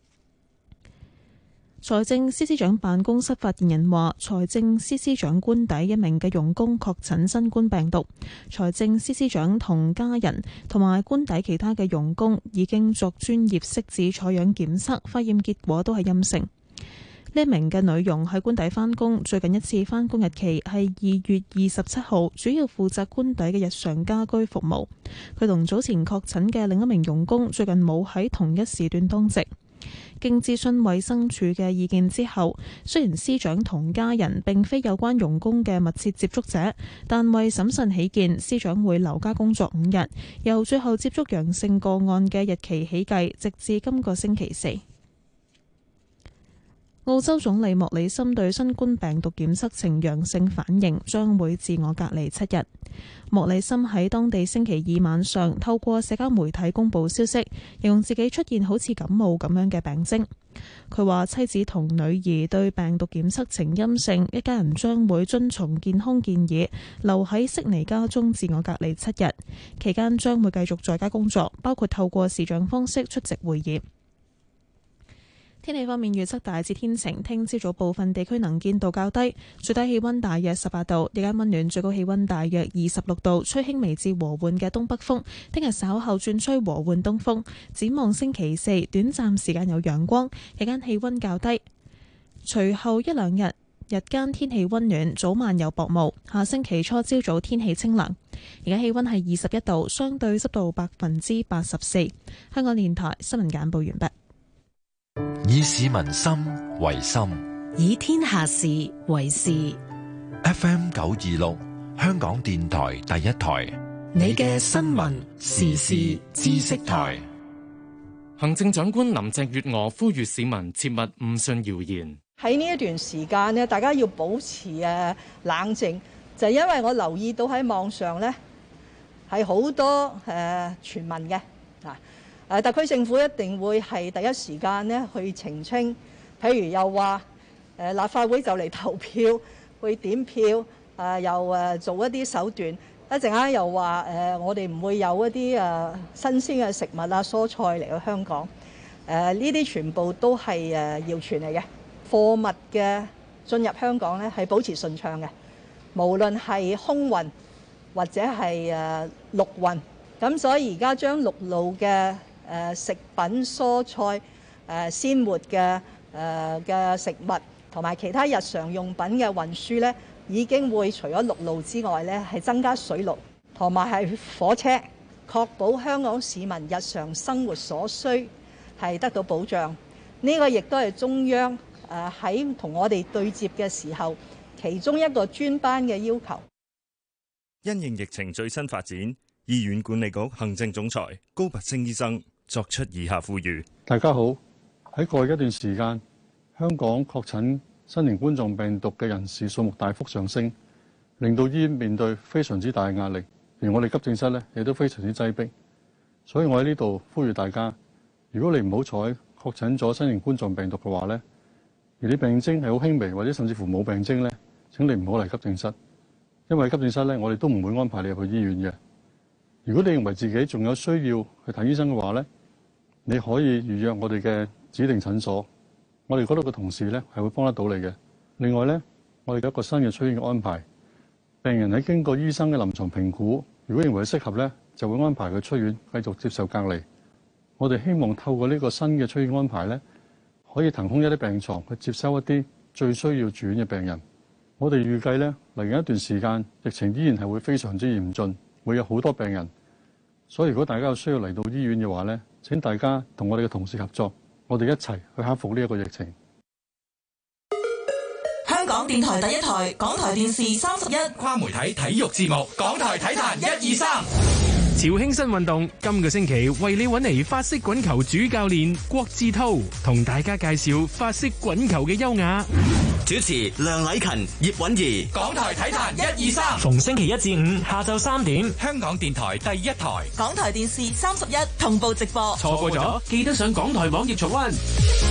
Speaker 1: 財政司司長辦公室發言人話，財政司司長官邸一名嘅傭工確診新冠病毒，財政司司長同家人同埋官邸其他嘅傭工已經作專業拭子採樣檢測，化驗結果都係陰性。呢名嘅女傭喺官邸返工，最近一次返工日期係二月二十七號，主要負責官邸嘅日常家居服務。佢同早前確診嘅另一名傭工最近冇喺同一時段當值。經諮詢衛生署嘅意見之後，雖然司長同家人並非有關傭工嘅密切接觸者，但為審慎起見，司長會留家工作五日，由最後接觸陽性個案嘅日期起計，直至今個星期四。澳洲總理莫里森對新冠病毒檢測呈陽性反應，將會自我隔離七日。莫里森喺當地星期二晚上透過社交媒體公佈消息，形容自己出現好似感冒咁樣嘅病徵。佢話妻子同女兒對病毒檢測呈陰性，一家人將會遵從健康建議，留喺悉尼家中自我隔離七日，期間將會繼續在家工作，包括透過視像方式出席會議。 天氣方面預測大致天晴，聽朝早部分地區能見度較低，最低氣溫大約十八度，日間溫暖，最高氣溫大約二十六度，吹輕微至和緩嘅東北風。聽日稍後轉吹和緩東風。展望星期四，短暫時間有陽光，日間氣溫較低。隨後一兩日，日間天氣溫暖，早晚有薄霧。下星期初朝早天氣清涼。而家氣溫係二十一度，相對濕度百分之八十四。香港電台新聞簡報完畢。
Speaker 4: 以市民心為心，
Speaker 17: 以天下事為事。
Speaker 4: F M 九二六，香港電台第一台，
Speaker 17: 你嘅新聞時事知識台。
Speaker 11: 行政長官林鄭月娥呼籲市民切勿誤信謠言。
Speaker 12: 喺呢一段時間呢，大家要保持誒冷靜，就係因為我留意到喺網上呢係好多誒傳聞嘅啊。誒，特區政府一定會係第一時間呢去澄清，譬如又話誒立法會就嚟投票，會點票，誒又誒做一啲手段，一陣間又話誒我哋唔會有一啲誒新鮮嘅食物啊、蔬菜嚟到香港，誒呢啲全部都係誒謠傳嚟嘅。貨物嘅進入香港呢係保持順暢嘅，無論係空運或者係誒陸運，咁所以而家將陸路嘅誒食品、蔬菜、誒鮮活嘅誒嘅食物同埋其他日常用品嘅運輸呢，已經會除咗陸路之外呢，係增加水路同埋係火車，確保香港市民日常生活所需係得到保障。呢個亦都係中央誒喺同我哋對接嘅時候，其中一個專班嘅要求。
Speaker 6: 因應疫情最新發展，醫院管理局行政總裁高拔陞醫生作出以下呼籲：
Speaker 7: 大家好，喺過去一段時間，香港確診新型冠狀病毒嘅人士數目大幅上升，令到醫院面對非常之大嘅壓力，而我哋急症室呢亦都非常之擠迫。所以我喺呢度呼籲大家，如果你唔好彩確診咗新型冠狀病毒嘅話呢，而你病徵係好輕微，或者甚至乎冇病徵呢，請你唔好嚟急症室，因為急症室呢，我哋都唔會安排你入去醫院嘅。如果你認為自己仲有需要去睇醫生嘅話呢，你可以預約我哋嘅指定診所，我哋嗰度嘅同事呢係會幫得到你嘅。另外呢，我哋有一個新嘅出院嘅安排，病人喺經過醫生嘅臨床評估，如果認為適合呢，就會安排佢出院繼續接受隔離。我哋希望透過呢個新嘅出院安排呢，可以騰空一啲病床去接收一啲最需要住院嘅病人。我哋預計呢，嚟緊一段時間，疫情依然係會非常之嚴峻，會有好多病人。所以如果大家有需要嚟到醫院嘅話呢，請大家同我哋嘅同事合作，我哋一齊去克服呢一個疫情。
Speaker 20: 香港電台第一台，港台電視三十一，
Speaker 21: 跨媒體體育節目，港台體壇一二三。
Speaker 22: 潮興新運動今個星期為你揾嚟法式滾球主教練郭志濤，同大家介紹法式滾球嘅優雅。
Speaker 21: 主持梁禮勤、葉韻儀，港台體壇一二三。 逢星期一至五下晝三點，香港電台第一台，
Speaker 20: 港台電視三十一同步直播。
Speaker 21: 錯過咗記得上港台網頁重溫。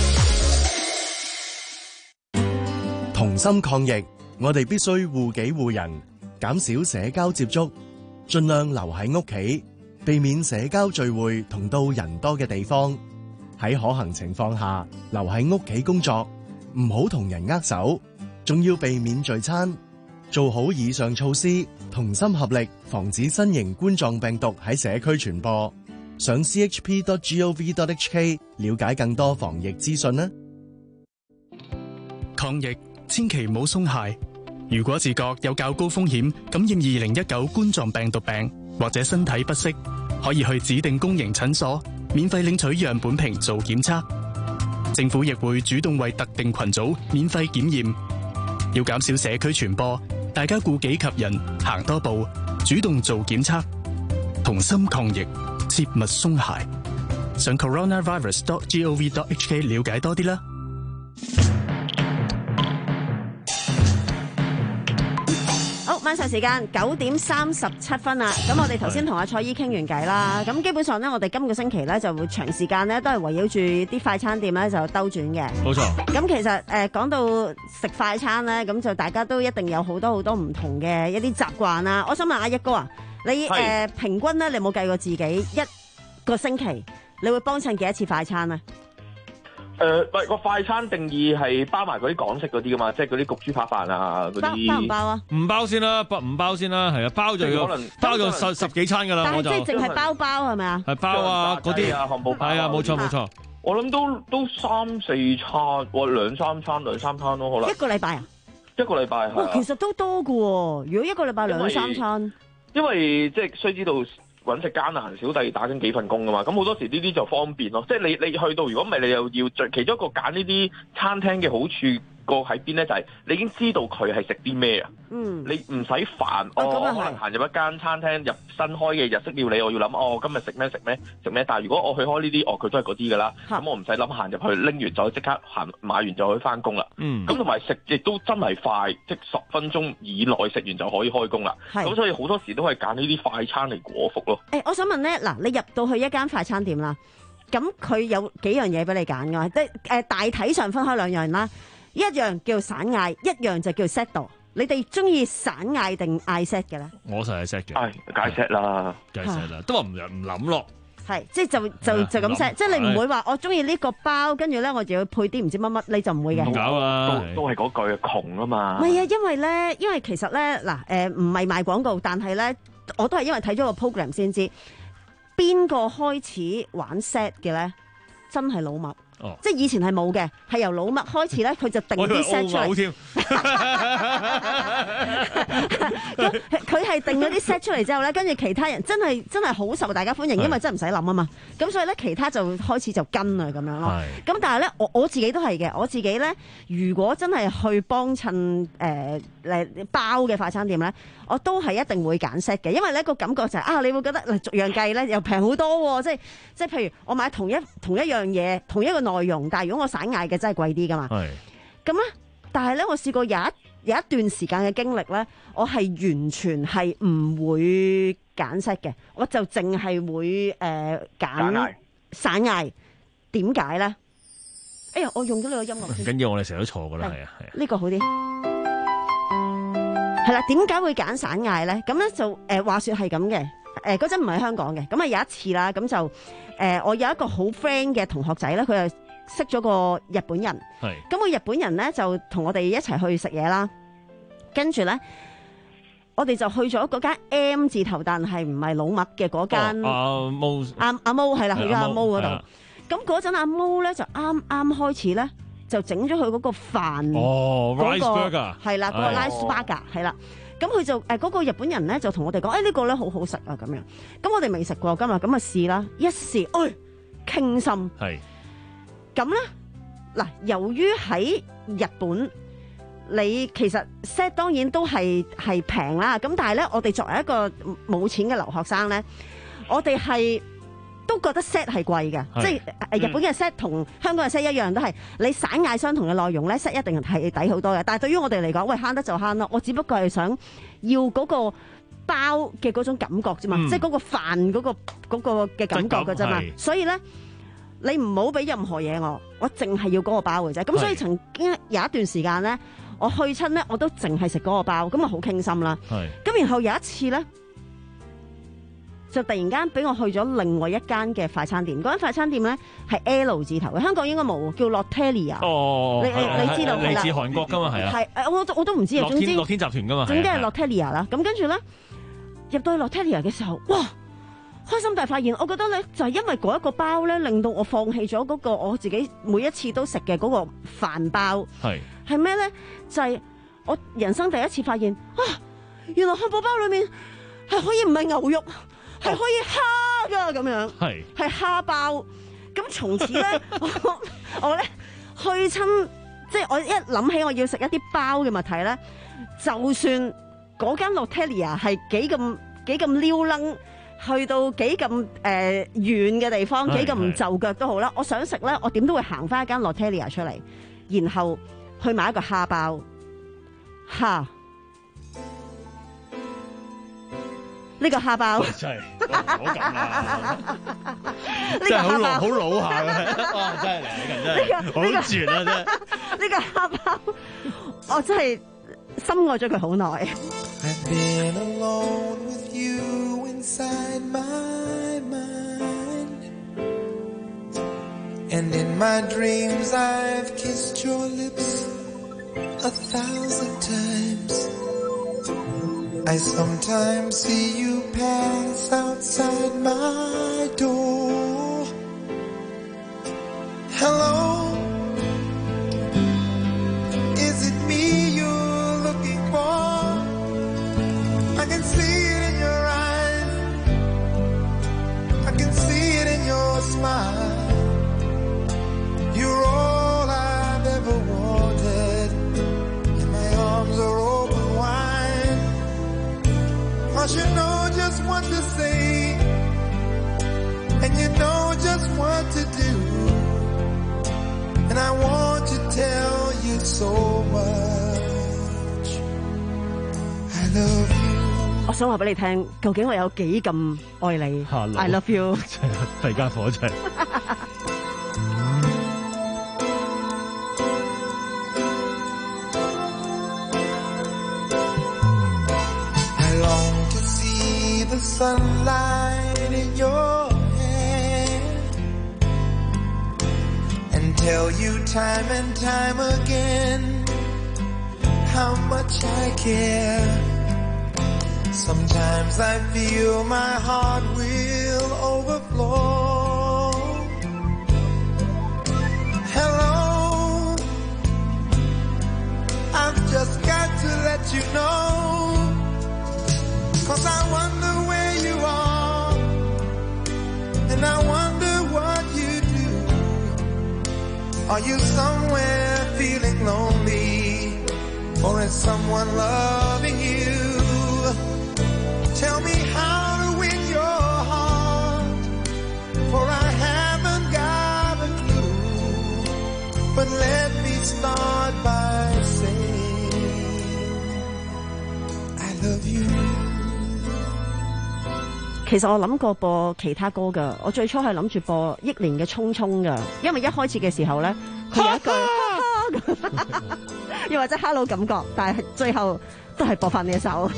Speaker 15: 同心抗疫，我哋必須護己護人，減少社交接觸，盡量留喺屋企，避免社交聚會同到人多嘅地方。喺可行情況下，留喺屋企工作，唔好同人握手，仲要避免聚餐。做好以上措施，同心合力，防止新型冠狀病毒喺社區傳播。上 c h p dot gov dot h k 了解更多防疫資訊啦。
Speaker 22: 抗疫千祈唔好鬆懈。如果自覺有較高風險感染二零一九冠狀病毒病，或者身體不適，可以去指定公營診所免費領取樣本瓶做檢測。政府亦會主動為特定群組免費檢驗。要減少社區傳播，大家顧己及人，行多步，主動做檢測，同心抗疫，切勿鬆懈。上 coronavirus dot gov dot h k 了解多啲啦。
Speaker 14: 晚上時間九點三十七分啦，咁我哋頭先同阿蔡姨傾完偈啦，咁基本上咧，我哋今個星期咧就會長時間咧都係圍繞住啲快餐店咧就兜轉嘅。
Speaker 13: 冇錯。
Speaker 14: 咁其實誒講到食快餐咧，咁就大家都一定有好多好多唔同嘅一啲習慣啦。我想問阿一哥啊，你誒、呃、平均咧，你有冇計過自己一個星期你會幫襯幾多次快餐啊？
Speaker 10: 誒，唔係個快餐定義係包埋嗰啲港式嗰啲噶嘛，即係嗰啲焗豬扒飯啊嗰啲。
Speaker 14: 包唔包啊？
Speaker 13: 唔包先啦，不唔包先啦，係啊，包就要
Speaker 10: 可能
Speaker 13: 包咗十十幾餐噶啦，我就。
Speaker 14: 但係即係淨係包包係咪啊？
Speaker 13: 係包啊，嗰啲
Speaker 10: 啊，漢堡包
Speaker 13: 係啊，冇錯冇錯。
Speaker 10: 我諗都都三四餐，或兩三餐兩三餐咯，可能。
Speaker 14: 一個禮拜啊？
Speaker 10: 一個禮拜係。
Speaker 14: 其實都多噶喎，如果一個禮拜兩三餐。
Speaker 10: 因為即係須知道。揾食艱難，小弟打緊幾份工噶嘛，咁好多時呢啲就方便咯。即係你你去到，如果唔係你又要最其中一個揀呢啲餐廳嘅好處個喺邊咧，就係、是、你已經知道佢係食啲咩啊。嗯，你唔使煩哦，我可能行入一間餐廳入新開嘅日式料理，我要諗哦，今日食咩食咩食咩。但係如果我去開呢啲，哦佢都係嗰啲噶啦，咁我唔使諗行入去拎完就即刻行買完就可以翻工啦。嗯，咁同埋食亦都真係快，即係十分鐘以內食完就可以開工啦。咁所以好多時都係揀呢啲快餐嚟果腹咯。
Speaker 14: 誒、欸，我想問咧，嗱，你入到去一間快餐店啦，咁佢有幾樣嘢俾你揀㗎？即係誒大體上分開兩樣啦，一樣叫散嗌，一樣就叫 set 度。你哋中意散嗌定嗌 set 嘅咧？
Speaker 13: 我就係 set 嘅，
Speaker 10: 係解 set 啦，
Speaker 13: 解 set 啦，都話唔唔諗咯。
Speaker 14: 係，即係就就就咁 set，即係你唔會話我中意呢個包，跟住咧我就要配啲唔知乜乜，你就唔會嘅。
Speaker 10: 唔搞啊，都都係嗰句窮啊嘛。
Speaker 14: 唔係啊，因為咧，因為其實咧嗱誒，唔係賣廣告，但係咧我都係因為睇咗個 program 先知邊個開始玩 set 嘅咧，真係老麥。哦、即係以前係冇嘅，係由老麥開始咧，佢就定啲 set 出嚟。佢係定咗啲 set 出嚟之後咧，跟住其他人真係真係好受大家歡迎，因為真係唔使諗啊嘛。咁所以咧，其他就開始就跟啊咁樣咯。咁但係咧，我我自己都係嘅。我自己咧，如果真係去幫襯誒誒包嘅快餐店咧，我都係一定會揀 set 嘅，因為咧個感覺就係、是、啊，你會覺得嗱逐樣計咧又平好多喎。即係即係譬如我買同一同一樣嘢，同一個內容，但係如果我散嗌嘅真係貴啲噶嘛。係。咁咧，但係咧，我試過有一有一段時間嘅經歷咧，我係完全係唔會揀 set 嘅，我就淨係會誒揀散嗌。點解咧？哎呀，我用咗呢個音樂。唔
Speaker 13: 緊要，我哋成日都錯噶啦，係啊係啊。
Speaker 14: 呢個好啲。係啦，點解會揀散嗌咧？咁咧就誒、呃、話說係咁嘅。誒嗰陣唔係香港嘅，咁啊有一次啦，咁就誒、呃、我有一個好 friend 嘅同學仔咧，佢係識咗個日本人。係。咁個日本人咧就同我哋一齊去食嘢啦。跟住咧，我哋就去咗嗰間 M 字頭，但係唔係老麥嘅嗰間。
Speaker 13: 阿毛。
Speaker 14: 阿阿毛係啦，去咗阿毛嗰度。咁嗰陣阿毛咧就啱啱開始咧，就整咗佢嗰個飯。
Speaker 13: 哦、
Speaker 14: 嗰個、
Speaker 13: rice burger
Speaker 14: 係啦，嗰、嗰個 rice burger 係啦。咁佢就誒嗰、呃嗰個日本人咧就同我哋講，誒、哎、呢個咧好好食啊咁樣。咁我哋未食過今日，咁啊試啦，一試，哎，傾心。係。咁咧嗱，由於喺日本，你其實 set 當然都係係平啦。咁但係咧，我哋作為一個冇錢嘅留學生咧，我哋係都覺得 set 係貴嘅，即係誒日本嘅 set 同香港嘅 set 一樣，都係你散嗌相同嘅內容咧 set 一定係抵好多嘅。但係對於我哋嚟講，喂慳得就慳咯，我只不過係想要嗰個包嘅嗰種感覺啫嘛，嗯、即係嗰個飯嗰、嗰個嗰、嗰個嘅感覺嘅啫嘛。所以咧，你唔好俾任何嘢我，我淨係要嗰個包嘅啫。咁所以曾經有一段時間咧，我去親咧我都淨係食嗰個包，咁啊好傾心啦。咁然後有一次咧，就突然間俾我去咗另外一間嘅快餐店，嗰間快餐店咧係 L 字頭嘅，香港應該冇，叫 Lotteria。哦，你你你知道係啦，嚟自韓國噶嘛，係啊。係誒，我我都唔知啊。總之
Speaker 13: 樂天集團噶嘛，
Speaker 14: 總之係 Lotteria 啦。咁跟住咧入到去 Lotteria 嘅時候，哇！開心大發現，我覺得咧就係因為嗰一個包咧，令到我放棄咗嗰個我自己每一次都食嘅嗰個飯包。係係咩咧？就係我人生第一次發現啊！原來漢堡包裏面係可以唔係牛肉。係可以蝦噶咁樣，係係蝦包。咁從此咧，我我咧去親，即係我一諗起我要食一啲包嘅物體咧，就算嗰間 Lotteria 係幾咁幾咁撩楞，去到幾咁誒遠嘅地方，幾咁唔就腳都好啦。我想食咧，我點都會行翻一間 Lotteria 出嚟，然後去買一個蝦包蝦。呢、這個蝦包
Speaker 13: 真係好咁啊！真係好老好老下嘅，哇！真係嚟緊真係好絕啊！真係
Speaker 14: 呢個蝦包，我真係深愛咗佢好耐。
Speaker 2: And in my dreams I've kissed your lips a thousand times. I sometimes see you pass outside my door. Hello, is it me you're looking for? I can see it in your eyes, I can see it in your smile. You're all I've ever wanted, and my arms are open wide. 'Cause you know just what to say, and you know just what to do, and I want to tell you so much I love you.
Speaker 14: 我想話俾你聽，究竟我有幾咁愛你
Speaker 13: Hello.
Speaker 14: I love you
Speaker 13: 大家伙真係
Speaker 2: The sunlight in your hair, and tell you time and time again how much I care. Sometimes I feel my heart will overflow. Hello, I've just got to let you know, 'cause I wonder where you are, and I wonder what you do. Are you somewhere feeling lonely, or is someone loving you? Tell me how to win your heart, for I haven't got a clue. But let me start by saying I love you.
Speaker 14: 其實我諗過播其他歌㗎，我最初係諗住播憶蓮嘅《匆匆》㗎，因為一開始嘅時候咧，佢有一句又或者 Hello 感覺，但係最後都係播翻呢一首。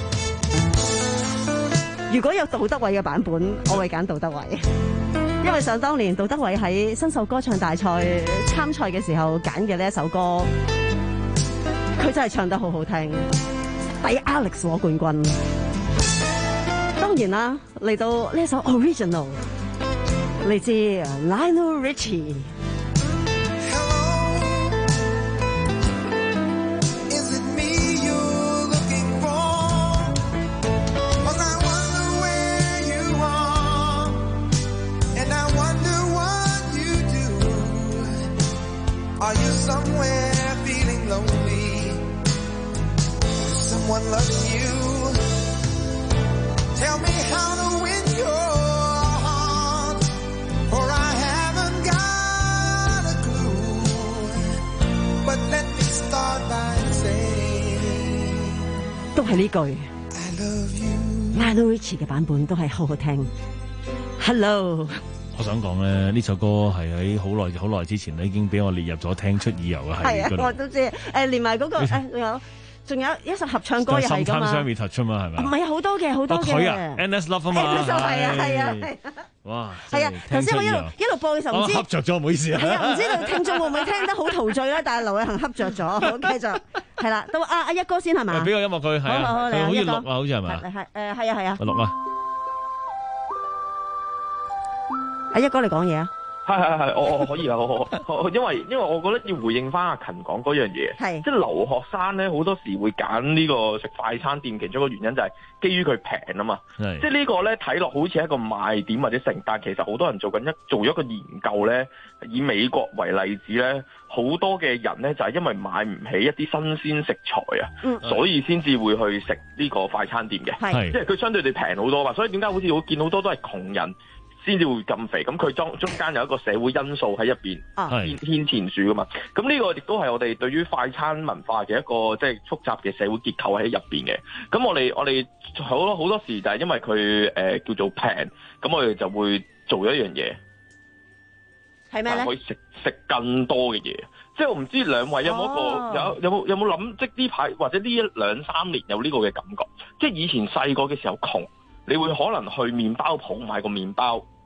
Speaker 14: 如果有杜德偉嘅版本，我會揀杜德偉，因為想當年杜德偉喺新秀歌唱大賽參賽嘅時候揀嘅呢一首歌，佢真係唱得好好聽，抵 Alex 攞冠軍。當然啦，嚟到呢首 original 嚟自 Lionel Richie。
Speaker 2: Are you somewhere feeling lonely? Is someone loving you? Tell me how to win your heart, for I haven't got a clue. But let me start by saying
Speaker 14: 都係呢句
Speaker 2: I love you.
Speaker 14: Lionel Richie 嘅版本都係好好聽。Hello。
Speaker 13: 我想講咧，呢首歌係喺好耐好耐之前咧，已經俾我列入咗聽出耳油嘅係。
Speaker 14: 係啊，我都知。誒，連埋嗰個誒，仲有仲有一首合唱歌又係㗎嘛。
Speaker 13: Sometimes We Touch 嘛，係咪？
Speaker 14: 唔係好多嘅，好多嘅。
Speaker 13: 佢啊 ，Endless Love 啊嘛。
Speaker 14: Endless Love 係啊，係啊，係啊。
Speaker 13: 哇！
Speaker 14: 係啊，頭先我一路一路播嘅時候，唔知
Speaker 13: 恰着咗，唔好意思啊。
Speaker 14: 係啊，唔知道聽眾會唔會聽得好陶醉咧？但係劉偉恒恰着咗，好繼續。係啦，到阿阿一哥先係嘛？
Speaker 13: 俾個音樂佢，係啊，佢好似錄啊，好似係咪？
Speaker 14: 係誒，係啊，係啊。
Speaker 13: 錄啊！
Speaker 14: 阿一哥你講嘢啊！
Speaker 10: 係係係，我我可以啊，我我因為因為我覺得要回應翻阿勤講嗰樣嘢，係即係留學生咧好多時會揀呢個食快餐店，其中一個原因就係基於佢平啊嘛，即係呢個咧睇落好似係一個賣點或者成，但其實好多人做緊一做咗個研究咧，以美國為例子咧，好多嘅人咧就係因為買唔起一啲新鮮食材啊，嗯、所以先至會去食呢個快餐店嘅，即係佢相對地平好多嘛，所以點解好似我見好多都係窮人先至會咁肥，咁佢中中間有一個社會因素喺入邊牽牽纏住噶嘛，咁呢個亦都係我哋對於快餐文化嘅一個即係複雜嘅社會結構喺入邊嘅。咁我哋我哋好多好多時就係因為佢誒、呃、叫做平，咁我哋就會做一樣嘢，
Speaker 14: 係咩咧？
Speaker 10: 可以食食更多嘅嘢。即係我唔知兩位有冇一個、哦、有有冇有冇諗，即係呢排或者呢一兩三年有呢個嘅感覺，即係以前細個嘅時候窮。你會可能去麵包鋪買個麵包，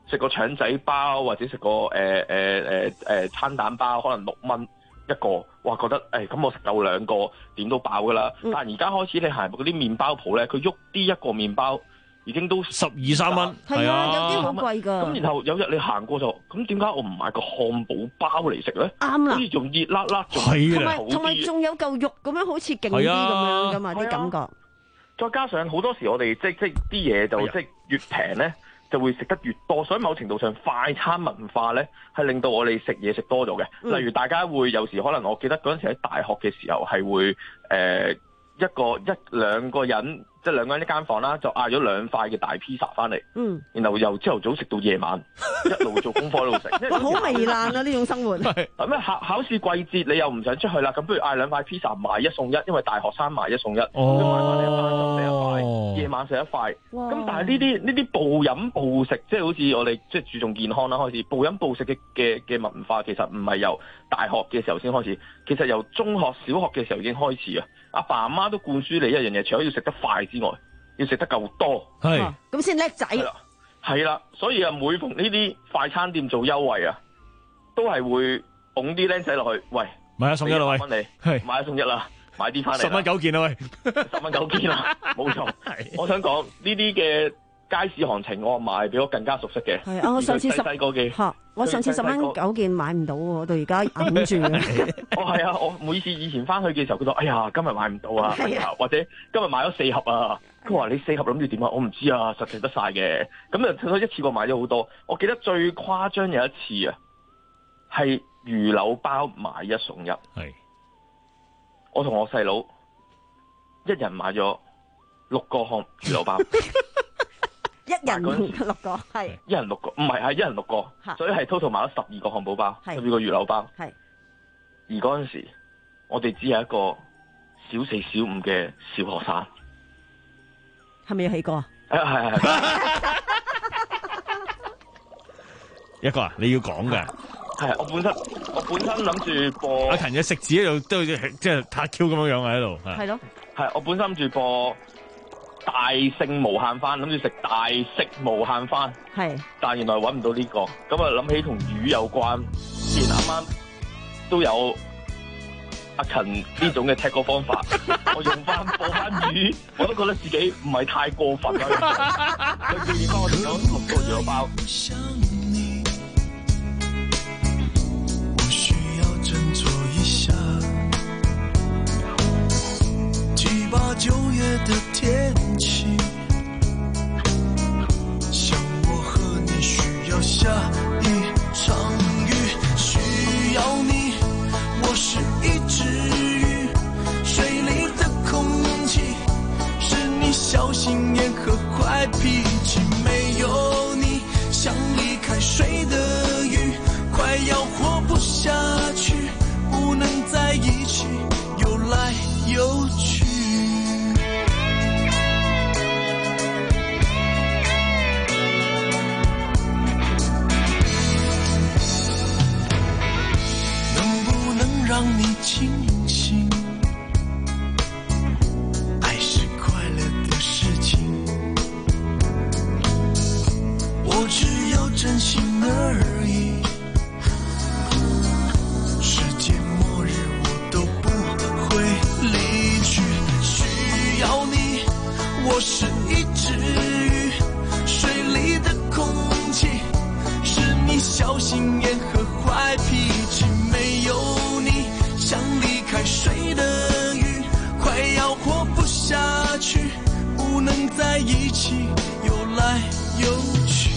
Speaker 10: 食個腸仔包或者食個誒誒誒誒餐蛋包，可能六蚊一個，哇覺得誒咁、欸、我食夠兩個點都飽噶啦。嗯、但係而家開始你行嗰啲麵包鋪咧，佢喐啲一個麵包已經都十二三蚊，
Speaker 14: 係啊，有啲好貴㗎。
Speaker 10: 咁然後有日你行過就，咁點解我唔買個漢堡包嚟食咧？
Speaker 14: 啱啦，
Speaker 10: 好似仲熱辣辣，仲
Speaker 14: 同埋同埋仲有嚿肉咁樣，好似勁啲咁樣㗎嘛啲感覺。
Speaker 10: 再加上好多時我哋即即啲嘢就即越平咧，就會食得越多，所以某程度上快餐文化咧係令到我哋食嘢食多咗嘅。嗯、例如大家會有時可能我記得嗰陣時喺大學嘅時候係會誒、呃、一個一兩個人。即係兩個人一間房啦，就嗌咗兩塊嘅大披薩翻嚟，嗯，然後由朝頭早食到夜晚，一路做功課一路食。
Speaker 14: 哇，好糜爛啊！呢種生活。
Speaker 10: 咁咩考考試季節你又唔想出去啦，咁不如嗌兩塊披薩買一送一，因為大學生買一送一，咁、哦、買翻嚟一班就食一塊，夜晚食一塊。咁但係呢啲呢啲暴飲暴食，即係好似我哋即係注重健康啦，開始暴飲暴食嘅嘅嘅文化，其實唔係由大學嘅時候先開始，其實由中學、小學嘅時候已經開始啊。阿爸阿媽都灌輸你一樣嘢，除咗要食得快之外，要食得夠多，
Speaker 14: 係咁先叻仔。
Speaker 10: 係啦，所以啊，每逢呢啲快餐店做優惠啊，都係會拱啲僆仔落去，喂，
Speaker 13: 買一送一啦，喂，
Speaker 10: 係買一送一啦，買啲翻嚟，
Speaker 13: 十蚊九件啦，喂，
Speaker 10: 十蚊九件啦，冇錯。我想講呢啲嘅街市行情，我賣比我更加熟悉嘅。
Speaker 14: 係啊，我上次十
Speaker 10: 細個嘅，
Speaker 14: 嚇，我上次十蚊九件買唔到喎，到而家揞住。
Speaker 10: 哦，係啊，我每次以前翻去嘅時候，佢話：哎呀，今日買唔到啊，或者今日買咗四盒啊。佢話：你四盒諗住點啊？我唔知啊，實食得晒嘅。咁啊，佢一次過買咗好多。我記得最誇張有一次啊，係魚柳包買一送一。係。我同我細佬一人買咗六個漢魚柳包。
Speaker 14: 一人六個，係
Speaker 10: 一人六個，唔係係一人六個，所以係 total 買咗十二個漢堡包，十二個魚柳包。係而嗰陣時，我哋只係一個小四小五嘅小學生，
Speaker 14: 係咪要起歌啊？
Speaker 10: 係係係，
Speaker 13: 一個啊，你要講嘅
Speaker 10: 係我本身我本身諗住播
Speaker 13: 阿勤嘅食字喺度，都好似即係塔 Q 咁樣樣喺度，
Speaker 14: 係咯，
Speaker 10: 係我本身諗住播。大聖無限番，諗住食大食無限番，係，但原來揾唔到呢、這個，咁啊諗起同魚有關，既然啱啱都有阿勤呢種嘅踢歌方法，我用翻播翻魚，我都覺得自己唔係太過分啦。佢建議翻我哋有六個魚柳包。
Speaker 2: 八九月的天氣，像我和你需要下一場雨，需要你，我是一隻魚，水裡的空氣是你小心眼和壞脾氣，沒有你像離開水的魚，快要活不下去，不能在一起游來游去。讓你清醒，愛是快樂的事情，我只要真心而已，世界末日我都不會離去，需要你，我是一隻魚，水裡的空氣是你小心眼和壞脾氣，沒有像離開水的魚，快要活不下去，不能在一起游來游去。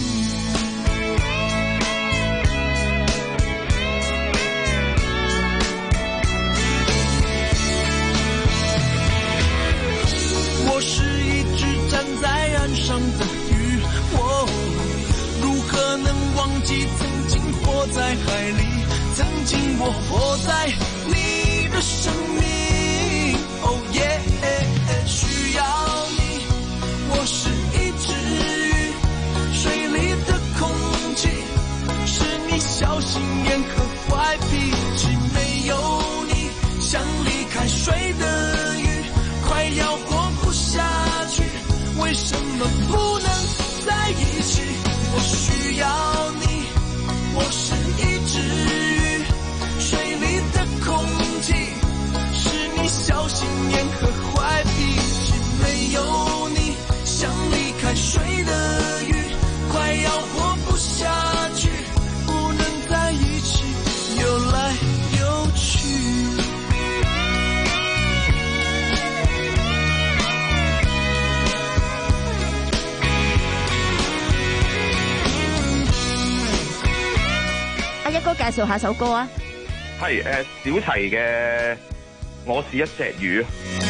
Speaker 2: 我是一隻站在岸上的魚，我如何能忘記曾經活在海裡，曾經我活在你的生命，哦耶，需要你，我是一隻魚，水裡的空氣是你小心眼和壞脾氣，沒有你像離開水的魚，快要活不下去，為什麼不能在一起？我需要
Speaker 14: 紹下首歌啊。
Speaker 10: 係誒、呃、小齊嘅《我是一隻魚》。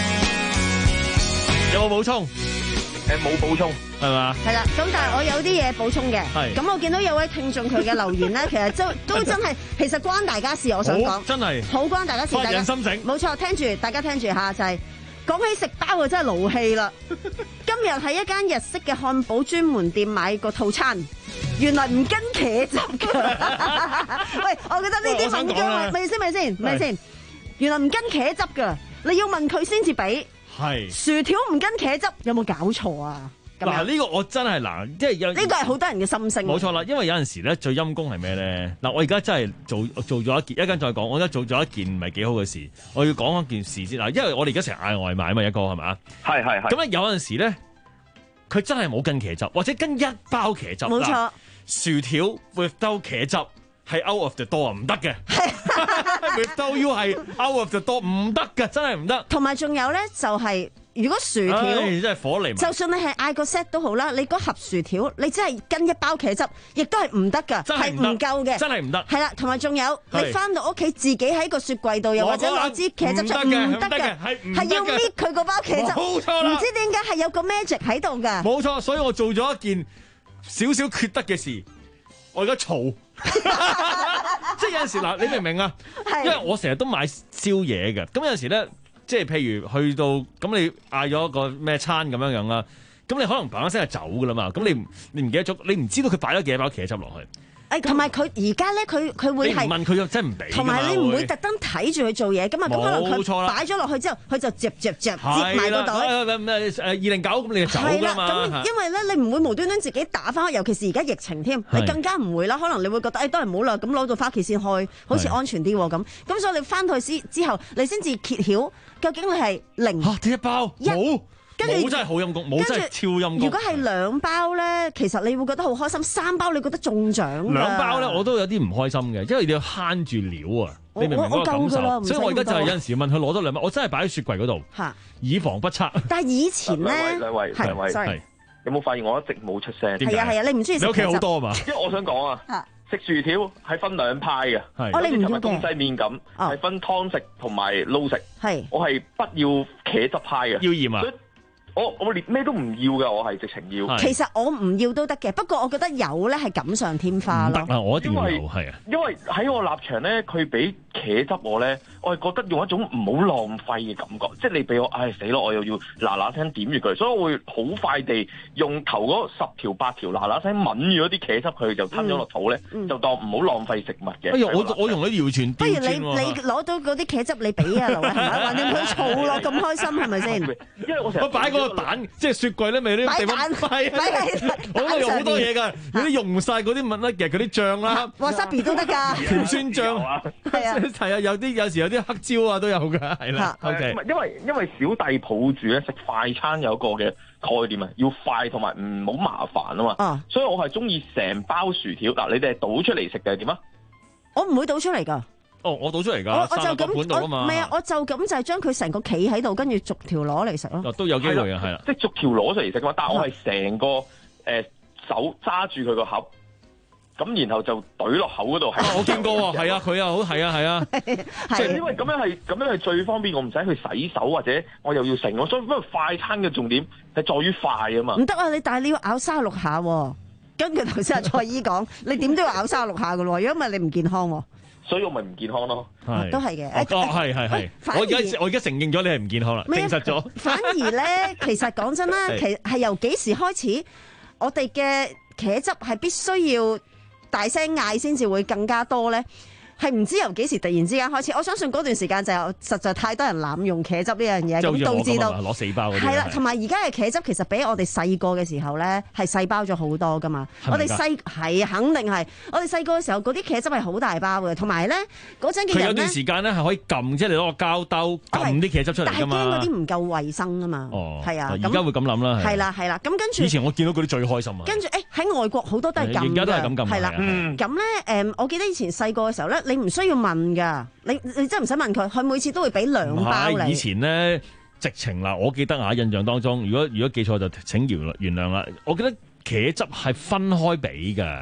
Speaker 13: 有冇補充？
Speaker 10: 誒冇補充，
Speaker 13: 係嘛？
Speaker 14: 係啦，咁但係我有啲嘢補充嘅。
Speaker 13: 係。
Speaker 14: 咁我見到有位聽眾佢嘅留言咧，其實都都真係，其實關大家事，我想講。
Speaker 13: 真係。
Speaker 14: 好關大家事。
Speaker 13: 發人心醒。
Speaker 14: 冇錯，聽住，大家聽住下就係、是。講起食包啊，真係勞氣啦！今日喺一間日式嘅漢堡專門店買個套餐，原來唔跟茄汁㗎。喂，我覺得呢啲問嘅，咪先咪先咪先，原來唔跟茄汁㗎，你要問佢先至俾。係薯條唔跟茄汁，有冇搞錯啊？
Speaker 13: 嗱，呢個我真係難，即係有
Speaker 14: 呢個係好多人嘅心聲。
Speaker 13: 冇錯啦，因為有陣時咧最陰功係咩咧？嗱，我而家真係做做咗一件，一陣再講。我而家做咗一件唔係幾好嘅事，我要講一件事先。嗱，因為我哋而家成日嗌外賣啊嘛，一個係咪？
Speaker 10: 係係係。
Speaker 13: 咁咧有陣時咧，佢真係冇跟茄汁，或者跟一包茄汁。
Speaker 14: 冇錯。
Speaker 13: 薯條 without 茄汁係 out of the door 唔得嘅。without you 係 out of the door 唔得嘅，真係唔得。
Speaker 14: 同埋仲有咧，就係、是。如果薯條，
Speaker 13: 真係火嚟。
Speaker 14: 就算你係嗌個 set 都好啦，你嗰盒薯條，你真係跟一包茄汁，亦都係唔得㗎，係唔夠嘅，
Speaker 13: 真係唔得。係
Speaker 14: 啦，同埋仲有，你翻到屋企自己喺個雪櫃度，又或者攞支茄汁出，唔得嘅，係要搣佢嗰包茄汁。
Speaker 13: 冇錯啦，
Speaker 14: 唔知點解係有個 magic 喺度㗎。
Speaker 13: 冇錯，所以我做咗一件少少缺德嘅事，我而家嘈。即係有陣時嗱，你明唔明啊？因為我成日都買宵夜嘅，咁有陣時咧。即係譬如去到咁，你嗌咗個咩餐咁樣樣啦，咁你可能嘭一聲就走噶啦嘛，咁你你唔記得咗，你唔知道佢擺咗幾多包茄汁落去。
Speaker 14: 誒，同埋佢而家咧，佢佢會係
Speaker 13: 你唔問佢又真係唔俾。同
Speaker 14: 埋你唔會特登睇住佢做嘢噶嘛，咁可能佢擺咗落去之後，佢就接接接接埋個袋。
Speaker 13: 誒二零九咁你就走㗎嘛。
Speaker 14: 咁因為咧，你唔會無端端自己打翻，尤其是而家疫情添，你更加唔會啦。可能你會覺得誒都係唔好啦，咁攞到翻屋企先開，好似安全啲喎咁。咁所以你翻去之之後，你先至揭曉究竟你係零
Speaker 13: 嚇第一包冇。冇真係好陰功，冇真係超陰功。
Speaker 14: 如果係兩包咧，其實你會覺得好開心；三包你覺得中獎。
Speaker 13: 兩包咧，我都有啲唔開心嘅，因為你要慳住料啊！你明唔明嗰個感受？所以我而家就係有陣時問佢攞多兩包，我真係擺喺雪櫃嗰度，以防不測。
Speaker 14: 但係以前咧，
Speaker 10: 兩位兩位係，有冇發現我一直冇出聲？
Speaker 14: 係啊係啊，你唔中意食。
Speaker 13: 你屋企好多嘛？
Speaker 10: 因為我想講啊，食薯條係分兩派嘅，
Speaker 14: 哦你唔要嘅，
Speaker 10: 東西面咁係分湯食同埋撈食。係我係不要茄汁派嘅，
Speaker 13: 要鹽啊！
Speaker 10: 我我連咩都唔要㗎，我係直情要。
Speaker 14: 其實我唔要都得嘅，不過我覺得有咧係錦上添花咯。
Speaker 13: 唔得啊！我一定要有，係啊。
Speaker 10: 因為喺我立場咧，佢俾茄汁我咧，我係覺得用一種唔好浪費嘅感覺。即係你俾我，唉死咯！我又要嗱嗱聲點住佢，所以我會好快地用頭嗰十條八條嗱嗱聲抿住嗰啲茄汁，佢就吞咗落肚咧，就當唔好浪費食物嘅。
Speaker 13: 哎呀，我我用咗謠傳，
Speaker 14: 不如你你攞到嗰啲茄汁你俾啊，劉偉，係咪？橫掂佢儲落咁開心，係咪先？
Speaker 10: 因為我成日
Speaker 13: 擺嗰個蛋，即係雪櫃咧，咪啲地方擺啊，有好多嘢㗎，有啲用唔晒嗰啲乜乜嘅嗰啲醬啦
Speaker 14: ，wasabi都得㗎，
Speaker 13: 甜酸醬係啊，係啊，有啲有時有啲黑椒啊都有㗎，係啦。OK，
Speaker 10: 因為因為小弟抱住咧食快餐有個嘅概念啊，要快同埋唔好麻煩啊嘛，所以我係中意成包薯條嗱，你哋係倒出嚟食定係點啊？
Speaker 14: 我唔會倒出嚟㗎。
Speaker 13: 哦，我倒出嚟㗎，
Speaker 14: 我就咁，
Speaker 13: 我唔
Speaker 14: 係啊，我就咁就係將佢成個企喺度，跟住逐條攞嚟食咯。
Speaker 13: 都有機會啊，係啦，
Speaker 10: 即係逐條攞出嚟食嘛。但係我係成個誒、呃、手揸住佢個盒，咁然後就懟落口嗰度。
Speaker 13: 我見過喎，係啊，佢啊，好係啊，係啊，
Speaker 10: 即係因為咁樣係咁樣係最方便，我唔使去洗手或者我又要食，我所以因為快餐嘅重點係在於快啊嘛。
Speaker 14: 唔得啊！你但係你要咬三十六下喎，根據頭先阿蔡姨講，你點都要咬三十六下㗎喎，如果唔係你唔健康喎。
Speaker 10: 所以我咪唔健康咯，
Speaker 14: 都係嘅。
Speaker 13: 哦，係係係，我而家我而家承認咗你係唔健康啦，證實咗。
Speaker 14: 反而咧，其實講真啦，其實係由幾時開始，我哋嘅茄汁係必須要大聲嗌先至會更加多咧？係唔知由幾時突然之間開始，我相信嗰段時間就實在太多人濫用茄汁呢樣嘢，咁導致到
Speaker 13: 攞四包嗰啲。
Speaker 14: 係啦，同埋而家嘅茄汁其實比我哋細個嘅時候咧係細包咗好多噶嘛。我哋細係肯定係，我哋細個嘅時候嗰啲茄汁係好大包嘅，同埋咧嗰陣嘅人咧，
Speaker 13: 佢有段時間咧係可以撳，即係你攞個膠兜撳啲茄汁出嚟㗎嘛。
Speaker 14: 但係驚嗰啲唔夠衞生啊嘛。
Speaker 13: 哦，
Speaker 14: 係啊，
Speaker 13: 而家會咁諗啦。
Speaker 14: 係啦係啦，咁跟住
Speaker 13: 以前我見到嗰啲最開心啊。
Speaker 14: 跟住誒喺外國好多都係撳，
Speaker 13: 而家都係咁撳。
Speaker 14: 係啦，咁咧誒，我記得以前細個嘅時候咧，你唔需要問。噶，你你真係唔使問佢，佢每次都會俾兩包你。
Speaker 13: 以前咧直情啦，我記得啊，印象當中，如果如果記錯就請原原諒啦。我記得茄汁係分開俾噶，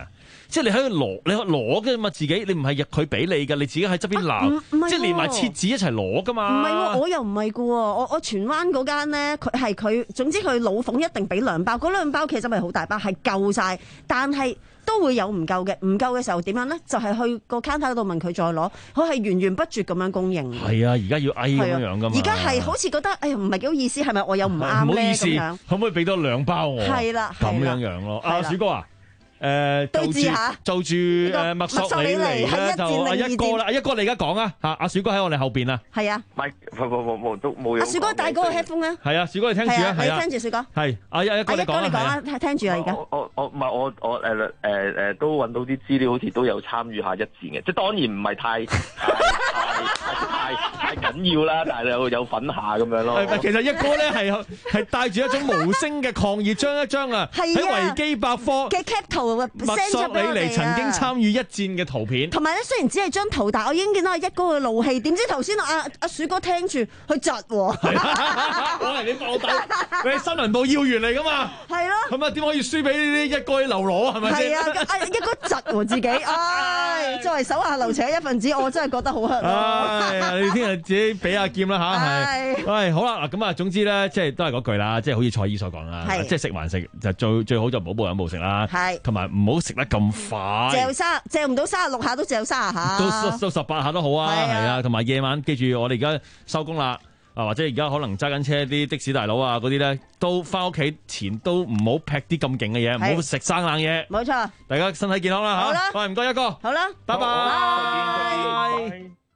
Speaker 13: 即係你喺度攞，你攞嘅嘛自己，你唔係入佢俾你㗎，你自己喺側邊鬧，即係連埋廁紙一齊攞㗎嘛。
Speaker 14: 唔係喎，我又唔係㗎喎，我我荃灣嗰間咧，佢係佢，總之佢老馮一定俾兩包，嗰兩包其實咪好大包，係夠晒，但係都會有唔夠嘅，唔夠嘅時候點樣咧？就係、是、去個 counter 度問佢再攞，佢係源源不絕咁樣供應。
Speaker 13: 係啊，而家要嗌咁樣㗎嘛。
Speaker 14: 而家係好似覺得，哎呀，唔係幾好意思，係咪我有唔啱咧？
Speaker 13: 唔好意思，
Speaker 14: 咁樣
Speaker 13: 可唔可以俾多兩包我？
Speaker 14: 係啦，
Speaker 13: 咁樣樣咯。阿鼠哥啊！誒，就住就住誒，墨索里尼咧就阿一哥啦，阿一哥你而家講啊，吓阿鼠哥喺我哋後邊啊，
Speaker 14: 係啊，
Speaker 10: 唔係冇冇冇都冇。
Speaker 14: 阿鼠哥戴嗰個 headphone 啊，
Speaker 13: 係啊，鼠哥你聽住啊，係啊，
Speaker 14: 聽住鼠哥，
Speaker 13: 係阿一一哥你講啊，
Speaker 14: 係聽住啊，而家
Speaker 10: 我我我唔係我我誒誒誒都揾到啲資料，好似都有參與下一戰嘅，即係當然唔係太太太太緊要啦，但係有有份下咁樣咯。
Speaker 13: 其實一哥咧係係帶住一種無聲嘅抗議，將一張啊喺維基百科
Speaker 14: 嘅 cap 圖。
Speaker 13: 墨索里尼曾經參與一戰嘅圖片，
Speaker 14: 同埋咧雖然只係張圖，但我已經見到阿一哥嘅怒氣。點知頭先阿阿鼠哥聽住佢窒喎，我
Speaker 13: 係你爆底，你係新聞部要員嚟噶嘛？係咯，咁啊點可以輸俾呢啲一哥啲流羅係咪先？係啊，阿一哥窒喎自己，唉，作為手下留情嘅一份子，我真係覺得好黑。唉，你聽日自己俾阿劍啦嚇，係，喂，好啦嗱，咁啊總之咧，即係都係嗰句啦，即係好似蔡姨所講啦，即係食還食就最最好就唔好暴飲暴食啦，係，同埋唔好食得咁快，嚼沙嚼唔到三十六下都嚼三十下，都都十八下都好啊，係啊，同埋夜晚記住，我哋而家收工啦，啊或者而家可能揸緊車啲的士大佬啊嗰啲咧，都翻屋企前都唔好劈啲咁勁嘅嘢，唔好食生冷嘢，冇錯，大家身體健康啦嚇，好啦，喂唔該一哥，好啦，拜拜。